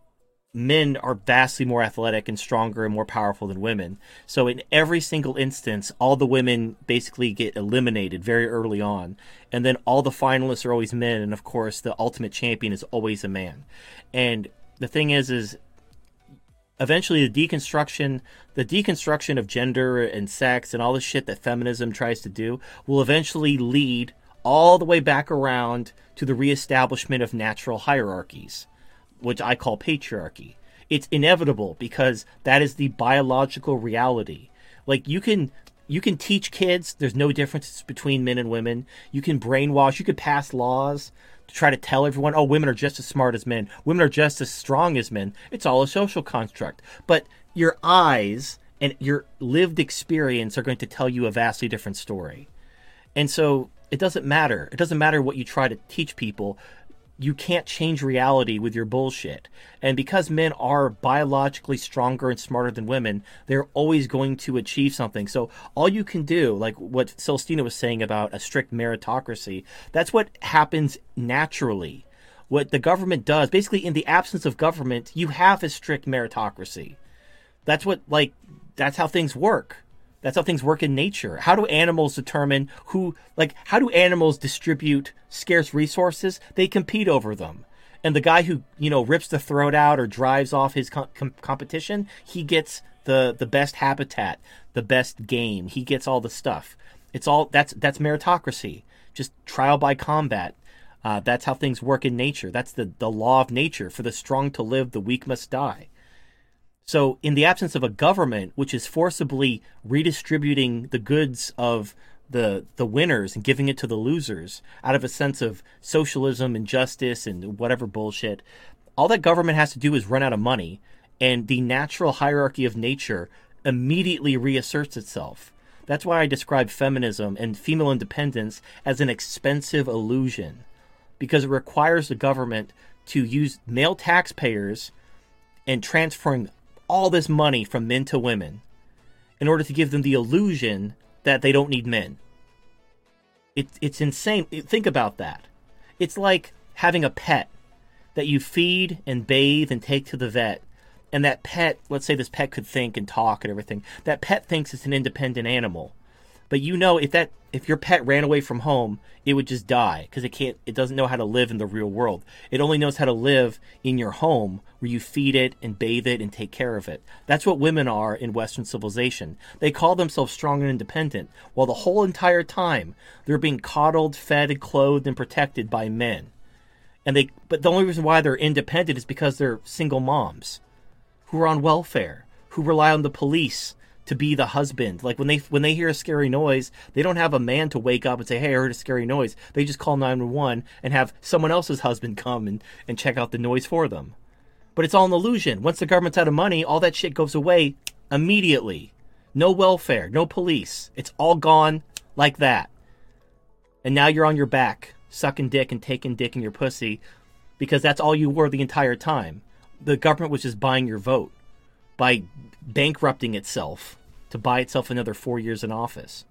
men are vastly more athletic and stronger and more powerful than women. So in every single instance, all the women basically get eliminated very early on. And then all the finalists are always men. And of course, the ultimate champion is always a man. And the thing is, is eventually the deconstruction, the deconstruction of gender and sex and all the shit that feminism tries to do will eventually lead all the way back around to the reestablishment of natural hierarchies, which I call patriarchy. It's inevitable because that is the biological reality. Like you can you can teach kids there's no difference between men and women. You can brainwash, you could pass laws to try to tell everyone, oh, women are just as smart as men. Women are just as strong as men. It's all a social construct. But your eyes and your lived experience are going to tell you a vastly different story. And so it doesn't matter. It doesn't matter what you try to teach people. You can't change reality with your bullshit. And because men are biologically stronger and smarter than women, they're always going to achieve something. So all you can do, like what Celestina was saying about a strict meritocracy, that's what happens naturally. What the government does, basically in the absence of government, you have a strict meritocracy. That's what, like, that's how things work. That's how things work in nature. How do animals determine who, like, how do animals distribute scarce resources? They compete over them. And the guy who, you know, rips the throat out or drives off his com- com- competition, he gets the, the best habitat, the best game. He gets all the stuff. It's all, that's, that's meritocracy. Just trial by combat. Uh, that's how things work in nature. That's the, the law of nature. For the strong to live, the weak must die. So in the absence of a government, which is forcibly redistributing the goods of the the winners and giving it to the losers out of a sense of socialism and justice and whatever bullshit, all that government has to do is run out of money, and the natural hierarchy of nature immediately reasserts itself. That's why I describe feminism and female independence as an expensive illusion, because it requires the government to use male taxpayers and transferring all this money from men to women in order to give them the illusion that they don't need men. It, it's insane. Think about that. It's like having a pet that you feed and bathe and take to the vet. And that pet, let's say this pet could think and talk and everything. That pet thinks it's an independent animal. But you know, if that if your pet ran away from home, it would just die because it can't. It doesn't know how to live in the real world. It only knows how to live in your home, where you feed it and bathe it and take care of it. That's what women are in Western civilization. They call themselves strong and independent, while the whole entire time they're being coddled, fed, and clothed and protected by men. And they, but the only reason why they're independent is because they're single moms who are on welfare, who rely on the police to be the husband. Like when they when they hear a scary noise, they don't have a man to wake up and say, hey, I heard a scary noise. They just call nine one one and have someone else's husband come and, and check out the noise for them. But it's all an illusion. Once the government's out of money, all that shit goes away immediately. No welfare, no police. It's all gone like that. And now you're on your back, sucking dick and taking dick in your pussy, because that's all you were the entire time. The government was just buying your vote by bankrupting itself to buy itself another four years in office.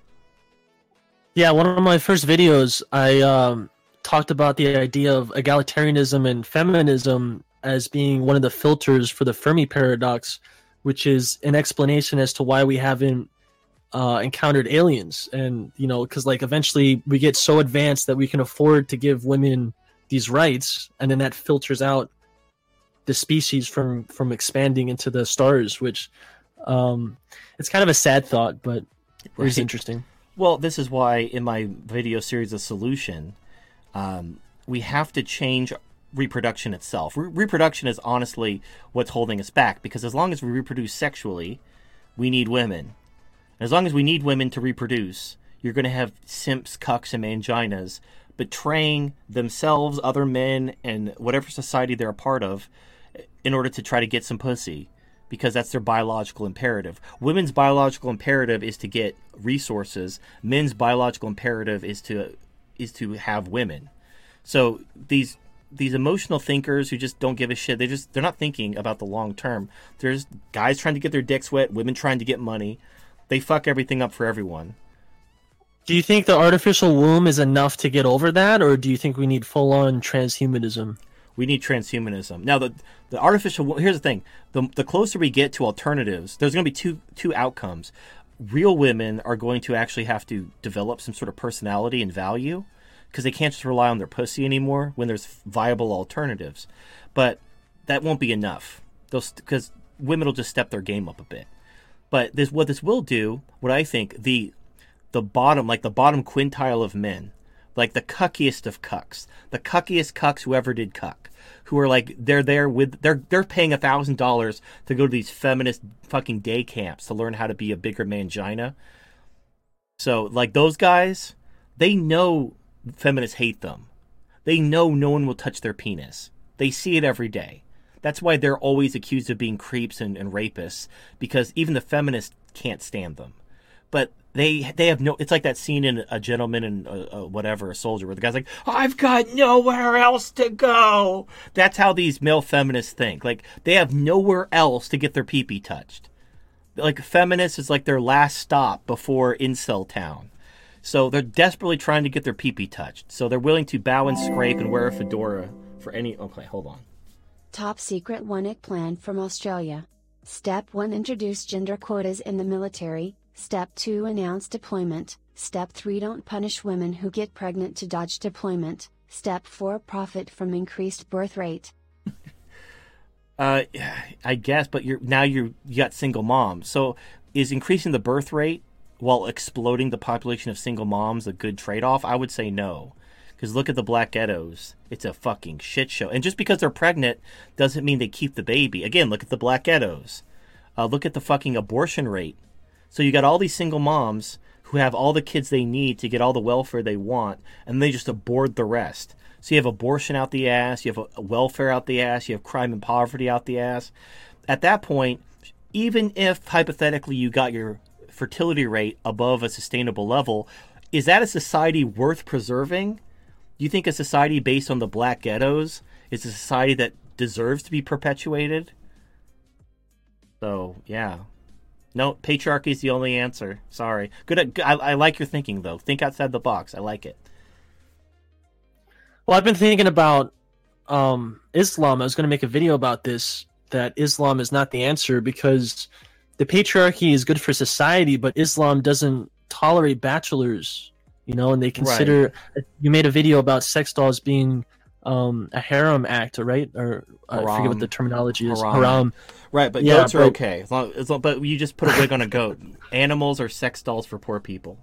Yeah, one of my first videos, I um, talked about the idea of egalitarianism and feminism as being one of the filters for the Fermi paradox, which is an explanation as to why we haven't uh, encountered aliens. And, you know, because like eventually we get so advanced that we can afford to give women these rights, and then that filters out the species from from expanding into the stars, which um it's kind of a sad thought, but it is interesting. Well, this is why in my video series, The Solution, um we have to change reproduction itself. Re- reproduction is honestly what's holding us back, because as long as we reproduce sexually, we need women. And as long as we need women to reproduce, you're going to have simps, cucks, and manginas betraying themselves, other men, and whatever society they're a part of in order to try to get some pussy, because that's their biological imperative. Women's biological imperative is to get resources. Men's biological imperative is to is to have women. So these these emotional thinkers who just don't give a shit, they just they're not thinking about the long term. There's guys trying to get their dicks wet, women trying to get money. They fuck everything up for everyone. Do you think the artificial womb is enough to get over that, or do you think we need full-on transhumanism? We need transhumanism. Now, the the artificial. Here's the thing: the the closer we get to alternatives, there's going to be two two outcomes. Real women are going to actually have to develop some sort of personality and value because they can't just rely on their pussy anymore when there's viable alternatives. But that won't be enough. Those because women will just step their game up a bit. But this what this will do, what I think, the the bottom like the bottom quintile of men, like the cuckiest of cucks, the cuckiest cucks who ever did cuck, who are like they're there with they're they're paying a thousand dollars to go to these feminist fucking day camps to learn how to be a bigger mangina. So like those guys, they know feminists hate them. They know no one will touch their penis. They see it every day. That's why they're always accused of being creeps and, and rapists, because even the feminists can't stand them. But they they have no. It's like that scene in A Gentleman and a, a whatever, a soldier, where the guy's like, "I've got nowhere else to go." That's how these male feminists think. Like they have nowhere else to get their pee-pee touched. Like feminists is like their last stop before incel town. So they're desperately trying to get their pee-pee touched. So they're willing to bow and scrape and wear a fedora for any. Okay, hold on. Top secret one I C plan from Australia. Step one, introduce gender quotas in the military. Step two, announce deployment. Step three, don't punish women who get pregnant to dodge deployment. Step four, profit from increased birth rate. uh, I guess, but you're now you're you got single moms. So is increasing the birth rate while exploding the population of single moms a good trade-off? I would say no. Because look at the black ghettos. It's a fucking shit show. And just because they're pregnant doesn't mean they keep the baby. Again, look at the black ghettos. Uh, look at the fucking abortion rate. So you got all these single moms who have all the kids they need to get all the welfare they want, and they just abort the rest. So you have abortion out the ass, you have a welfare out the ass, you have crime and poverty out the ass. At that point, even if hypothetically you got your fertility rate above a sustainable level, is that a society worth preserving? You think a society based on the black ghettos is a society that deserves to be perpetuated? So, yeah. No, patriarchy is the only answer. Sorry. Good. I, I like your thinking, though. Think outside the box. I like it. Well, I've been thinking about um, Islam. I was going to make a video about this, that Islam is not the answer because the patriarchy is good for society, but Islam doesn't tolerate bachelors. You know, and they consider right. You made a video about sex dolls being um, a harem act, right? Or I forget what the terminology is. Haram. Haram. Right, but yeah, goats are but, okay. As long, as long, but you just put a wig on a goat. Animals are sex dolls for poor people.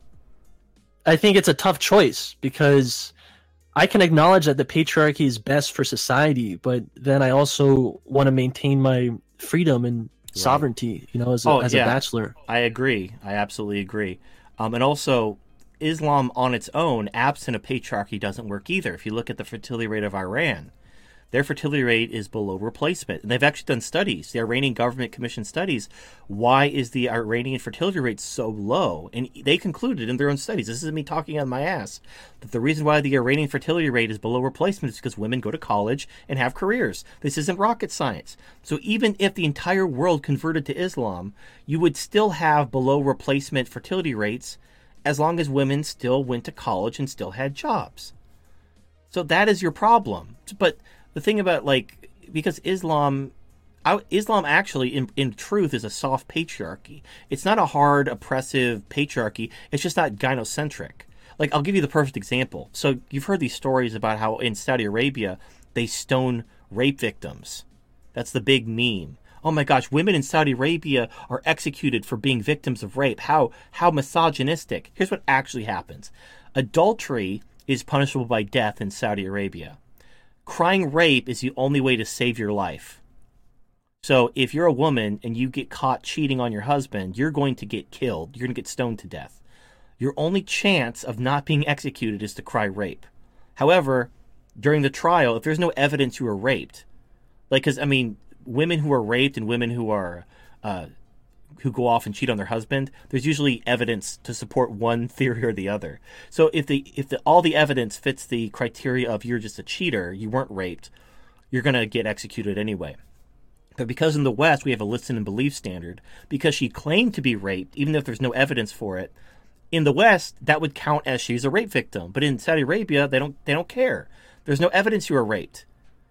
I think it's a tough choice because I can acknowledge that the patriarchy is best for society, but then I also want to maintain my freedom and right. sovereignty, you know, as a, oh, as yeah. a bachelor. I agree. I absolutely agree. Um, and also, Islam on its own, absent of patriarchy, doesn't work either. If you look at the fertility rate of Iran, their fertility rate is below replacement. And they've actually done studies. The Iranian government commissioned studies. Why is the Iranian fertility rate so low? And they concluded in their own studies, this isn't me talking on my ass, that the reason why the Iranian fertility rate is below replacement is because women go to college and have careers. This isn't rocket science. So even if the entire world converted to Islam, you would still have below replacement fertility rates as long as women still went to college and still had jobs. So that is your problem. But the thing about, like, because Islam, Islam actually, in, in truth, is a soft patriarchy. It's not a hard, oppressive patriarchy. It's just not gynocentric. Like, I'll give you the perfect example. So you've heard these stories about how in Saudi Arabia, they stone rape victims. That's the big meme. Oh my gosh, women in Saudi Arabia are executed for being victims of rape. How how misogynistic. Here's what actually happens. Adultery is punishable by death in Saudi Arabia. Crying rape is the only way to save your life. So if you're a woman and you get caught cheating on your husband, you're going to get killed. You're going to get stoned to death. Your only chance of not being executed is to cry rape. However, during the trial, if there's no evidence you were raped, like, because, I mean, women who are raped and women who are uh, who go off and cheat on their husband, there's usually evidence to support one theory or the other. So if the if the all the evidence fits the criteria of you're just a cheater, you weren't raped, you're going to get executed anyway. But because in the West we have a listen and believe standard, because she claimed to be raped, even if there's no evidence for it, in the West that would count as she's a rape victim. But in Saudi Arabia, they don't they don't care. There's no evidence you were raped.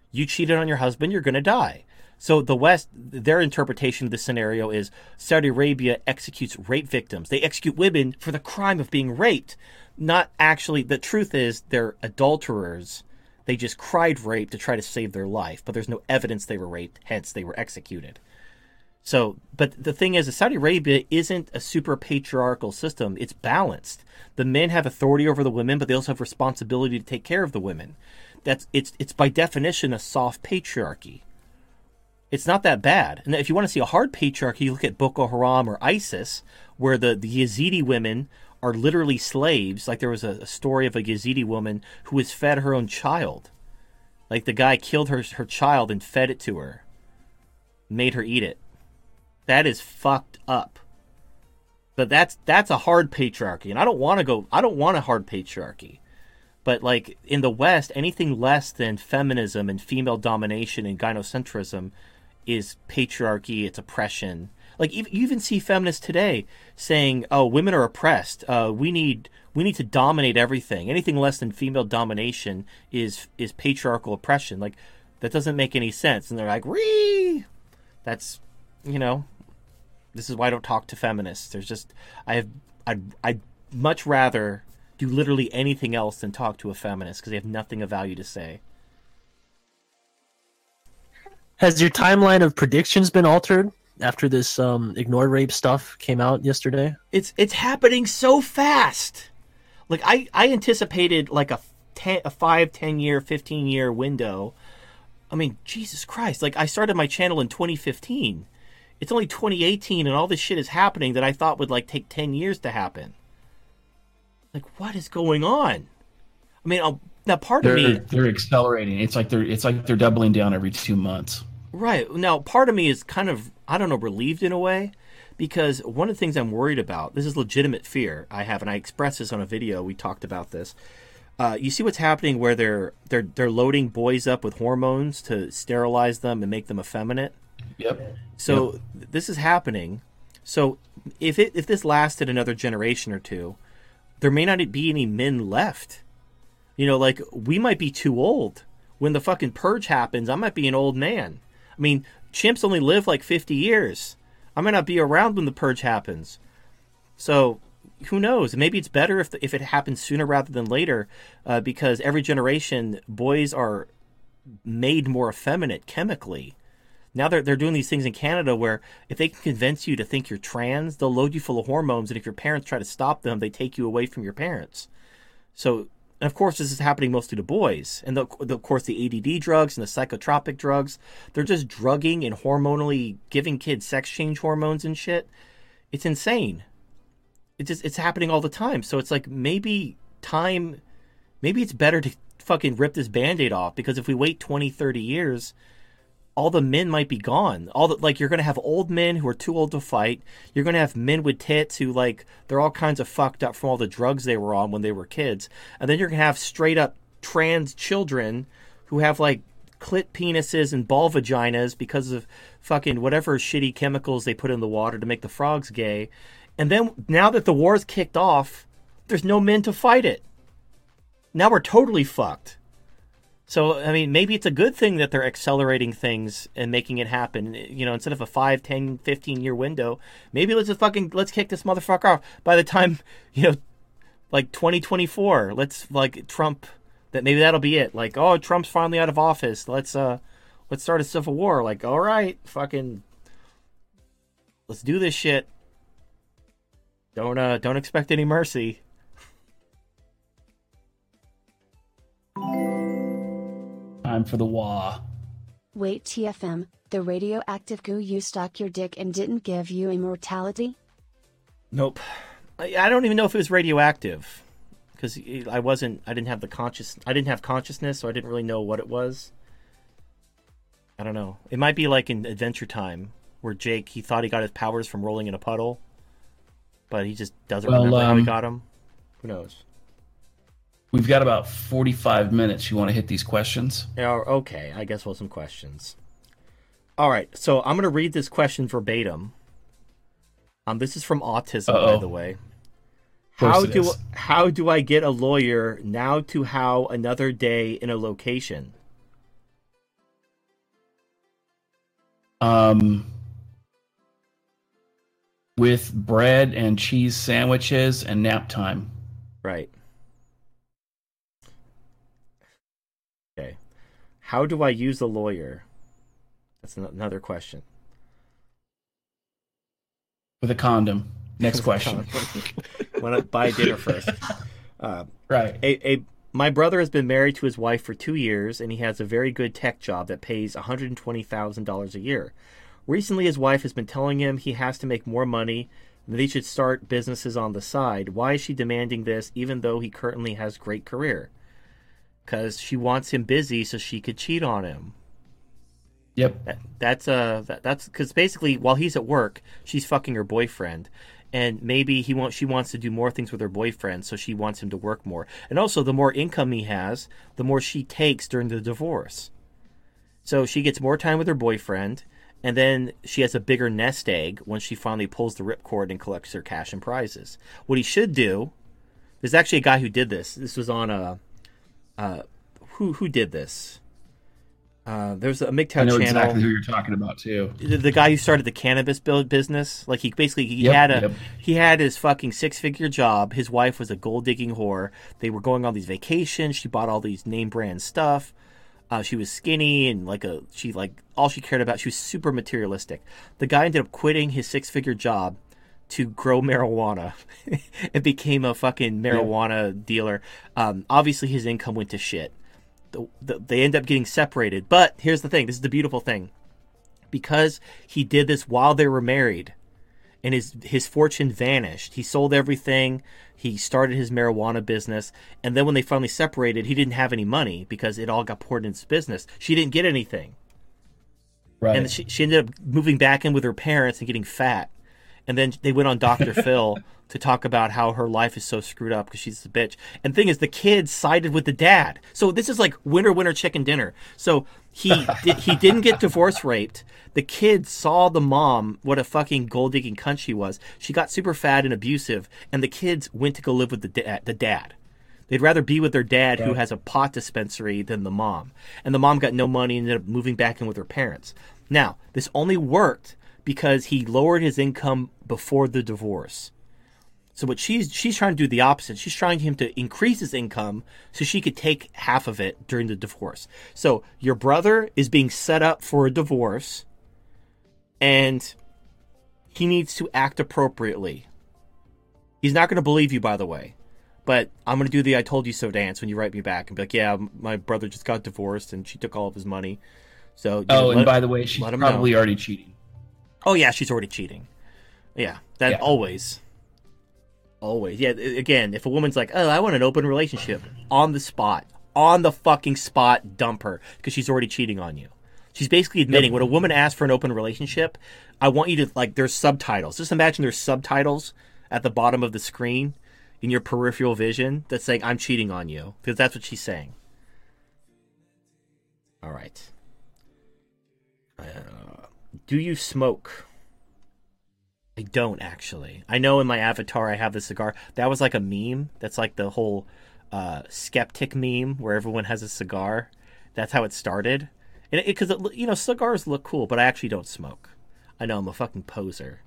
You cheated on your husband, you're going to die. So the West, their interpretation of the scenario is Saudi Arabia executes rape victims. They execute women for the crime of being raped. Not actually, the truth is they're adulterers. They just cried rape to try to save their life, but there's no evidence they were raped, hence they were executed. So, but the thing is, Saudi Arabia isn't a super patriarchal system. It's balanced. The men have authority over the women, but they also have responsibility to take care of the women. That's it's it's by definition a soft patriarchy. It's not that bad. And if you want to see a hard patriarchy, you look at Boko Haram or ISIS, where the, the Yazidi women are literally slaves. Like there was a, a story of a Yazidi woman who was fed her own child. Like the guy killed her her child and fed it to her, made her eat it. That is fucked up. But that's that's a hard patriarchy, and I don't want to go. I don't want a hard patriarchy. But like in the West, anything less than feminism and female domination and gynocentrism is patriarchy. It's oppression. Like you even see feminists today saying, "Oh, women are oppressed. Uh, we need we need to dominate everything. Anything less than female domination is is patriarchal oppression." Like that doesn't make any sense. And they're like, "Ree!" That's, you know, this is why I don't talk to feminists. There's just I have I'd I'd much rather do literally anything else than talk to a feminist because they have nothing of value to say. Has your timeline of predictions been altered after this um, ignore rape stuff came out yesterday? It's it's happening so fast. Like I, I anticipated like a ten, a five, ten year, fifteen year window. I mean, Jesus Christ! Like I started my channel in twenty fifteen. It's only twenty eighteen, and all this shit is happening that I thought would like take ten years to happen. Like, what is going on? I mean, I'll, now part they're, of me they're accelerating. It's like they're it's like they're doubling down every two months. Right. Now, part of me is kind of, I don't know, relieved in a way, because one of the things I'm worried about, this is legitimate fear I have, and I expressed this on a video. We talked about this. Uh, you see what's happening where they're they're they're loading boys up with hormones to sterilize them and make them effeminate. Yep. So yep. this is happening. So if it if this lasted another generation or two, there may not be any men left. You know, like, we might be too old. When the fucking purge happens, I might be an old man. I mean, chimps only live like fifty years. I might not be around when the purge happens. So, who knows? Maybe it's better if the, if it happens sooner rather than later, uh, because every generation, boys are made more effeminate chemically. Now they're, they're doing these things in Canada where if they can convince you to think you're trans, they'll load you full of hormones, and if your parents try to stop them, they take you away from your parents. So, and of course, this is happening mostly to boys. And the, the, of course, the A D D drugs and the psychotropic drugs, they're just drugging and hormonally giving kids sex change hormones and shit. It's insane. It's just, it's happening all the time. So it's like, maybe time, maybe it's better to fucking rip this Band-Aid off, because if we wait twenty, thirty years, all the men might be gone. All the, like, you're going to have old men who are too old to fight. You're going to have men with tits who, like, they're all kinds of fucked up from all the drugs they were on when they were kids. And then you're going to have straight up trans children who have, like, clit penises and ball vaginas because of fucking whatever shitty chemicals they put in the water to make the frogs gay. And then now that the war's kicked off, there's no men to fight it. Now we're totally fucked. So, I mean, maybe it's a good thing that they're accelerating things and making it happen. You know, instead of a five, ten, fifteen year window, maybe let's just fucking, let's kick this motherfucker off. By the time, you know, like twenty twenty-four, let's, like, Trump, that maybe that'll be it. Like, oh, Trump's finally out of office. Let's, uh, let's start a civil war. Like, all right, fucking, let's do this shit. Don't, uh, don't expect any mercy. Time for the wah. Wait, T F M, the radioactive goo you stuck your dick and didn't give you immortality? Nope. I, I don't even know if it was radioactive, because I wasn't. I didn't have the conscious. I didn't have consciousness, so I didn't really know what it was. I don't know. It might be like in Adventure Time, where Jake, he thought he got his powers from rolling in a puddle, but he just doesn't well, remember um, how he got them. Who knows? We've got about forty-five minutes. You want to hit these questions? Yeah, okay, I guess we'll have some questions. All right, so I'm going to read this question verbatim. Um, this is from Autism, Uh-oh. by the way. How it do is. how do I get a lawyer now to how another day in a location? Um, with bread and cheese sandwiches and nap time. Right. Okay. How do I use a lawyer? That's another question. With a condom. Next question. Want to buy dinner first. Uh, right. A, a my brother has been married to his wife for two years, and he has a very good tech job that pays one hundred twenty thousand dollars a year. Recently, his wife has been telling him he has to make more money, and that he should start businesses on the side. Why is she demanding this, even though he currently has a great career? Because she wants him busy so she could cheat on him. Yep. That, that's uh that, that's because basically while he's at work, she's fucking her boyfriend, and maybe he wants she wants to do more things with her boyfriend, so she wants him to work more. And also, the more income he has, the more she takes during the divorce. So she gets more time with her boyfriend, and then she has a bigger nest egg when she finally pulls the ripcord and collects her cash and prizes. What he should do, there's actually a guy who did this. This was on a uh, who who did this. Uh, there's a M G T O W I know channel. exactly who you're talking about too. The, the guy who started the cannabis build business, like he basically he Yep, had a yep. he had his fucking six figure job. His wife was a gold digging whore. They were going on these vacations. She bought all these name brand stuff. Uh, she was skinny and like a she like all she cared about. She was super materialistic. The guy ended up quitting his six figure job to grow marijuana and became a fucking marijuana yeah. dealer. Um, obviously, his income went to shit. The, the, they end up getting separated. But here's the thing. This is the beautiful thing. Because he did this while they were married and his his fortune vanished. He sold everything. He started his marijuana business. And then when they finally separated, he didn't have any money because it all got poured into his business. She didn't get anything. Right. And she, she ended up moving back in with her parents and getting fat. And then they went on Doctor Phil to talk about how her life is so screwed up because she's a bitch. And the thing is, the kids sided with the dad. So this is like winner, winner, chicken dinner. So he did, he didn't get divorce raped. The kids saw the mom, what a fucking gold digging cunt she was. She got super fat and abusive, and the kids went to go live with the da- the dad. They'd rather be with their dad, right, who has a pot dispensary, than the mom. And the mom got no money and ended up moving back in with her parents. Now, this only worked because he lowered his income before the divorce. So what she's she's trying to do the opposite. She's trying him to increase his income so she could take half of it during the divorce. So your brother is being set up for a divorce, and he needs to act appropriately. He's not going to believe you, by the way. But I'm going to do the I told you so dance when you write me back and be like, yeah, my brother just got divorced and she took all of his money. So, oh, know, and let, by the way, she's probably know. already cheating. Oh, yeah, she's already cheating. Yeah, that yeah. always. Always. Yeah, again, if a woman's like, oh, I want an open relationship, on the spot, on the fucking spot, dump her because she's already cheating on you. She's basically admitting, yep. when a woman asks for an open relationship, I want you to, like, there's subtitles. Just imagine there's subtitles at the bottom of the screen in your peripheral vision that's saying, I'm cheating on you. Because that's what she's saying. All right. Uh, do you smoke? I don't, actually. I know in my avatar I have the cigar. That was like a meme. That's like the whole uh, skeptic meme where everyone has a cigar. That's how it started. And because, you know, cigars look cool, but I actually don't smoke. I know, I'm a fucking poser.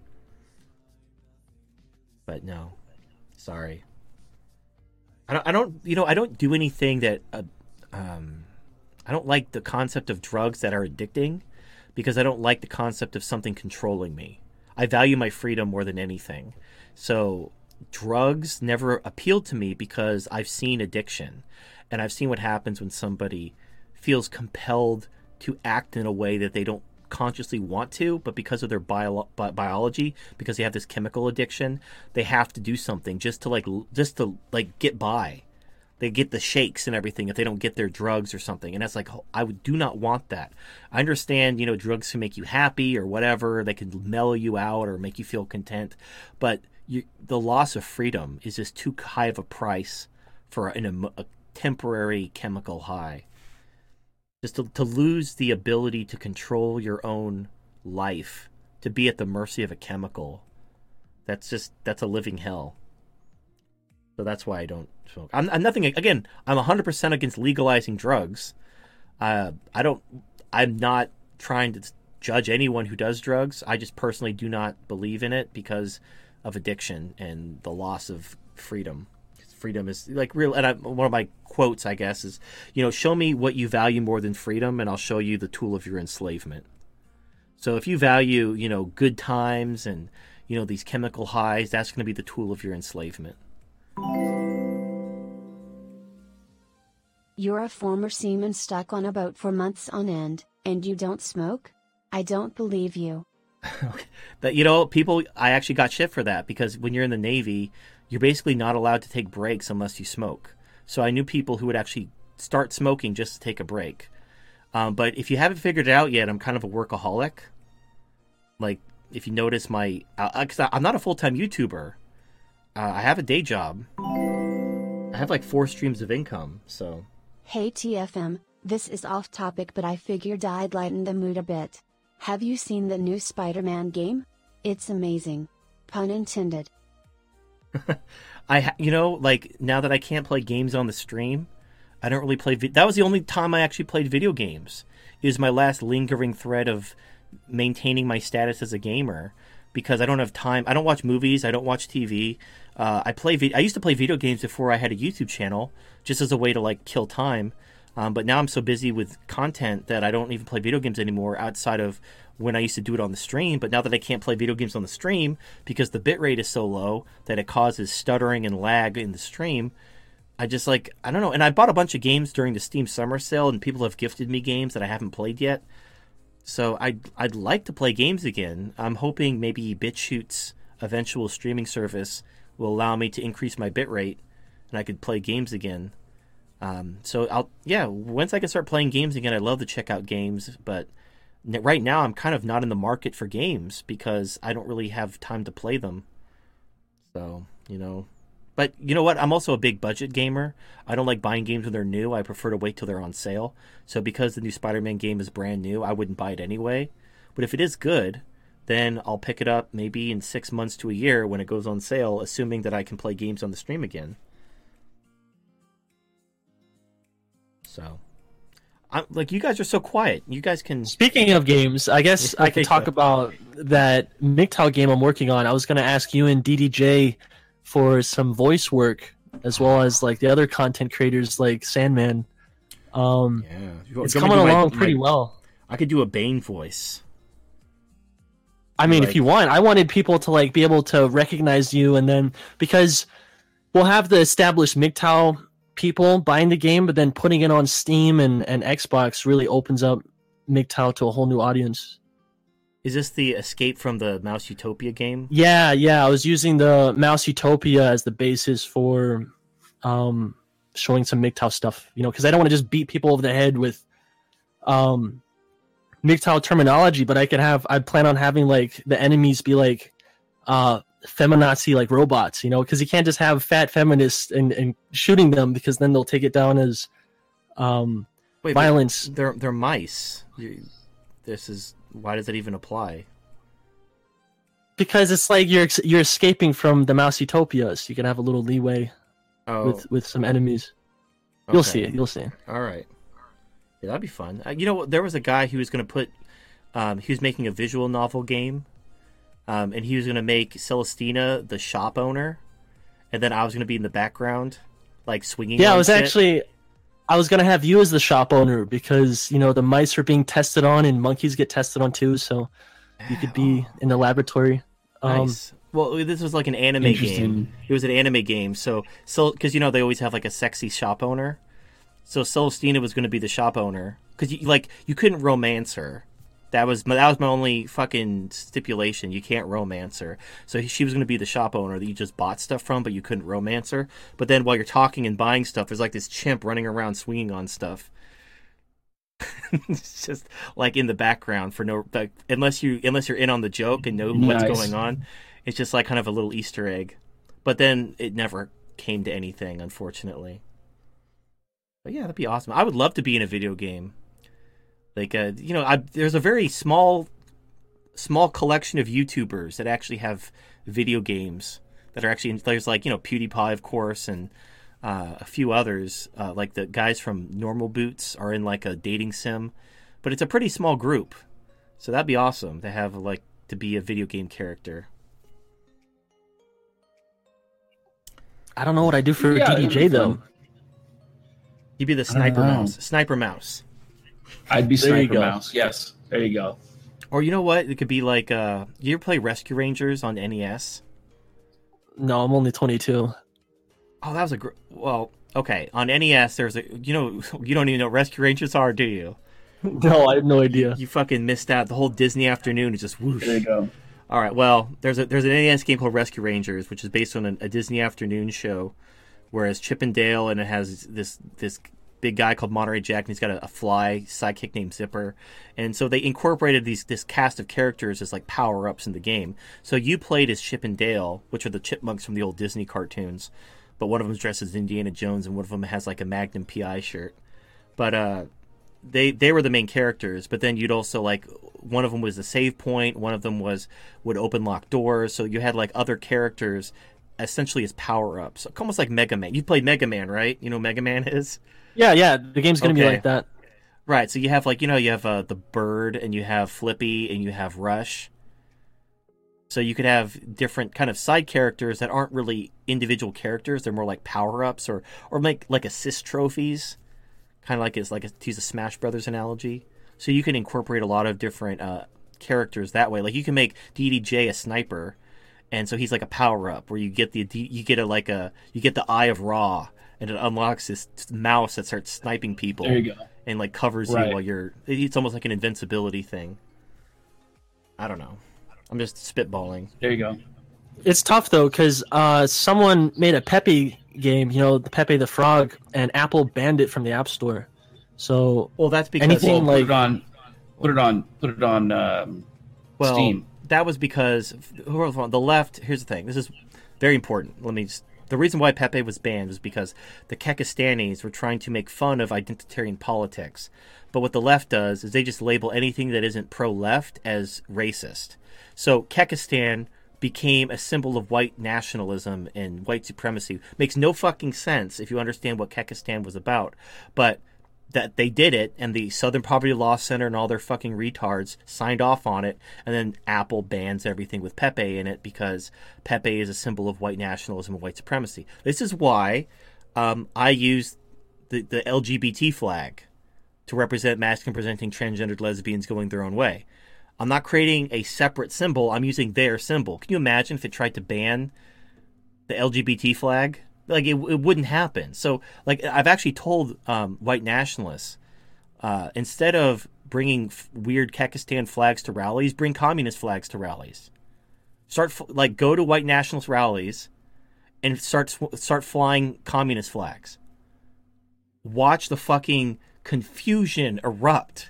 But no. Sorry. I don't, I don't, you know, I don't do anything that, uh, um, I don't like the concept of drugs that are addicting because I don't like the concept of something controlling me. I value my freedom more than anything. So drugs never appealed to me because I've seen addiction and I've seen what happens when somebody feels compelled to act in a way that they don't consciously want to, but because of their bio- bi- biology, because they have this chemical addiction, they have to do something just to like just to like get by. They get the shakes and everything if they don't get their drugs or something, and that's like, I would do not want that. I understand, you know, drugs can make you happy or whatever, they can mellow you out or make you feel content, but you, the loss of freedom is just too high of a price for an, a temporary chemical high. Just to, to lose the ability to control your own life, to be at the mercy of a chemical, that's just, that's a living hell. So that's why I don't smoke. I'm, I'm nothing, again, I'm one hundred percent against legalizing drugs. Uh, I don't, I'm not trying to judge anyone who does drugs. I just personally do not believe in it because of addiction and the loss of freedom. Freedom is like real. And I, one of my quotes, I guess, is, you know, show me what you value more than freedom, and I'll show you the tool of your enslavement. So if you value, you know, good times and, you know, these chemical highs, that's going to be the tool of your enslavement. You're a former seaman stuck on a boat for months on end, and you don't smoke? I don't believe you. But, you know, people, I actually got shit for that, because when you're in the Navy, you're basically not allowed to take breaks unless you smoke. So I knew people who would actually start smoking just to take a break. Um, but if you haven't figured it out yet, I'm kind of a workaholic. Like, if you notice my... Uh, 'cause I'm not a full-time YouTuber. Uh, I have a day job. I have like four streams of income, so... Hey T F M, this is off topic, but I figured I'd lighten the mood a bit. Have you seen the new Spider-Man game? It's amazing. Pun intended. I, ha- you know, like, now that I can't play games on the stream, I don't really play... Vi- that was the only time I actually played video games. It was my last lingering thread of maintaining my status as a gamer, because I don't have time. I don't watch movies. I don't watch T V. Uh, I play. Vi- I used to play video games before I had a YouTube channel, just as a way to like kill time. Um, but now I'm so busy with content that I don't even play video games anymore outside of when I used to do it on the stream. But now that I can't play video games on the stream because the bitrate is so low that it causes stuttering and lag in the stream, I just like, I don't know. And I bought a bunch of games during the Steam Summer Sale, and people have gifted me games that I haven't played yet. So I'd, I'd like to play games again. I'm hoping maybe BitChute's eventual streaming service will allow me to increase my bitrate and I could play games again. Um, so I'll, yeah, once I can start playing games again, I'd love to check out games, but right now I'm kind of not in the market for games because I don't really have time to play them. So, you know, but you know what? I'm also a big budget gamer. I don't like buying games when they're new. I prefer to wait till they're on sale. So because the new Spider-Man game is brand new, I wouldn't buy it anyway. But if it is good, then I'll pick it up maybe in six months to a year when it goes on sale, assuming that I can play games on the stream again. So, I'm, like, you guys are so quiet. You guys can... Speaking of games, I guess I can talk about that M G T O W game I'm working on. I was going to ask you and D D J for some voice work, as well as like the other content creators like Sandman. Um, yeah. It's coming along my, pretty my, well. I could do a Bane voice. I mean, like... if you want, I wanted people to like be able to recognize you, and then because we'll have the established M G T O W people buying the game, but then putting it on Steam and, and Xbox really opens up M G T O W to a whole new audience. Is this the Escape from the Mouse Utopia game? Yeah, yeah. I was using the Mouse Utopia as the basis for um, showing some M G T O W stuff, you know, because I don't want to just beat people over the head with um, M G T O W terminology, but I could have, I plan on having like the enemies be like uh, feminazi like robots, you know, because you can't just have fat feminists and, and shooting them, because then they'll take it down as um, Wait, violence. They're they're mice. You, this is why does that even apply? Because it's like you're you're escaping from the Mouse Utopias. You can have a little leeway oh. with with some enemies. Okay. You'll see it. You'll see it. All right. Yeah, that'd be fun. Uh, you know, there was a guy who was going to put. Um, he was making a visual novel game. Um, and he was going to make Celestina the shop owner, and then I was going to be in the background, like swinging. Yeah, on I was shit. actually, I was going to have you as the shop owner, because you know the mice are being tested on, and monkeys get tested on too. So you could be in the laboratory. Um, Nice. Well, this was like an anime game. It was an anime game, so so because you know they always have like a sexy shop owner. So Celestina was going to be the shop owner, because you like you couldn't romance her. That was my, that was my only fucking stipulation. You can't romance her. So she was going to be the shop owner that you just bought stuff from, but you couldn't romance her. But then while you're talking and buying stuff, there's like this chimp running around swinging on stuff. It's just like in the background for no, like, unless you unless you're in on the joke and know Nice. what's going on. It's just like kind of a little Easter egg. But then it never came to anything, unfortunately. But yeah, that'd be awesome. I would love to be in a video game. Like, uh, you know, I, there's a very small, small collection of YouTubers that actually have video games that are actually, there's like, you know, PewDiePie, of course, and uh, a few others. Uh, like the guys from Normal Boots are in like a dating sim, but it's a pretty small group. So that'd be awesome to have like to be a video game character. I don't know what I do for Yeah, D D J though. You'd be the don't sniper know. mouse. Sniper mouse. I'd be There you Sniper go. Mouse. Yes, there you go. Or you know what? It could be like uh you ever play Rescue Rangers on N E S? No, I'm only twenty-two. Oh, that was a gr- well, okay. On N E S there's a you know you don't even know what Rescue Rangers are, do you? No, I have no idea. You fucking missed out. The whole Disney afternoon is just whoosh. There you go. All right. Well, there's a there's an N E S game called Rescue Rangers, which is based on a, a Disney afternoon show, whereas Chip and Dale, and it has this this big guy called Monterey Jack, and he's got a, a fly sidekick named Zipper, and so they incorporated these this cast of characters as like power ups in the game. So you played as Chip and Dale, which are the chipmunks from the old Disney cartoons, but one of them's dressed as Indiana Jones, and one of them has like a Magnum P I shirt. But uh, they they were the main characters, but then you'd also like one of them was the save point, one of them was would open locked doors, so you had like other characters essentially as power ups, almost like Mega Man. You played Mega Man, right? You know what Mega Man is? Yeah, yeah, the game's gonna be Okay. like that. Right. So you have like you know you have uh, the Bird, and you have Flippy, and you have Rush. So you could have different kind of side characters that aren't really individual characters; they're more like power ups or or make like assist trophies, kind of like it's like a, to use a Smash Brothers analogy. So you can incorporate a lot of different uh, characters that way. Like you can make D D J a sniper, and so he's like a power up where you get the you get a like a you get the Eye of Ra, and it unlocks this mouse that starts sniping people. There you go. And like covers Right. you while you're. It's almost like an invincibility thing. I don't know. I'm just spitballing. There you go. It's tough though, because uh, someone made a Pepe game, you know, the Pepe the Frog, and Apple banned it from the App Store. So Well, that's because anything Well, like put it on, put it on, put it on um, well, Steam. that was because who was on the left. Here's the thing. This is very important. Let me. Just, the reason why Pepe was banned was because the Kekastanis were trying to make fun of identitarian politics. But what the left does is they just label anything that isn't pro-left as racist. So Kekistan became a symbol of white nationalism and white supremacy. Makes no fucking sense if you understand what Kekistan was about. But that they did it, and the Southern Poverty Law Center and all their fucking retards signed off on it, and then Apple bans everything with Pepe in it because Pepe is a symbol of white nationalism and white supremacy. This is why um, I use the, the L G B T flag to represent masculine presenting transgendered lesbians going their own way. I'm not creating a separate symbol. I'm using their symbol. Can you imagine if it tried to ban the L G B T flag? Like, it, it wouldn't happen. So, like, I've actually told um, white nationalists, uh, instead of bringing f- weird Kekistan flags to rallies, bring communist flags to rallies. Start, f- like, go to white nationalist rallies and start sw- start flying communist flags. Watch the fucking confusion erupt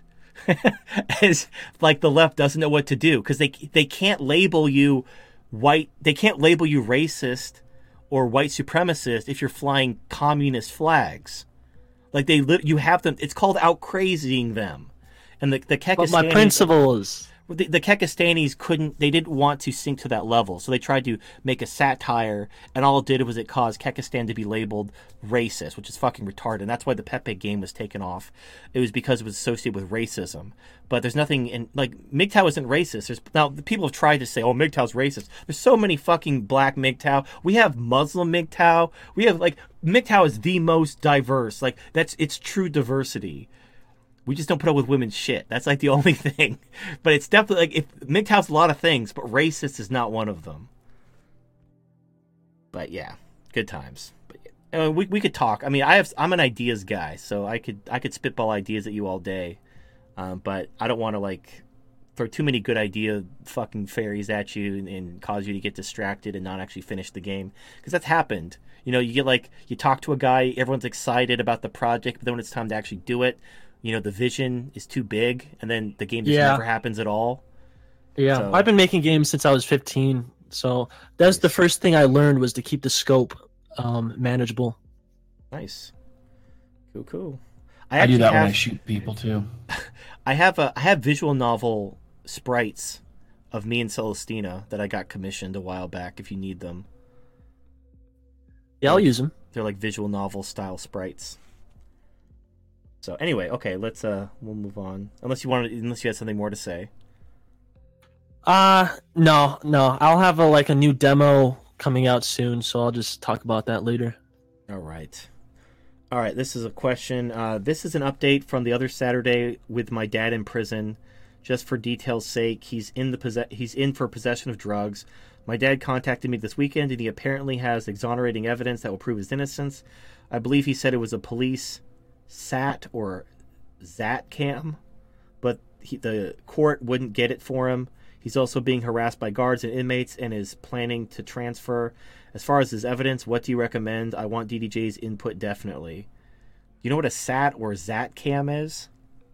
as like the left doesn't know what to do because they they can't label you white, they can't label you racist or white supremacist if you're flying communist flags. Like they li- you have them. It's called out crazying them, and the the but my Kekastanis, principles. the, the Kekastanis couldn't. They didn't want to sink to that level, so they tried to make a satire, and all it did was it caused Kekistan to be labeled racist, which is fucking retarded. And that's why the Pepe game was taken off. It was because it was associated with racism. But there's nothing in like M G T O W isn't racist. There's now the people have tried to say, oh, M G T O W's racist. There's so many fucking black M G T O W. We have Muslim M G T O W. We have like M G T O W is the most diverse. Like that's it's true diversity. We just don't put up with women's shit. That's like the only thing. But it's definitely like if M G T O W's a lot of things, but racist is not one of them. But yeah, good times. But yeah. Uh, we we could talk. I mean, I have I'm an ideas guy, so I could I could spitball ideas at you all day. Um, but I don't want to like throw too many good idea fucking fairies at you and, and cause you to get distracted and not actually finish the game because that's happened. You know, you get like you talk to a guy, everyone's excited about the project, but then when it's time to actually do it, you know, the vision is too big, and then the game just Yeah. never happens at all. Yeah, So- I've been making games since I was fifteen, so that's the first thing I learned was to keep the scope um, manageable. Nice, cool, cool. I do actually that have, when I shoot people too. I have a I have visual novel sprites of me and Celestina that I got commissioned a while back. If you need them, Yeah, I'll use them. they're like visual novel style sprites. So anyway, okay, let's uh, we'll move on. Unless you wanted, unless you had something more to say. Uh no, no. I'll have a like a new demo coming out soon, so I'll just talk about that later. All right. All right, this is a question. Uh, this is an update from the other Saturday with my dad in prison. Just for details' sake, he's in the possess- he's in for possession of drugs. My dad contacted me this weekend, and he apparently has exonerating evidence that will prove his innocence. I believe he said it was a police S A T or Z A T cam, but he, the court wouldn't get it for him. He's also being harassed by guards and inmates and is planning to transfer. As far as his evidence, what do you recommend? I want D D J's input definitely. You know what a S A T or Z A T cam is?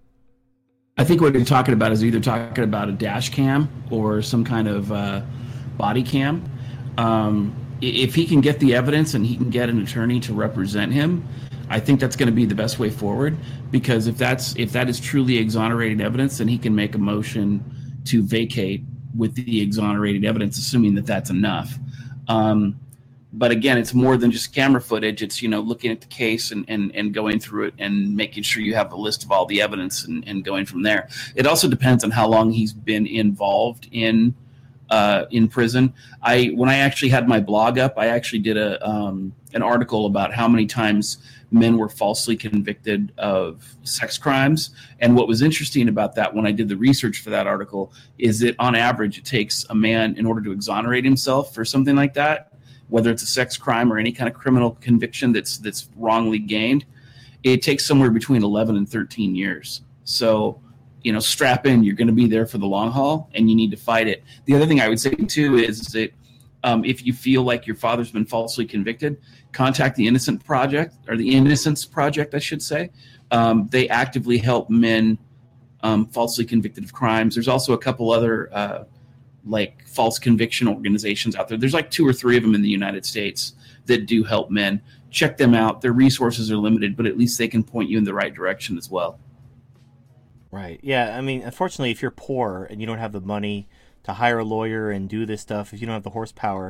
I think what you're talking about is either talking about a dash cam or some kind of uh, body cam. Um, if he can get the evidence and he can get an attorney to represent him, I think that's going to be the best way forward. Because if that's if that is truly exonerated evidence, then he can make a motion to vacate with the exonerated evidence, assuming that that's enough. Um, but again, it's more than just camera footage. It's, you know, looking at the case and, and, and going through it and making sure you have a list of all the evidence and, and going from there. It also depends on how long he's been involved in uh, in prison. I when I actually had my blog up, I actually did a um, an article about how many times men were falsely convicted of sex crimes. And what was interesting about that when I did the research for that article is that on average, it takes a man in order to exonerate himself for something like that, whether it's a sex crime or any kind of criminal conviction that's that's wrongly gained, it takes somewhere between eleven and thirteen years. So, you know, strap in, you're going to be there for the long haul and you need to fight it. The other thing I would say too is that um, if you feel like your father's been falsely convicted, contact the Innocent Project, or the Innocence Project, I should say. Um, they actively help men um, falsely convicted of crimes. There's also a couple other uh, like false conviction organizations out there. There's like two or three of them in the United States that do help men. Check them out. Their resources are limited, but at least they can point you in the right direction as well. Right. Yeah. I mean, unfortunately, if you're poor and you don't have the money to hire a lawyer and do this stuff, if you don't have the horsepower,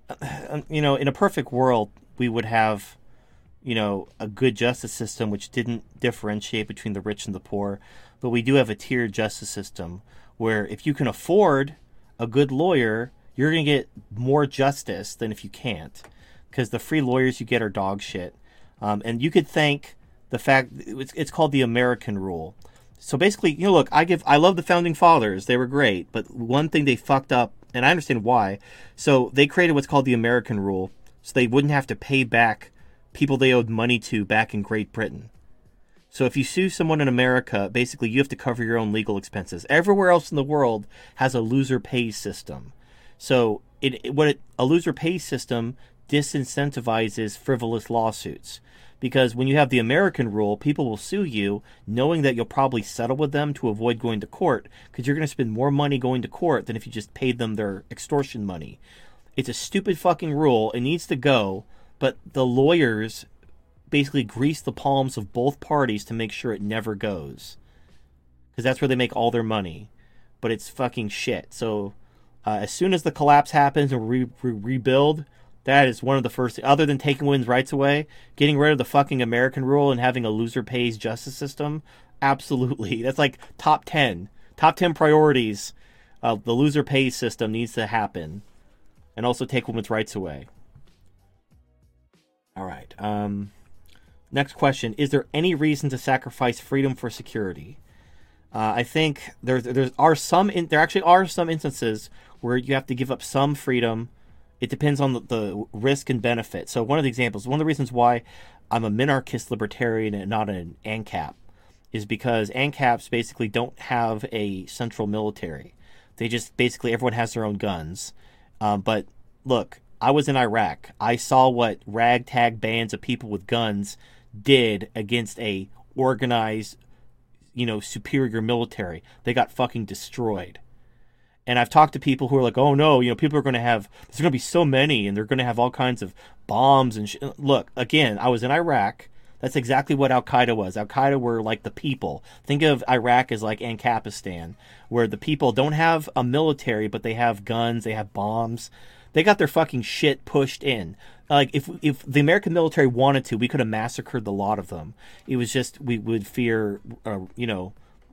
you know, in a perfect world, we would have, you know, a good justice system which didn't differentiate between the rich and the poor. But we do have a tiered justice system where if you can afford a good lawyer, you're going to get more justice than if you can't, because the free lawyers you get are dog shit. Um, and you could thank the fact it's, it's called the American rule. So basically, you know, look, I give, I love the founding fathers. They were great. But one thing they fucked up, and I understand why. So they created what's called the American rule, so they wouldn't have to pay back people they owed money to back in Great Britain. So if you sue someone in America, basically you have to cover your own legal expenses. Everywhere else in the world has a loser pays system. So it, it what it, a loser pays system disincentivizes frivolous lawsuits. Because when you have the American rule, people will sue you knowing that you'll probably settle with them to avoid going to court, because you're going to spend more money going to court than if you just paid them their extortion money. It's a stupid fucking rule. It needs to go, but the lawyers basically grease the palms of both parties to make sure it never goes, because that's where they make all their money. But it's fucking shit. So uh, as soon as the collapse happens and we re- rebuild, that is one of the first, other than taking women's rights away, getting rid of the fucking American rule and having a loser pays justice system. Absolutely. That's like top ten. Top ten priorities. Uh, the loser pays system needs to happen. And also take women's rights away. All right. Um, next question. Is there any reason to sacrifice freedom for security? Uh, I think there, there are some, in, there actually are some instances where you have to give up some freedom. It depends on the, the risk and benefit. So one of the examples, one of the reasons why I'm a minarchist libertarian and not an ANCAP is because ANCAPs basically don't have a central military. They just basically, everyone has their own guns. Um, but look, I was in Iraq. I saw what ragtag bands of people with guns did against a organized, you know, superior military. They got fucking destroyed. And I've talked to people who are like, oh no, you know, people are going to have, there's going to be so many and they're going to have all kinds of bombs and shit. Look, again, I was in Iraq. That's exactly what Al-Qaeda was. Al-Qaeda were like the people. Think of Iraq as like Ancapistan, where the people don't have a military, but they have guns, they have bombs. They got their fucking shit pushed in. Like, if if the American military wanted to, we could have massacred the lot of them. It was just, we would fear, uh, you know,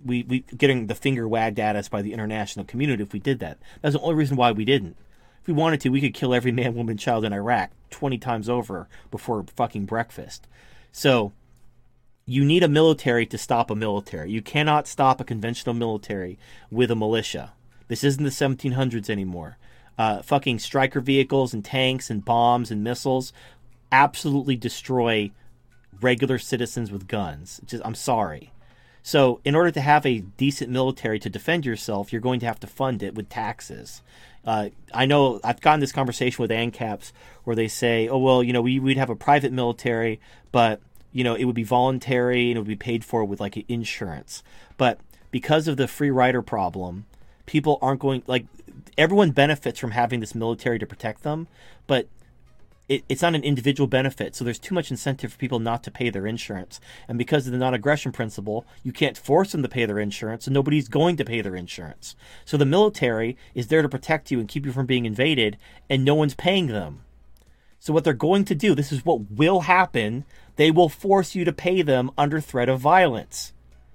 we we getting the finger wagged at us by the international community if we did that. That's the only reason why we didn't. If we wanted to, we could kill every man, woman, child in Iraq twenty times over before fucking breakfast. So you need a military to stop a military. You cannot stop a conventional military with a militia. This isn't the seventeen hundreds anymore. Uh, fucking striker vehicles and tanks and bombs and missiles absolutely destroy regular citizens with guns. Just, I'm sorry. So in order to have a decent military to defend yourself, you're going to have to fund it with taxes. Uh, I know I've gotten this conversation with ANCAPs where they say, oh, well, you know, we, we'd have a private military, but, you know, it would be voluntary and it would be paid for with like insurance. But because of the free rider problem, people aren't going, like, everyone benefits from having this military to protect them, but it, it's not an individual benefit. So there's too much incentive for people not to pay their insurance. And because of the non-aggression principle, you can't force them to pay their insurance, and nobody's going to pay their insurance. So the military is there to protect you and keep you from being invaded, and no one's paying them. So what they're going to do, this is what will happen, they will force you to pay them under threat of violence.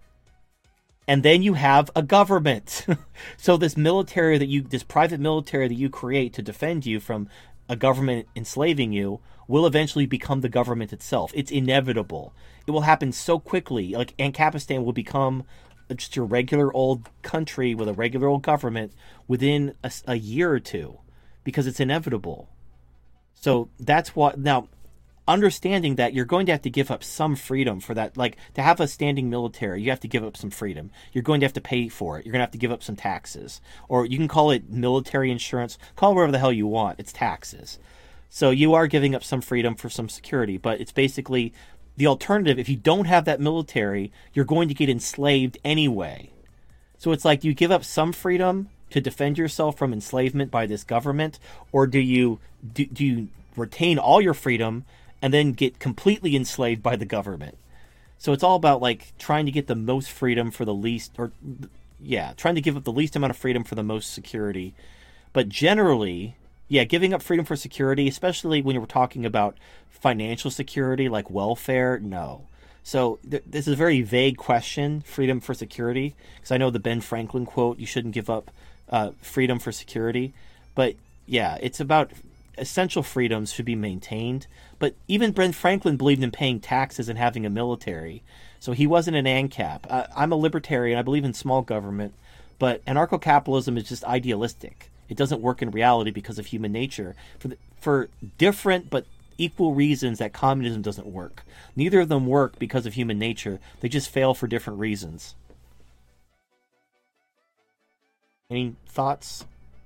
And then you have a government. So this military that you, this private military that you create to defend you from a government enslaving you will eventually become the government itself. It's inevitable. It will happen so quickly. Like Ancapistan will become just your regular old country with a regular old government within a, a year or two, because it's inevitable. So that's what, now, understanding that you're going to have to give up some freedom for that. Like, to have a standing military, you have to give up some freedom. You're going to have to pay for it. You're going to have to give up some taxes. Or you can call it military insurance. Call it whatever the hell you want. It's taxes. So you are giving up some freedom for some security. But it's basically the alternative. If you don't have that military, you're going to get enslaved anyway. So it's like, you give up some freedom to defend yourself from enslavement by this government? Or do you do, do you retain all your freedom and then get completely enslaved by the government? So it's all about, like, trying to get the most freedom for the least, or yeah, trying to give up the least amount of freedom for the most security. But generally, yeah, giving up freedom for security, especially when you're talking about financial security, like welfare, no. So th- this is a very vague question, freedom for security, because I know the Ben Franklin quote, you shouldn't give up uh, freedom for security. But yeah, it's about essential freedoms should be maintained. But even Ben Franklin believed in paying taxes and having a military. So he wasn't an ANCAP. Uh, I'm a libertarian. I believe in small government. But anarcho-capitalism is just idealistic. It doesn't work in reality because of human nature. For, the, for different but equal reasons that communism doesn't work. Neither of them work because of human nature. They just fail for different reasons. Any thoughts?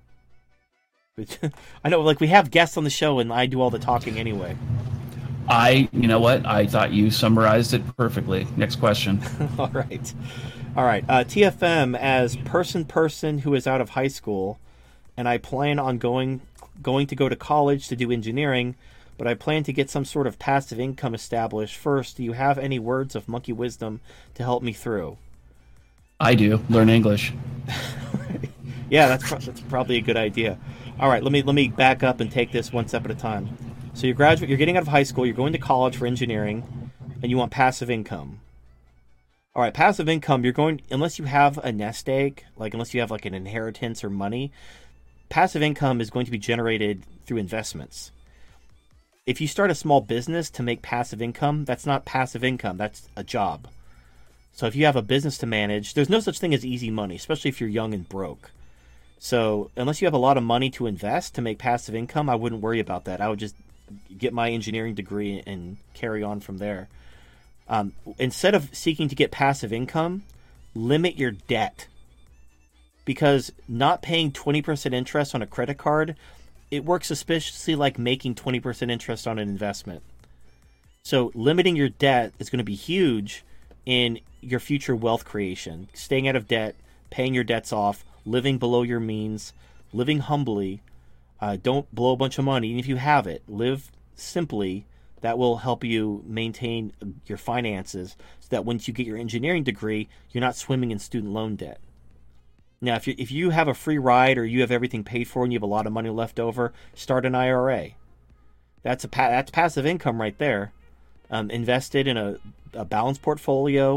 I know, like, we have guests on the show, and I do all the talking anyway. I, you know what? I thought you summarized it perfectly. Next question. All right. All right. Uh, T F M, as person person who is out of high school, and I plan on going going to go to college to do engineering, but I plan to get some sort of passive income established first. Do you have any words of monkey wisdom to help me through? I do. Learn English. Yeah, that's pro- that's probably a good idea. All right, let me let me back up and take this one step at a time. So you're graduate, you're getting out of high school, you're going to college for engineering, and you want passive income. All right, passive income, you're going, unless you have a nest egg, like unless you have like an inheritance or money, passive income is going to be generated through investments. If you start a small business to make passive income, that's not passive income, that's a job. So if you have a business to manage, there's no such thing as easy money, especially if you're young and broke. So unless you have a lot of money to invest to make passive income, I wouldn't worry about that. I would just get my engineering degree and carry on from there. Um, instead of seeking to get passive income, limit your debt. Because not paying twenty percent interest on a credit card, it works suspiciously like making twenty percent interest on an investment. So limiting your debt is going to be huge in your future wealth creation. Staying out of debt, paying your debts off, living below your means, living humbly. Uh, don't blow a bunch of money. Even if you have it, live simply. That will help you maintain your finances so that once you get your engineering degree, you're not swimming in student loan debt. Now, if you, if you have a free ride or you have everything paid for and you have a lot of money left over, start an I R A. That's a that's passive income right there. Um, invested in a, a balanced portfolio.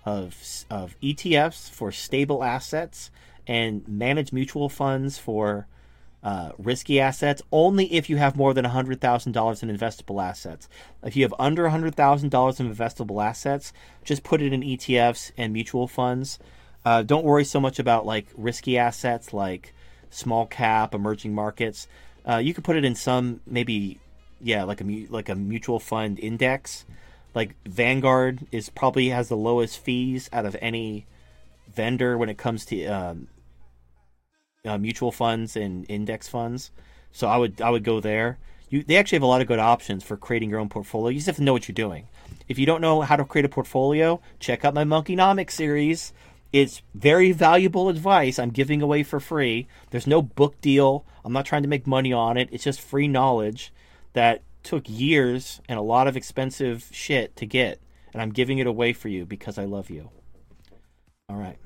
of of E T Fs for stable assets and managed mutual funds for uh, risky assets only if you have more than one hundred thousand dollars in investable assets. If you have under one hundred thousand dollars in investable assets, just put it in E T Fs and mutual funds. Uh, don't worry so much about like risky assets like small cap, emerging markets. Uh, you could put it in some maybe, yeah, like a like a mutual fund index. Like Vanguard is probably has the lowest fees out of any vendor when it comes to um, uh, mutual funds and index funds. So I would I would go there. You they actually have a lot of good options for creating your own portfolio. You just have to know what you're doing. If you don't know how to create a portfolio, check out my Monkeynomics series. It's very valuable advice I'm giving away for free. There's no book deal. I'm not trying to make money on it. It's just free knowledge that took years and a lot of expensive shit to get. And I'm giving it away for you because I love you. All right.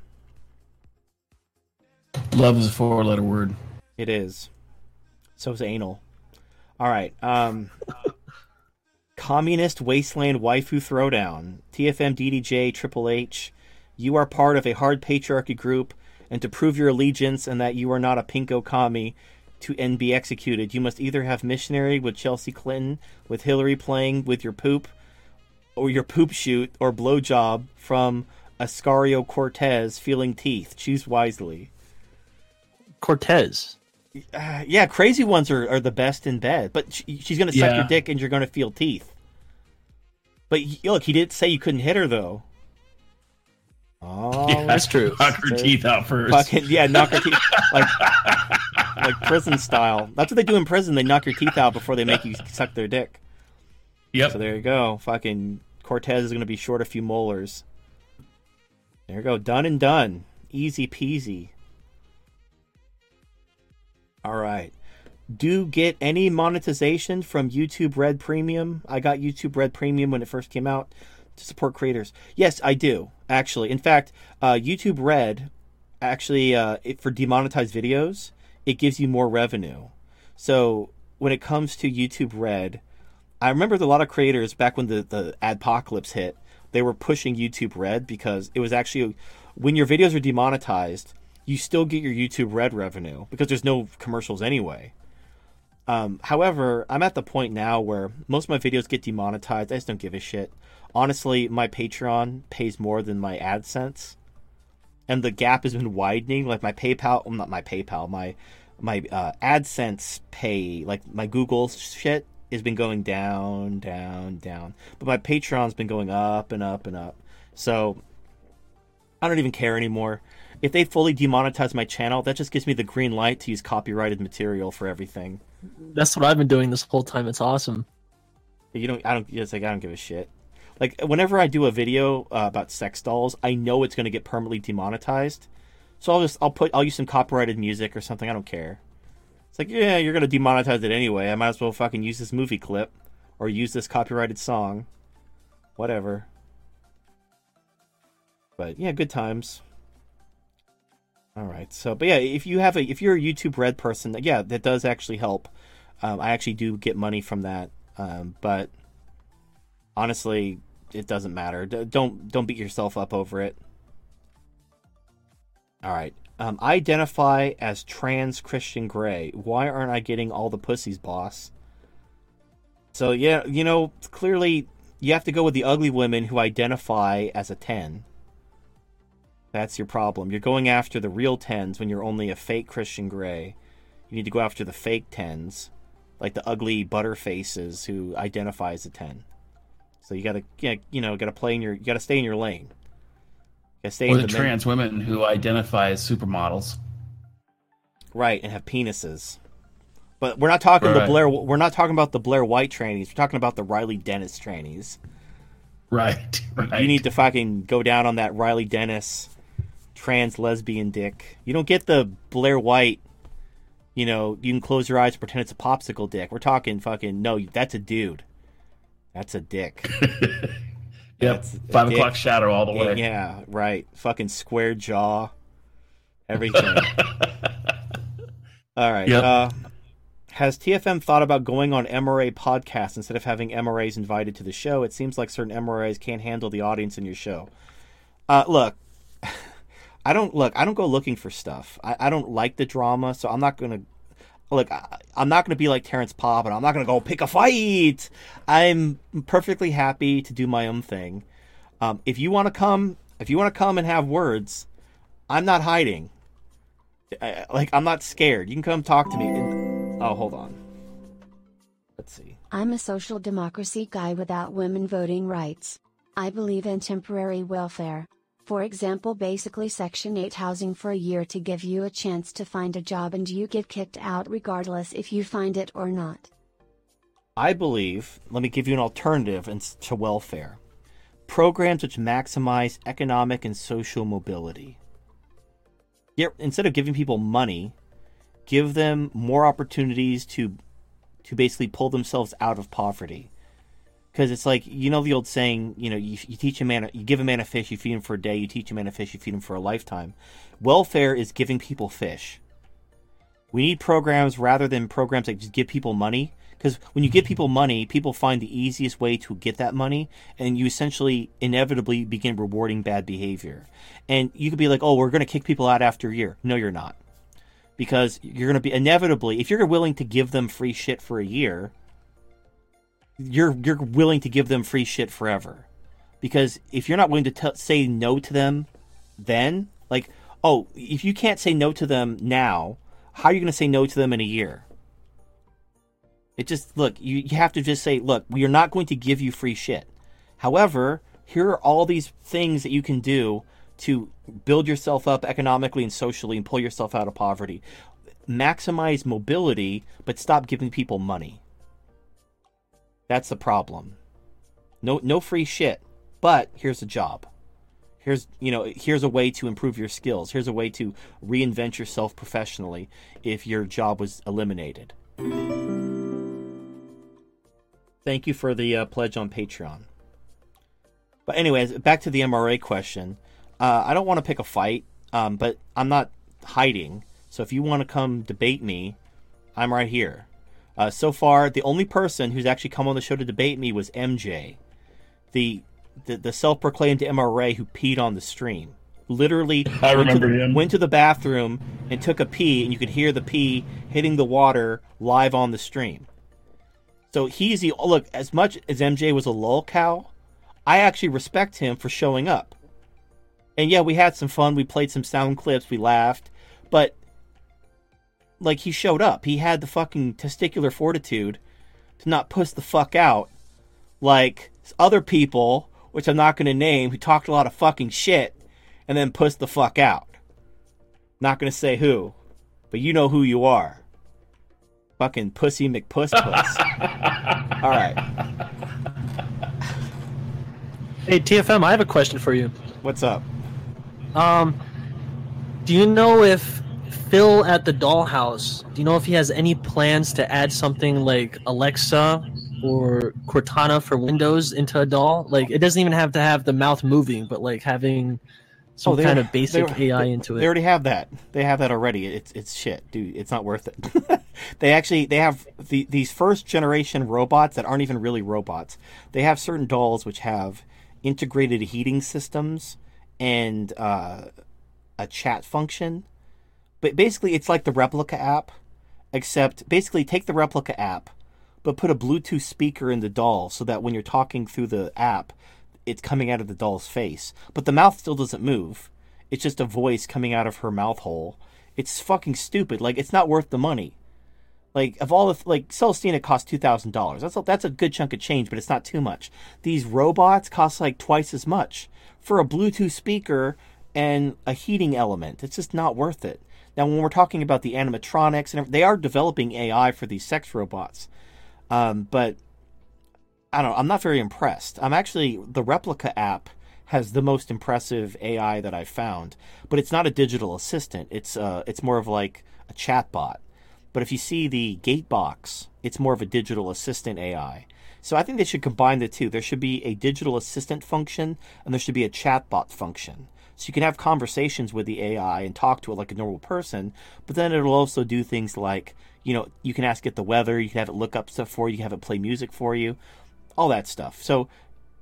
Love is a four-letter word. It is. So is anal. All right. Um, Communist Wasteland Waifu Throwdown. T F M, D D J, Triple H. You are part of a hard patriarchy group, and to prove your allegiance and that you are not a pinko commie to and be executed, you must either have missionary with Chelsea Clinton, with Hillary playing with your poop, or your poop shoot, or blowjob from Ascario Cortez feeling teeth. Choose wisely. Cortez. Uh, yeah, crazy ones are, are the best in bed, but she, she's going to suck Yeah. your dick and you're going to feel teeth. But he- look, he didn't say you couldn't hit her, though. Oh, Yeah, that's true. Knock her That's- teeth out first. Fucking, yeah, knock her teeth like like prison style. That's what they do in prison. They knock your teeth out before they make you suck their dick. Yep. So there you go. Fucking Cortez is gonna be short a few molars. There you go. Done and done. Easy peasy. All right. Do get any monetization from YouTube Red Premium? I got YouTube Red Premium when it first came out to support creators. Yes, I do, actually. In fact, uh, YouTube Red, actually, uh, it, for demonetized videos, it gives you more revenue. So when it comes to YouTube Red, I remember a lot of creators back when the, the adpocalypse hit, they were pushing YouTube Red because it was actually, when your videos are demonetized, you still get your YouTube Red revenue because there's no commercials anyway. Um, however, I'm at the point now where most of my videos get demonetized. I just don't give a shit. Honestly, my Patreon pays more than my AdSense, and the gap has been widening. Like my PayPal, well, not my PayPal, my my uh, AdSense pay, like my Google shit, has been going down, down, down. But my Patreon's been going up and up and up. So I don't even care anymore. If they fully demonetize my channel, that just gives me the green light to use copyrighted material for everything. That's what I've been doing this whole time. It's awesome. You don't. I don't. It's like I don't give a shit. Like whenever I do a video uh, about sex dolls, I know it's going to get permanently demonetized. So I'll just I'll put I'll use some copyrighted music or something. I don't care. It's like, yeah, you're going to demonetize it anyway. I might as well fucking use this movie clip or use this copyrighted song, whatever. But yeah, good times. All right. So, but yeah, if you have a if you're a YouTube Red person, yeah, that does actually help. Um, I actually do get money from that. Um, but honestly, it doesn't matter. D- don't don't beat yourself up over it. All right. Um, I identify as trans Christian Grey. Why aren't I getting all the pussies, boss? So yeah, you know, clearly you have to go with the ugly women who identify as a ten. That's your problem. You're going after the real tens when you're only a fake Christian Grey. You need to go after the fake tens, like the ugly butterfaces who identify as a ten. So you gotta, you know, gotta play in your, you gotta stay in your lane. You gotta stay Or in the the trans men- women who identify as supermodels. right, and have penises. But we're not talking the Right. Blair. We're not talking about the Blair White trannies. We're talking about the Riley Dennis trannies. Right. right. You need to fucking go down on that Riley Dennis trans lesbian dick. You don't get the Blair White, you know, you can close your eyes and pretend it's a popsicle dick. We're talking fucking, no, that's a dude. That's a dick. Yep. That's a Five dick. o'clock shadow all the way. Yeah, right. Fucking square jaw. Everything. All right. Yep. Uh, has T F M thought about going on M R A podcasts instead of having M R As invited to the show? It seems like certain M R As can't handle the audience in your show. Uh, look, I don't look. I don't go looking for stuff. I, I don't like the drama, so I'm not gonna look. I, I'm not gonna be like Terrence Popp, and I'm not gonna go pick a fight. I'm perfectly happy to do my own thing. Um, if you want to come, if you want to come and have words, I'm not hiding. I, like I'm not scared. You can come talk to me. And, oh, hold on. Let's see. I'm a social democracy guy without women voting rights. I believe in temporary welfare. For example, basically Section eight housing for a year to give you a chance to find a job and you get kicked out regardless if you find it or not. I believe, let me give you an alternative to welfare. Programs which maximize economic and social mobility. Yet, instead of giving people money, give them more opportunities to to basically pull themselves out of poverty. Because it's like, you know the old saying, you know, you, you teach a man, you give a man a fish, you feed him for a day, you teach a man a fish, you feed him for a lifetime. Welfare is giving people fish. We need programs rather than programs that just give people money. Because when you give people money, people find the easiest way to get that money, and you essentially inevitably begin rewarding bad behavior. And you could be like, oh, we're going to kick people out after a year. No, you're not. Because you're going to be inevitably, if you're willing to give them free shit for a year, you're you're willing to give them free shit forever. Because if you're not willing to t- say no to them then, like, oh, if you can't say no to them now, how are you going to say no to them in a year? It just, look, you, you have to just say, look, we are not going to give you free shit. However, here are all these things that you can do to build yourself up economically and socially and pull yourself out of poverty. Maximize mobility, but stop giving people money. That's the problem. No, no free shit, but here's a job. Here's, you know, here's a way to improve your skills. Here's a way to reinvent yourself professionally if your job was eliminated. Thank you for the uh, pledge on Patreon. But anyways, back to the M R A question. Uh, I don't want to pick a fight, um, but I'm not hiding. So if you want to come debate me, I'm right here. Uh, so far, the only person who's actually come on the show to debate me was M J, the the, the self-proclaimed M R A who peed on the stream. Literally, I went remember to the, him. went to the bathroom and took a pee, and you could hear the pee hitting the water live on the stream. So he's the look. As much as M J was a lol cow, I actually respect him for showing up. And yeah, we had some fun. We played some sound clips. We laughed, but like he showed up. He had the fucking testicular fortitude to not puss the fuck out like other people, which I'm not going to name, who talked a lot of fucking shit and then puss the fuck out. Not going to say who, but you know who you are. Fucking pussy McPuss puss. All right. Hey, T F M, I have a question for you. What's up? Um, do you know if Phil at the Dollhouse, do you know if he has any plans to add something like Alexa or Cortana for Windows into a doll? Like, it doesn't even have to have the mouth moving, but like having some Oh, they- kind of basic they- A I they- into They it. already have that. They have that already. It's it's shit, dude. It's not worth it. They actually they have the, these first generation robots that aren't even really robots. They have certain dolls which have integrated heating systems and uh, a chat function. But basically, it's like the Replica app, except basically take the Replica app, but put a Bluetooth speaker in the doll so that when you're talking through the app, it's coming out of the doll's face. But the mouth still doesn't move. It's just a voice coming out of her mouth hole. It's fucking stupid. Like, it's not worth the money. Like, of all the, like, Celestina costs two thousand dollars. That's a, that's a good chunk of change, but it's not too much. These robots cost like twice as much for a Bluetooth speaker and a heating element. It's just not worth it. Now, when we're talking about the animatronics, and everything, they are developing A I for these sex robots. Um, but, I don't know, I'm not very impressed. I'm actually, the Replica app has the most impressive A I that I've found. But it's not a digital assistant. It's uh, it's more of like a chatbot. But if you see the Gatebox, it's more of a digital assistant A I. So I think they should combine the two. There should be a digital assistant function, and there should be a chatbot function. So you can have conversations with the A I and talk to it like a normal person, but then it'll also do things like, you know, you can ask it the weather, you can have it look up stuff for you, you can have it play music for you, all that stuff. So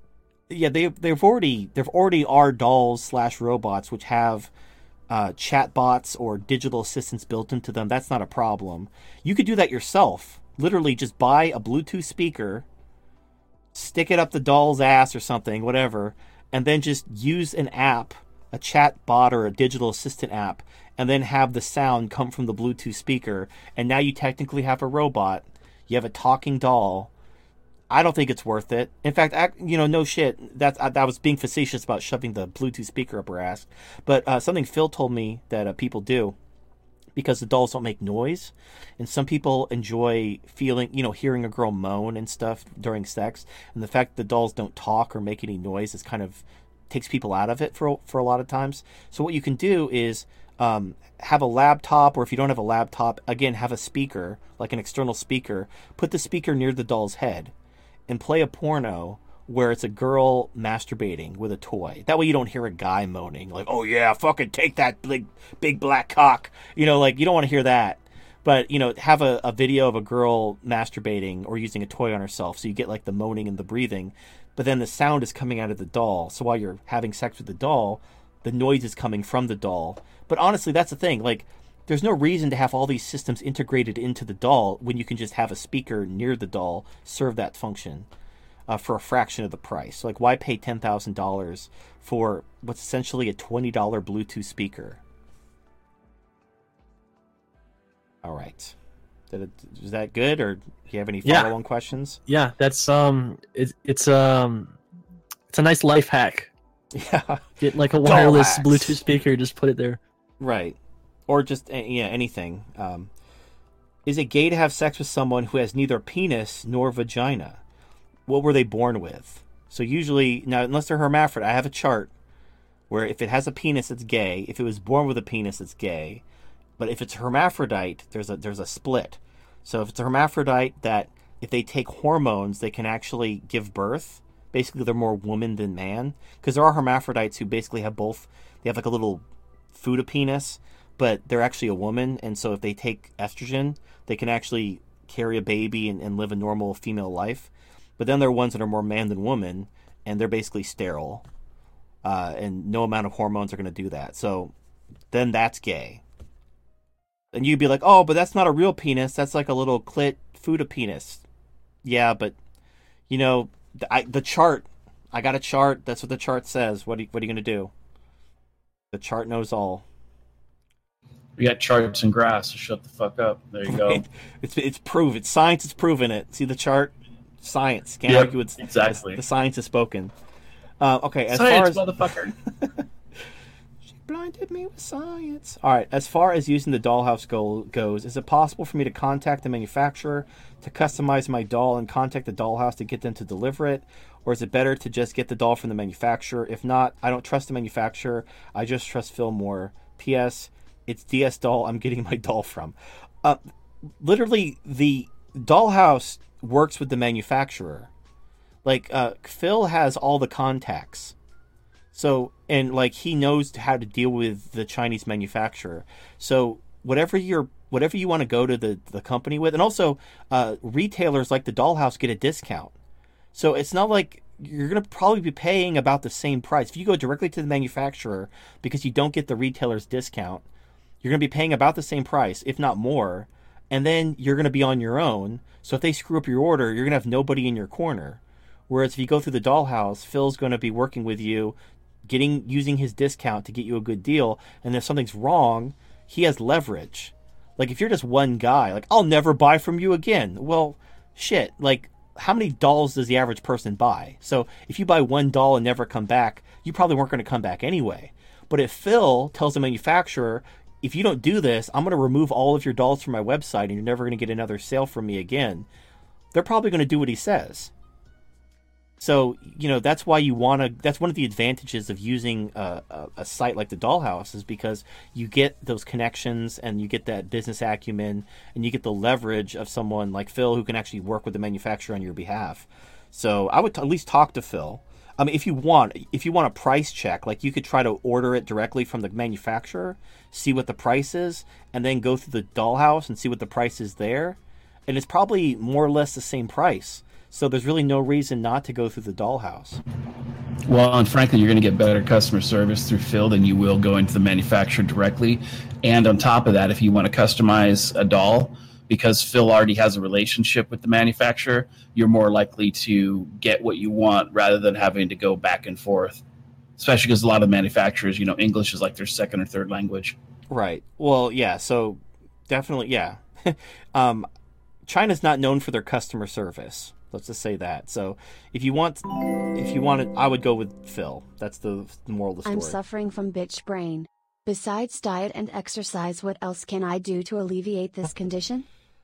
Yeah, they they've already there already are dolls slash robots which have uh, chat bots or digital assistants built into them. That's not a problem. You could do that yourself. Literally, just buy a Bluetooth speaker, stick it up the doll's ass or something, whatever, and then just use an app, a chat bot or a digital assistant app, and then have the sound come from the Bluetooth speaker. And now you technically have a robot. You have a talking doll. I don't think it's worth it. In fact, I, you know, no shit. That's I, I was being facetious about shoving the Bluetooth speaker up her ass. But uh, something Phil told me that uh, people do, because the dolls don't make noise, and some people enjoy feeling, you know, hearing a girl moan and stuff during sex, and the fact that the dolls don't talk or make any noise is kind of takes people out of it for for a lot of times. So what you can do is um, have a laptop, or if you don't have a laptop, again, have a speaker, like an external speaker. Put the speaker near the doll's head, and play a porno where it's a girl masturbating with a toy. That way you don't hear a guy moaning, like, oh yeah, fucking take that big, big black cock. You know, like, you don't want to hear that. But, you know, have a, a video of a girl masturbating or using a toy on herself, so you get, like, the moaning and the breathing. But then the sound is coming out of the doll. So while you're having sex with the doll, the noise is coming from the doll. But honestly, that's the thing. Like, there's no reason to have all these systems integrated into the doll when you can just have a speaker near the doll serve that function uh, for a fraction of the price. So, like, why pay ten thousand dollars for what's essentially a twenty dollars Bluetooth speaker? All right. Did it, is that good, or do you have any follow-on yeah. questions? Yeah, that's um, it, it's um, it's a nice life hack. Yeah. Get like a wireless Bluetooth speaker, just put it there. Right. Or just, yeah, anything. Um, is it gay to have sex with someone who has neither penis nor vagina? What were they born with? So usually, now, unless they're hermaphrodite, I have a chart where if it has a penis, it's gay. If it was born with a penis, it's gay. But if it's hermaphrodite, there's a there's a split. So if it's a hermaphrodite that if they take hormones, they can actually give birth. Basically, they're more woman than man. Because there are hermaphrodites who basically have both. They have like a little food penis, but they're actually a woman, and so if they take estrogen, they can actually carry a baby and, and live a normal female life. But then there are ones that are more man than woman, and they're basically sterile, uh, and no amount of hormones are going to do that. So then that's gay. And you'd be like, oh, but that's not a real penis. That's like a little clit food penis. Yeah, but, you know, I, the chart, I got a chart. That's what the chart says. What are you, what are you going to do? The chart knows all. We got charts and graphs, so shut the fuck up. There you go. it's it's proof. It's science. It's proven it. See the chart? Science. Can't yep, argue. It's exactly. The science is spoken. Uh, okay. As science, far as motherfucker. She blinded me with science. All right. As far as using the dollhouse go, goes, is it possible for me to contact the manufacturer to customize my doll and contact the dollhouse to get them to deliver it? Or is it better to just get the doll from the manufacturer? If not, I don't trust the manufacturer. I just trust Phil more. P S. It's D S Doll I'm getting my doll from. Uh, literally, the dollhouse works with the manufacturer. Like, uh, Phil has all the contacts. So, and, like, he knows how to deal with the Chinese manufacturer. So, whatever you're, whatever you want to go to the, the company with, and also, uh, retailers like the dollhouse get a discount. So, it's not like you're going to probably be paying about the same price. If you go directly to the manufacturer because you don't get the retailer's discount, you're going to be paying about the same price, if not more, and then you're going to be on your own. So if they screw up your order, you're going to have nobody in your corner. Whereas if you go through the dollhouse, Phil's going to be working with you, getting using his discount to get you a good deal, and if something's wrong, he has leverage. Like, if you're just one guy, like, I'll never buy from you again. Well, shit, like, how many dolls does the average person buy? So if you buy one doll and never come back, you probably weren't going to come back anyway. But if Phil tells the manufacturer, if you don't do this, I'm going to remove all of your dolls from my website and you're never going to get another sale from me again, they're probably going to do what he says. So, you know, that's why you want to, that's one of the advantages of using a, a, a site like the Dollhouse, is because you get those connections and you get that business acumen and you get the leverage of someone like Phil who can actually work with the manufacturer on your behalf. So I would t- at least talk to Phil. I mean, if you want, if you want a price check, like, you could try to order it directly from the manufacturer, see what the price is, and then go through the Dollhouse and see what the price is there. And it's probably more or less the same price. So there's really no reason not to go through the Dollhouse. Well, and frankly, you're going to get better customer service through Phil than you will going to the manufacturer directly. And on top of that, if you want to customize a doll, because Phil already has a relationship with the manufacturer, you're more likely to get what you want rather than having to go back and forth. Especially because a lot of manufacturers, you know, English is like their second or third language. Right. Well, yeah. So definitely, yeah. um, China's not known for their customer service. Let's just say that. So if you want, if you want it, I would go with Phil. That's the, the moral of the story. I'm suffering from bitch brain. Besides diet and exercise, what else can I do to alleviate this condition?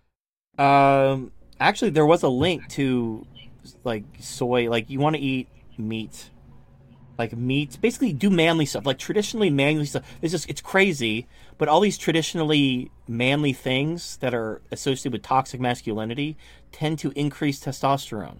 Um, actually, there was a link to like soy. Like you want to eat meat, like meat. Basically, do manly stuff, like traditionally manly stuff. It's just it's crazy, but all these traditionally manly things that are associated with toxic masculinity tend to increase testosterone.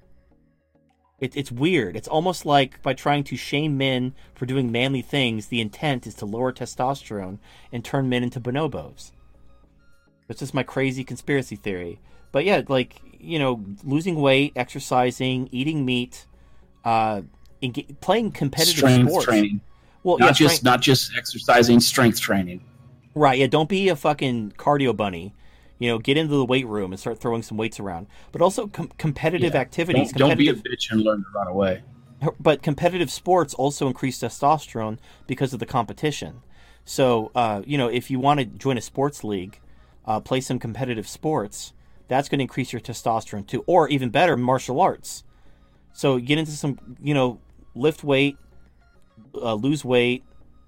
It, it's weird. It's almost like by trying to shame men for doing manly things, the intent is to lower testosterone and turn men into bonobos. That's just my crazy conspiracy theory. But yeah, like, you know, losing weight, exercising, eating meat, uh, enga- playing competitive strength sports. training. Well, not yeah, just strength- not just exercising, strength training. Right, yeah, don't be a fucking cardio bunny. You know, get into the weight room and start throwing some weights around. But also com- competitive Yeah. activities. Don't, don't be a competitive, bitch and learn to run away. But competitive sports also increase testosterone because of the competition. So, uh, you know, if you want to join a sports league, uh, play some competitive sports, that's going to increase your testosterone too. Or even better, martial arts. So get into some, you know, lift weight, uh, lose weight,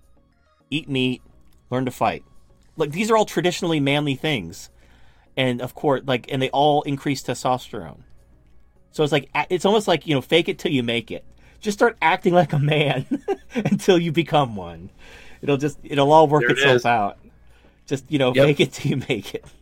eat meat, learn to fight. Like, these are all traditionally manly things. And of course, like, and they all increase testosterone. So it's like, it's almost like, you know, fake it till you make it. Just start acting like a man until you become one. It'll just, it'll all work There it itself is. out. Just, you know, Yep. fake it till you make it.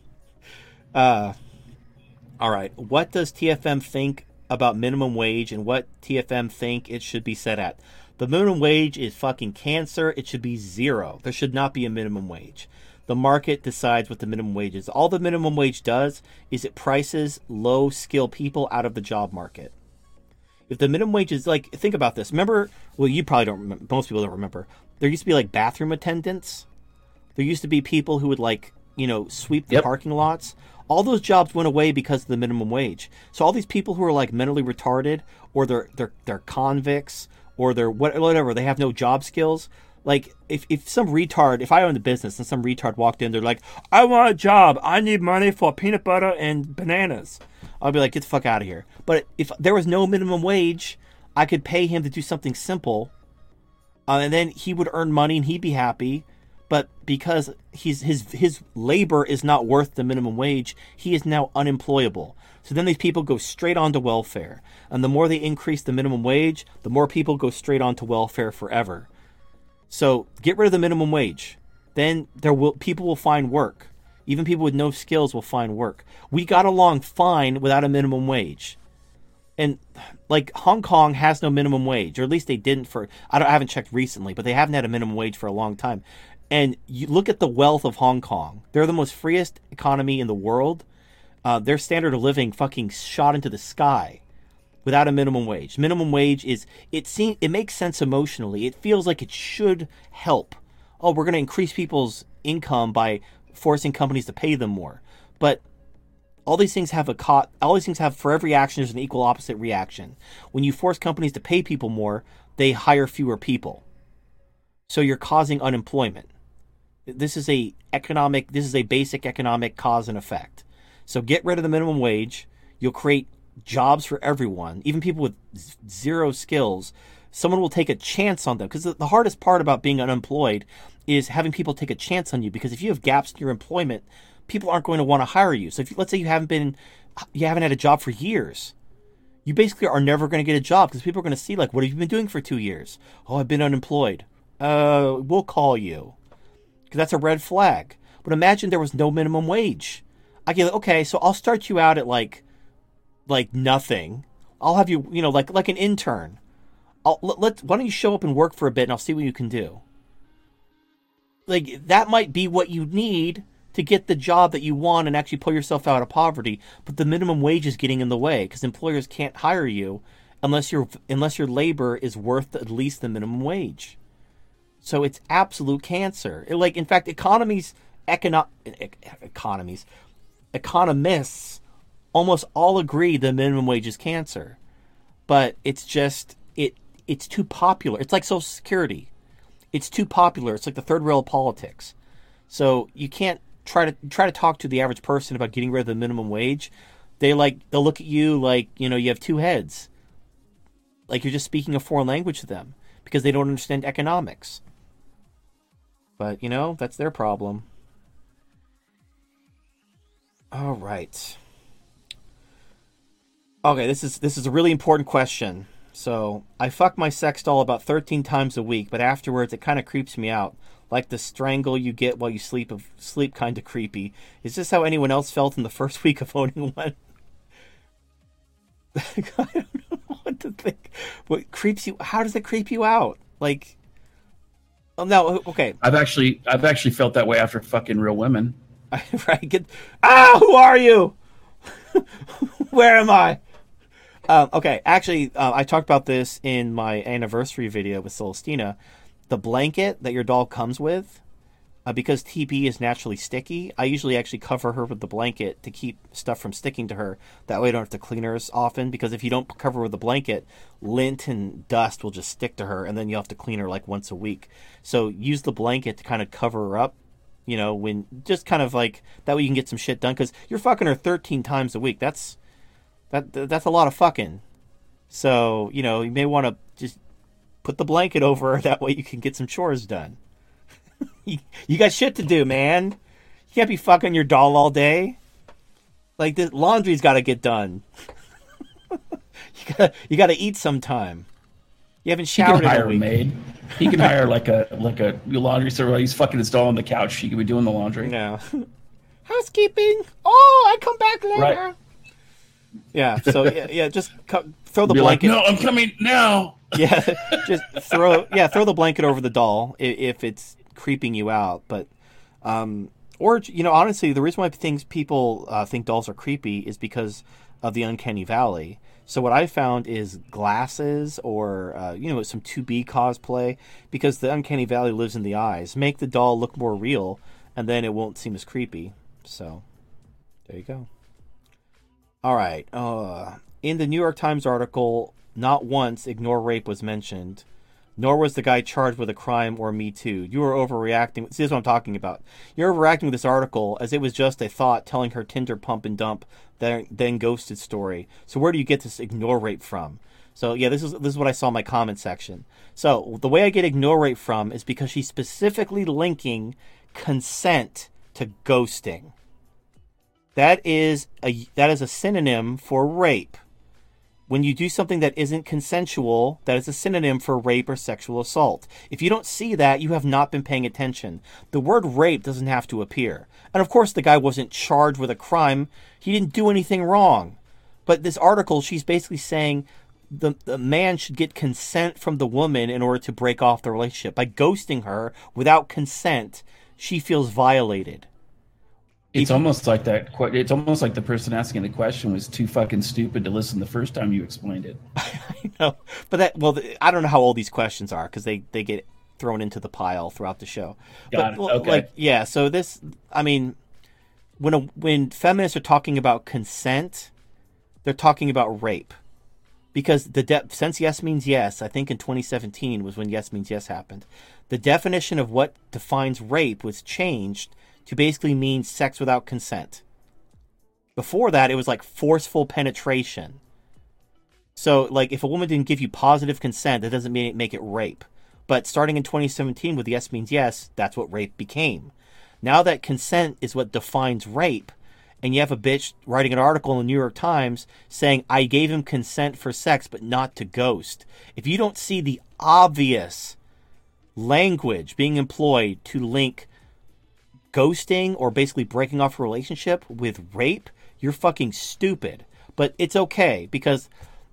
Uh, all right. What does T F M think about minimum wage, and what T F M think it should be set at? The minimum wage is fucking cancer. It should be zero. There should not be a minimum wage. The market decides what the minimum wage is. All the minimum wage does is it prices low-skill people out of the job market. If the minimum wage is, like, think about this. Remember, well, you probably don't remember. Most people don't remember. There used to be, like, bathroom attendants. There used to be people who would, like, you know, sweep the Yep. parking lots. All those jobs went away because of the minimum wage. So all these people who are, like, mentally retarded, or they're they're they're convicts, or they're what- whatever, they have no job skills. Like, if, if some retard, if I owned a business and some retard walked in, they're like, I want a job. I need money for peanut butter and bananas. I'd be like, get the fuck out of here. But if there was no minimum wage, I could pay him to do something simple, uh, and then he would earn money and he'd be happy. But because he's his his labor is not worth the minimum wage, he is now unemployable. So then these people go straight on to welfare. And the more they increase the minimum wage, the more people go straight on to welfare forever. So get rid of the minimum wage. Then there will people will find work. Even people with no skills will find work. We got along fine without a minimum wage. And like Hong Kong has no minimum wage, or at least they didn't for I, don't, I haven't checked recently, but they haven't had a minimum wage for a long time. And you look at the wealth of Hong Kong. They're the most freest economy in the world. Uh, their standard of living fucking shot into the sky without a minimum wage. Minimum wage is, it seems, it makes sense emotionally. It feels like it should help. Oh, we're going to increase people's income by forcing companies to pay them more. But all these things have a co- all these things have, for every action, there's an equal opposite reaction. When you force companies to pay people more, they hire fewer people. So you're causing unemployment. This is a economic, this is a basic economic cause and effect. So get rid of the minimum wage. You'll create jobs for everyone, even people with z- zero skills. Someone will take a chance on them, because the, the hardest part about being unemployed is having people take a chance on you, because if you have gaps in your employment, people aren't going to want to hire you. So if you, let's say you haven't been, you haven't had a job for years, you basically are never going to get a job, because people are going to see, like, what have you been doing for two years? Oh, I've been unemployed. Uh, we'll call you. Because that's a red flag. But imagine there was no minimum wage. I get, okay, so I'll start you out at like, like nothing. I'll have you, you know, like like an intern. I'll let, let why don't you show up and work for a bit, and I'll see what you can do. Like, that might be what you need to get the job that you want and actually pull yourself out of poverty. But the minimum wage is getting in the way, because employers can't hire you unless your unless your labor is worth at least the minimum wage. So it's absolute cancer. It, like, in fact, economies, econo- economies, economists almost all agree the minimum wage is cancer. But it's just it it's too popular. It's like Social Security. It's too popular. It's like the third rail of politics. So you can't try to try to talk to the average person about getting rid of the minimum wage. They like they'll look at you like, you know, you have two heads. Like you're just speaking a foreign language to them because they don't understand economics. But, you know, that's their problem. All right. Okay, this is this is a really important question. So, I fuck my sex doll about thirteen times a week, but afterwards it kind of creeps me out. Like the strangle you get while you sleep of sleep kind of creepy. Is this how anyone else felt in the first week of owning one? I don't know what to think. What creeps you? How does it creep you out? Like, oh no, okay. I've actually, I've actually felt that way after fucking real women. Right? Get, ah, who are you? Where am I? Um, okay, actually, uh, I talked about this in my anniversary video with Celestina. The blanket that your doll comes with, uh, because T P is naturally sticky, I usually actually cover her with the blanket to keep stuff from sticking to her. That way I don't have to clean her as often, because if you don't cover her with the blanket, lint and dust will just stick to her, and then you'll have to clean her like once a week. So use the blanket to kind of cover her up, you know, when just kind of like, that way you can get some shit done, because you're fucking her thirteen times a week. That's, that that's a lot of fucking. So, you know, you may want to just put the blanket over her, that way you can get some chores done. you, you got shit to do, man. You can't be fucking your doll all day. Like, the laundry's got to get done. you got you got to eat sometime. You haven't showered in a week. He can hire a maid. He can hire like a like a laundry server. He's fucking his doll on the couch. He could be doing the laundry. No. Housekeeping. Oh, I come back later. Right. Yeah. So yeah, yeah. Just co- throw the be blanket. Like, no, I'm coming now. Yeah, just throw yeah throw the blanket over the doll if, if it's creeping you out. But um, or you know, honestly, the reason why things people uh, think dolls are creepy is because of the uncanny valley. So what I found is glasses or uh, you know, some two B cosplay, because the uncanny valley lives in the eyes. Make the doll look more real, and then it won't seem as creepy. So there you go. All right. Uh, in the New York Times article, not once ignore rape was mentioned, nor was the guy charged with a crime or Me Too. You are overreacting. See, this is what I'm talking about. You're overreacting with this article as it was just a thought telling her Tinder pump and dump, then, then ghosted story. So where do you get this ignore rape from? So yeah, this is this is what I saw in my comment section. So the way I get ignore rape from is because she's specifically linking consent to ghosting. That is a that is a synonym for rape. When you do something that isn't consensual, that is a synonym for rape or sexual assault. If you don't see that, you have not been paying attention. The word rape doesn't have to appear. And of course, the guy wasn't charged with a crime. He didn't do anything wrong. But this article, she's basically saying the, the man should get consent from the woman in order to break off the relationship. By ghosting her without consent, she feels violated. It's almost like that. It's almost like the person asking the question was too fucking stupid to listen the first time you explained it. I know, but that well, I don't know how old these questions are because they, they get thrown into the pile throughout the show. Got but, it. Okay. Like, yeah. So this, I mean, when a, when feminists are talking about consent, they're talking about rape, because the de- since yes means yes, I think in twenty seventeen was when yes means yes happened. The definition of what defines rape was changed to basically mean sex without consent. Before that, it was like forceful penetration. So, like, if a woman didn't give you positive consent, that doesn't mean it make it rape. But starting in twenty seventeen with yes means yes, that's what rape became. Now that consent is what defines rape, and you have a bitch writing an article in the New York Times saying, I gave him consent for sex, but not to ghost. If you don't see the obvious language being employed to link ghosting or basically breaking off a relationship with rape, you're fucking stupid. But it's okay, because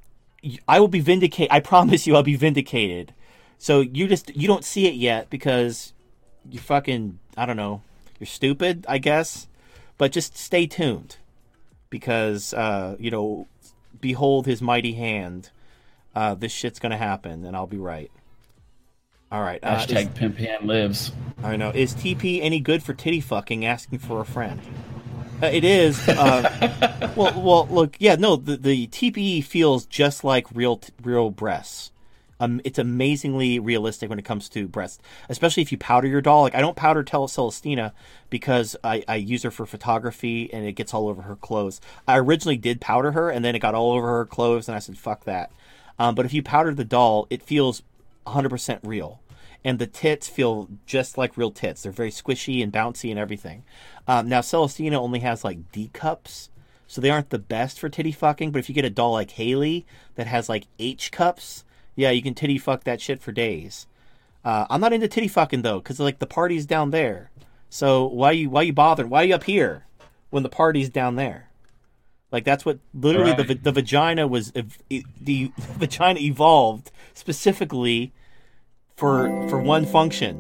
I will be vindicated. I promise you I'll be vindicated. So you just, you don't see it yet because you fucking, I don't know, you're stupid, I guess. But just stay tuned, because, uh, you know, behold his mighty hand. Uh, this shit's gonna happen, and I'll be right. All right. Uh, Hashtag is, Pimp Hand lives. I know. Is T P any good for titty fucking? Asking for a friend. Uh, it is. Uh, well, well, look. Yeah, no. The, the T P E feels just like real, real breasts. Um, it's amazingly realistic when it comes to breasts, especially if you powder your doll. Like I don't powder Tell Celestina because I, I use her for photography and it gets all over her clothes. I originally did powder her and then it got all over her clothes and I said fuck that. Um, but if you powder the doll, it feels one hundred percent real, and the tits feel just like real tits. They're very squishy and bouncy and everything. Um, now Celestina only has like D cups, so they aren't the best for titty fucking. But if you get a doll like Haley that has like H cups. Yeah, you can titty fuck that shit for days. Uh, I'm not into titty fucking though, because like the party's down there. So why you why you bothering? Why are you up here when the party's down there? Like that's what literally right. the the vagina was. The vagina evolved specifically for for one function.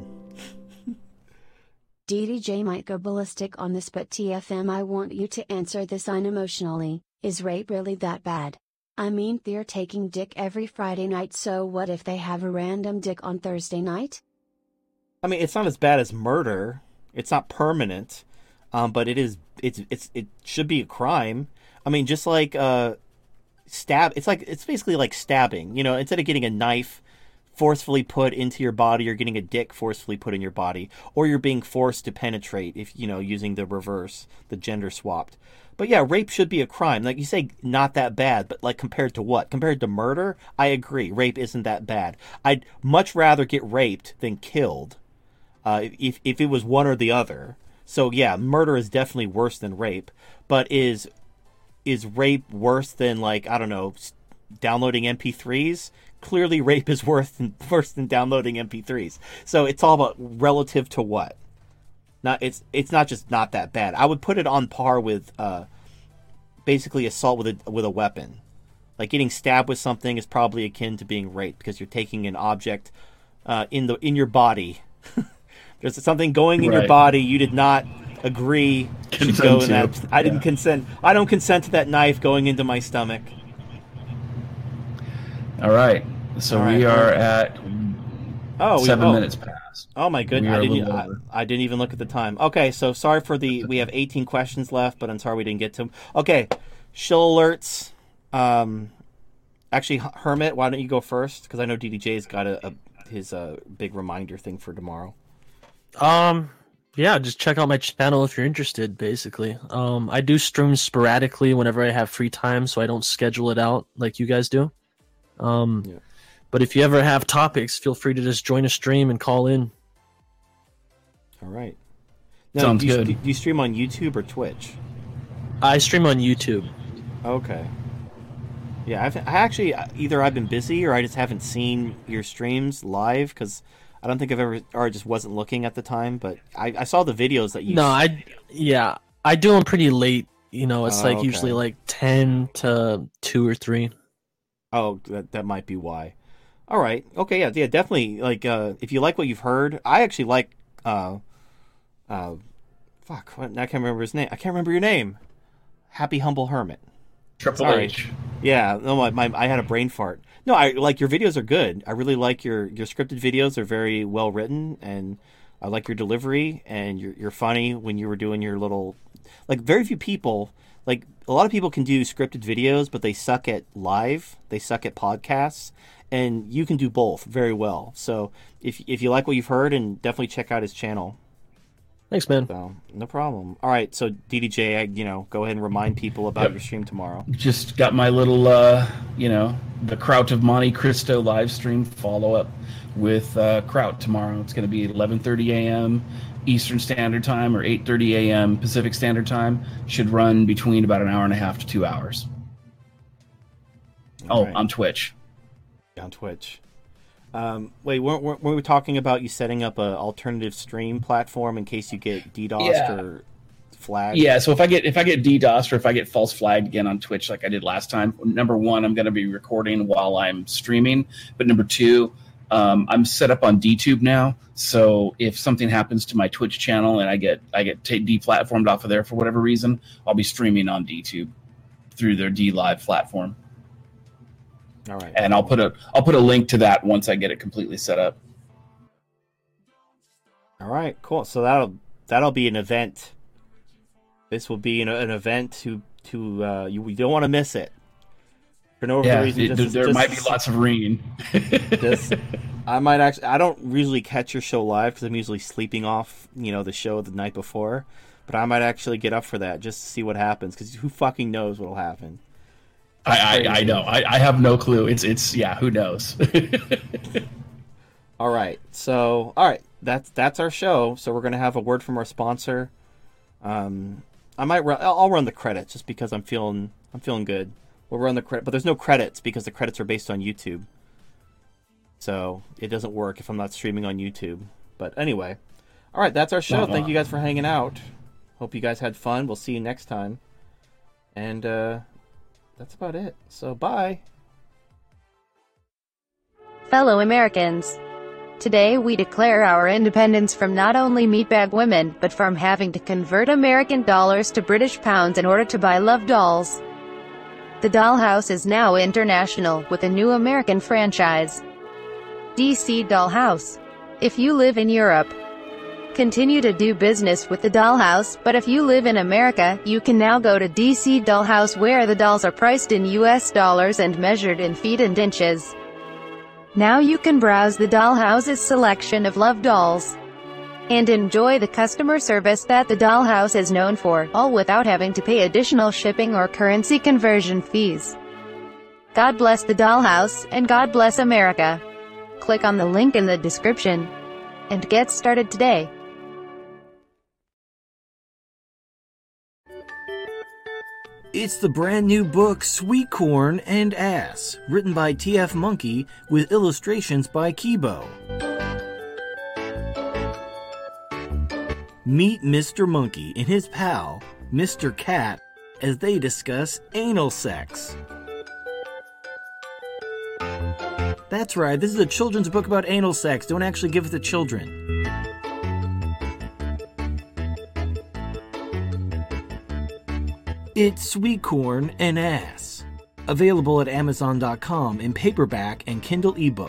D D J might go ballistic on this, but T F M, I want you to answer this unemotionally. Is rape really that bad? I mean, they're taking dick every Friday night, so what if they have a random dick on Thursday night? I mean, it's not as bad as murder. It's not permanent, um, but it is. It's it's it should be a crime. I mean, just like uh, stab. It's like it's basically like stabbing. You know, instead of getting a knife forcefully put into your body, you're getting a dick forcefully put in your body, or you're being forced to penetrate. If you know, using the reverse, the gender swapped. But yeah, rape should be a crime. Like you say, not that bad, but like compared to what? Compared to murder? I agree. Rape isn't that bad. I'd much rather get raped than killed, uh, if if it was one or the other. So yeah, murder is definitely worse than rape. But is is rape worse than, like, I don't know, downloading M P threes? Clearly, rape is worse than worse than downloading M P threes. So it's all about relative to what. Not it's it's not just not that bad. I would put it on par with uh, basically assault with a with a weapon. Like getting stabbed with something is probably akin to being raped because you're taking an object uh, in the in your body. There's something going in right. your body you did not agree should go in that. I didn't yeah. consent. I don't consent to that knife going into my stomach. All right. So All right. we are at oh, seven we, oh. minutes past. Oh my goodness! I didn't. I, I didn't even look at the time. Okay, so sorry for the. We have eighteen questions left, but I'm sorry we didn't get to them. Okay, shill alerts. Um, actually, Hermit, why don't you go first? Because I know D D J's got a, a his uh, big reminder thing for tomorrow. Um. Yeah, just check out my channel if you're interested. Basically, um, I do stream sporadically whenever I have free time, so I don't schedule it out like you guys do. Um. Yeah. But if you ever have topics, feel free to just join a stream and call in. All right. Now, Sounds do you, good. Do you stream on YouTube or Twitch? I stream on YouTube. Okay. Yeah, I've, I actually, either I've been busy or I just haven't seen your streams live because I don't think I've ever, or I just wasn't looking at the time, but I, I saw the videos that you... No, I, yeah, I do them pretty late. You know, it's oh, like okay. usually like ten to two or three. Oh, that, that might be why. All right. Okay. Yeah. Yeah. Definitely. Like, uh, if you like what you've heard, I actually like. Uh, uh, fuck. What, I can't remember his name. I can't remember your name. Happy Humble Hermit. Triple Sorry. H. Yeah. No, my, my I had a brain fart. No, I like your videos are good. I really like your your scripted videos. Are very well written, and I like your delivery. And you're you're funny when you were doing your little. Like very few people. Like a lot of people can do scripted videos, but they suck at live. They suck at podcasts. And you can do both very well. So if if you like what you've heard, and definitely check out his channel. Thanks, man. So, no problem. All right, so D D J, I, you know, go ahead and remind people about yep. your stream tomorrow. Just got my little, uh, you know, the Kraut of Monte Cristo live stream follow up with uh, Kraut tomorrow. It's going to be eleven thirty a.m. Eastern Standard Time or eight thirty a.m. Pacific Standard Time. Should run between about an hour and a half to two hours. All oh, right. On Twitch. On Twitch. Um, wait, weren't, weren't we talking about you setting up an alternative stream platform in case you get DDoSed yeah. or flagged? Yeah, so if I get if I get DDoSed or if I get false flagged again on Twitch like I did last time, number one, I'm going to be recording while I'm streaming. But number two, um, I'm set up on DTube now, so if something happens to my Twitch channel and I get I get t- deplatformed off of there for whatever reason, I'll be streaming on DTube through their D Live platform. All right. And I'll put a I'll put a link to that once I get it completely set up. All right, cool. So that'll that'll be an event. This will be an, an event to to uh, you. We don't want to miss it for no Yeah, reason. it- just, there just- might be lots of ringing. just- I might actually. I don't usually catch your show live because I'm usually sleeping off, you know, the show the night before. But I might actually get up for that just to see what happens because who fucking knows what'll happen. I, I I know. I, I have no clue. It's it's yeah. Who knows? All right. So, all right. That's that's our show. So we're gonna have a word from our sponsor. Um, I might run. I'll I'll run the credits just because I'm feeling I'm feeling good. We'll run the credit, but there's no credits because the credits are based on YouTube. So it doesn't work if I'm not streaming on YouTube. But anyway, all right. That's our show. Uh-huh. Thank you guys for hanging out. Hope you guys had fun. We'll see you next time. And uh, that's about it. So bye. Fellow Americans, today we declare our independence from not only meatbag women, but from having to convert American dollars to British pounds in order to buy love dolls. The Dollhouse is now international, with a new American franchise, D C Dollhouse. If you live in Europe, continue to do business with the Dollhouse, but if you live in America, you can now go to D C Dollhouse where the dolls are priced in U S dollars and measured in feet and inches. Now you can browse the Dollhouse's selection of love dolls and enjoy the customer service that the Dollhouse is known for, all without having to pay additional shipping or currency conversion fees. God bless the Dollhouse, and God bless America. Click on the link in the description and get started today. It's the brand new book Sweet Corn and Ass, written by T F Monkey with illustrations by Kibo. Meet Mister Monkey and his pal, Mister Cat, as they discuss anal sex. That's right, this is a children's book about anal sex. Don't actually give it to children. It's Sweet Corn and Ass. Available at Amazon dot com in paperback and Kindle ebook.